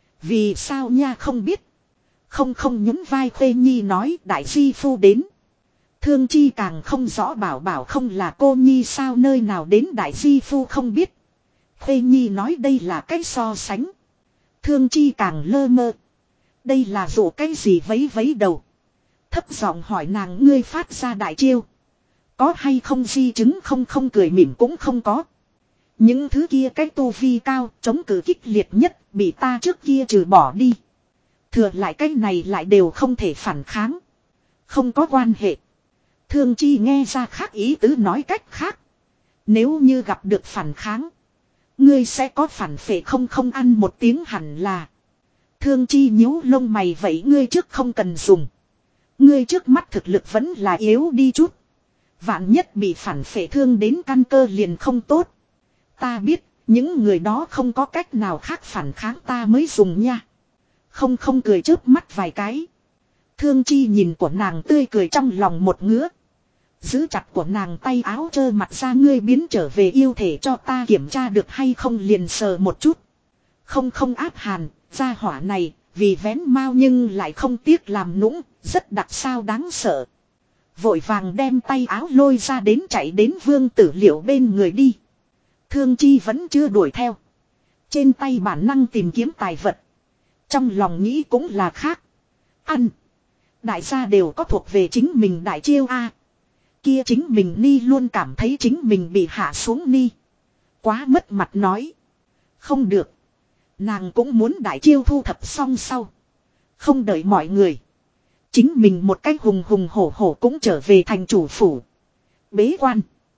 Vì sao nha không biết. Không nhún vai Khuê Nhi nói đại di phu đến. Thương Chi càng không rõ Bảo Bảo không là cô Nhi sao, nơi nào đến đại di phu không biết. Khuê Nhi nói đây là cái so sánh. Thương Chi càng lơ mơ. Đây là dụ cái gì vấy đầu. Thấp giọng hỏi nàng ngươi phát ra đại chiêu. Có hay không di chứng không cười mỉm cũng không có. Những thứ kia cái tu vi cao chống cự kích liệt nhất bị ta trước kia trừ bỏ đi. Thừa lại cái này lại đều không thể phản kháng. Không có quan hệ. Thương Chi nghe ra khác ý tứ nói cách khác. Nếu như gặp được phản kháng. Ngươi sẽ có phản phệ không ăn một tiếng hẳn là. Thương Chi nhíu lông mày vậy ngươi trước không cần dùng. Ngươi trước mắt thực lực vẫn là yếu đi chút. Vạn nhất bị phản phệ thương đến căn cơ liền không tốt. Ta biết, những người đó không có cách nào khác phản kháng ta mới dùng nha. Không cười chớp mắt vài cái. Thương Chi nhìn của nàng tươi cười trong lòng một ngứa. Giữ chặt của nàng tay áo trơ mặt ra ngươi biến trở về yêu thể cho ta kiểm tra được hay không liền sờ một chút. Không áp hàn, gia hỏa này, vì vén mau nhưng lại không tiếc làm nũng, rất đặc sao đáng sợ. Vội vàng đem tay áo lôi ra đến chạy đến Vương Tử Liệu bên người đi. Thương Chi vẫn chưa đuổi theo. Trên tay bản năng tìm kiếm tài vật. Trong lòng nghĩ cũng là khác. Ăn. Đại gia đều có thuộc về chính mình đại chiêu a. Kia chính mình Ni luôn cảm thấy chính mình bị hạ xuống Ni. Quá mất mặt nói. Không được. Nàng cũng muốn đại chiêu thu thập xong sau. Không đợi mọi người. Chính mình một cách hùng hùng hổ hổ cũng trở về thành chủ phủ. Bế quan.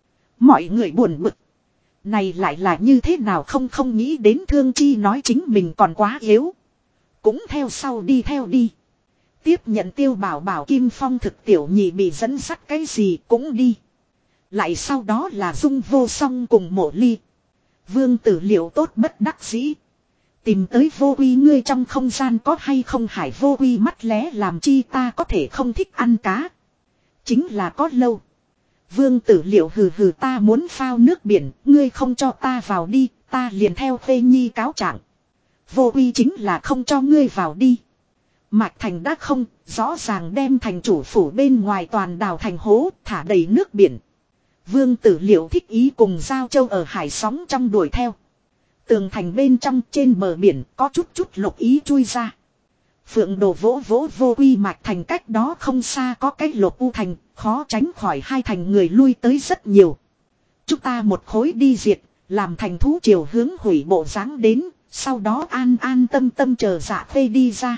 Mọi người buồn bực. Này lại là như thế nào không nghĩ đến Thương Chi nói chính mình còn quá yếu. Cũng theo sau đi theo đi. Tiếp nhận Tiêu Bảo Bảo Kim Phong thực tiểu nhị bị dẫn dắt cái gì cũng đi. Lại sau đó là Dung Vô Song cùng Mộ Ly. Vương Tử Liệu tốt bất đắc dĩ. Tìm tới Vô Quy ngươi trong không gian có hay không Hải Vô Quy mắt lé làm chi ta có thể không thích ăn cá. Chính là có lâu. Vương Tử Liệu hừ hừ ta muốn phao nước biển, ngươi không cho ta vào đi, ta liền theo Khê Nhi cáo trạng. Vô Quy chính là không cho ngươi vào đi. Mạch Thành đã không, rõ ràng đem thành chủ phủ bên ngoài toàn đào thành hố, thả đầy nước biển. Vương Tử Liệu thích ý cùng Giao Châu ở hải sóng trong đuổi theo. Tường thành bên trong trên bờ biển có chút lục ý chui ra. Phượng Đồ vỗ vỗ Vô Quy Mạch Thành cách đó không xa có cái lục u thành, khó tránh khỏi hai thành người lui tới rất nhiều. Chúng ta một khối đi diệt, làm thành thú triều hướng hủy bộ dáng đến, sau đó an an tâm tâm chờ Dạ Khê đi ra.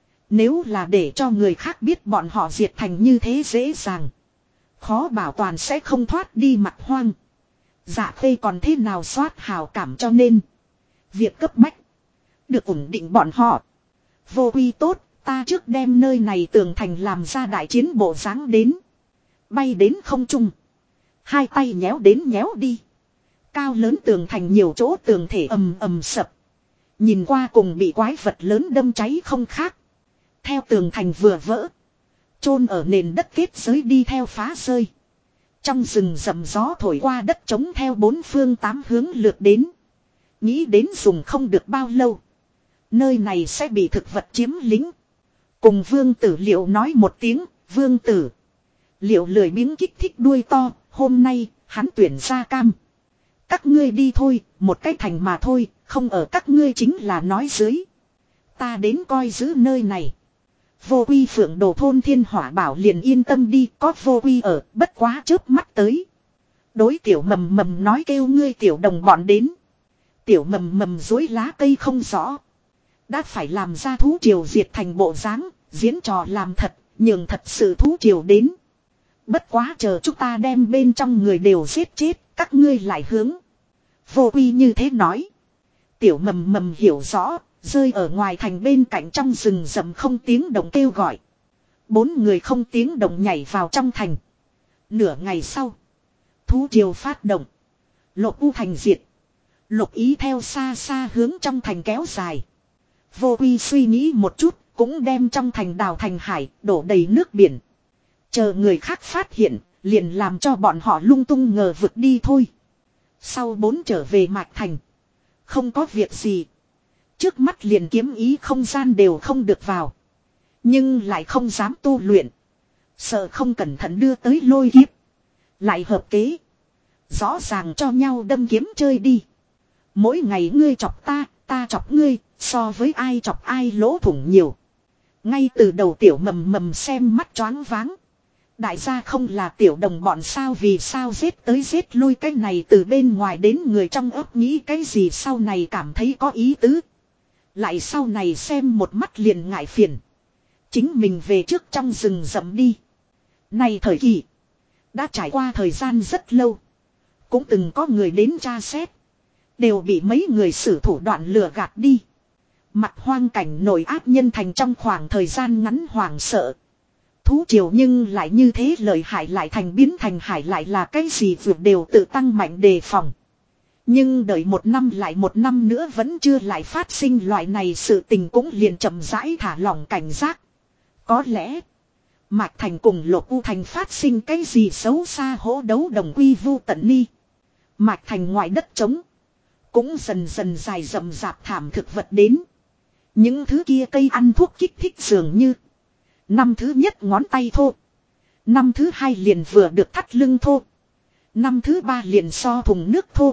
Nếu là để cho người khác biết bọn họ diệt thành như thế dễ dàng, khó bảo toàn sẽ không thoát đi mặt hoang. Dạ Khê còn thế nào soát hào cảm cho nên việc cấp bách được ổn định bọn họ. Vô Quy tốt, ta trước đem nơi này tường thành làm ra đại chiến bộ dáng đến. Bay đến không trung. Hai tay nhéo đến nhéo đi. Cao lớn tường thành nhiều chỗ tường thể ầm ầm sập. Nhìn qua cùng bị quái vật lớn đâm cháy không khác. Theo tường thành vừa vỡ. Chôn ở nền đất kết giới đi theo phá rơi. Trong rừng rậm gió thổi qua đất trống theo bốn phương tám hướng lượt đến. Nghĩ đến dùng không được bao lâu. Nơi này sẽ bị thực vật chiếm lĩnh. Cùng Vương Tử Liệu nói một tiếng, Vương Tử. Liệu lười biếng kích thích đuôi to, hôm nay, hắn tuyển ra cam. Các ngươi đi thôi, một cái thành mà thôi, không ở các ngươi chính là nói dưới. Ta đến coi giữ nơi này. Vô Quy Phượng Đồ thôn Thiên Hỏa Bảo liền yên tâm đi, có Vô Quy ở, bất quá chớp mắt tới. Đối tiểu mầm mầm nói kêu ngươi tiểu đồng bọn đến. Tiểu mầm mầm dối lá cây không rõ. Đã phải làm ra thú triều diệt thành bộ dáng, diễn trò làm thật, nhường thật sự thú triều đến. Bất quá chờ chúng ta đem bên trong người đều giết chết, các ngươi lại hướng. Vô Quy như thế nói. Tiểu mầm mầm hiểu rõ, rơi ở ngoài thành bên cạnh trong rừng rậm không tiếng động kêu gọi. Bốn người không tiếng động nhảy vào trong thành. Nửa ngày sau, thú triều phát động. Lục u thành diệt. Lục ý theo xa xa hướng trong thành kéo dài. Vô Quy suy nghĩ một chút, cũng đem trong thành đào thành hải, đổ đầy nước biển. Chờ người khác phát hiện, liền làm cho bọn họ lung tung ngờ vực đi thôi. Sau 4 trở về Mạch Thành. Không có việc gì. Trước mắt liền kiếm ý không gian đều không được vào. Nhưng lại không dám tu luyện. Sợ không cẩn thận đưa tới lôi kiếp. Lại hợp kế. Rõ ràng cho nhau đâm kiếm chơi đi. Mỗi ngày ngươi chọc ta, ta chọc ngươi, so với ai chọc ai lỗ thủng nhiều. Ngay từ đầu tiểu mầm mầm xem mắt choáng váng. Đại gia không là tiểu đồng bọn sao, vì sao giết tới giết lui cái này từ bên ngoài đến người trong ấp nghĩ cái gì sau này cảm thấy có ý tứ. Lại sau này xem một mắt liền ngại phiền. Chính mình về trước trong rừng rậm đi. Này thời kỳ. Đã trải qua thời gian rất lâu. Cũng từng có người đến tra xét. Đều bị mấy người sử thủ đoạn lừa gạt đi. Mặt hoang cảnh nổi áp nhân thành trong khoảng thời gian ngắn hoảng sợ. Thú triều nhưng lại như thế lợi hại lại thành biến thành hải lại là cái gì vượt đều tự tăng mạnh đề phòng. Nhưng đợi một năm lại một năm nữa vẫn chưa lại phát sinh loại này sự tình cũng liền chậm rãi thả lỏng cảnh giác. Có lẽ Mạch Thành cùng Lục U Thành phát sinh cái gì xấu xa hỗ đấu đồng quy vu tận ni. Mạch Thành ngoài đất trống. Cũng dần dần dài rậm rạp thảm thực vật đến. Những thứ kia cây ăn thuốc kích thích dường như. Năm thứ nhất ngón tay thô. Năm thứ hai liền vừa được thắt lưng thô. Năm thứ ba liền so thùng nước thô.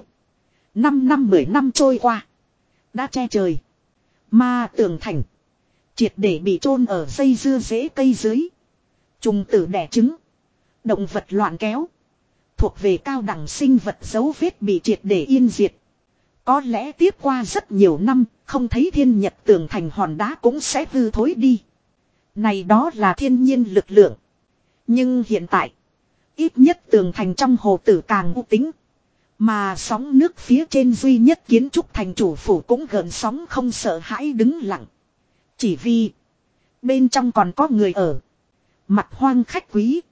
10 năm trôi qua. Đã che trời. Mà tường thành. Triệt để bị chôn ở dây dưa rễ cây dưới. Trùng tử đẻ trứng. Động vật loạn kéo. Thuộc về cao đẳng sinh vật dấu vết bị triệt để yên diệt. Có lẽ tiếp qua rất nhiều năm, không thấy thiên nhật tường thành hòn đá cũng sẽ hư thối đi. Này đó là thiên nhiên lực lượng. Nhưng hiện tại, ít nhất tường thành trong hồ tử càng u tính. Mà sóng nước phía trên duy nhất kiến trúc thành chủ phủ cũng gợn sóng không sợ hãi đứng lặng. Chỉ vì bên trong còn có người ở. Mặt hoang khách quý.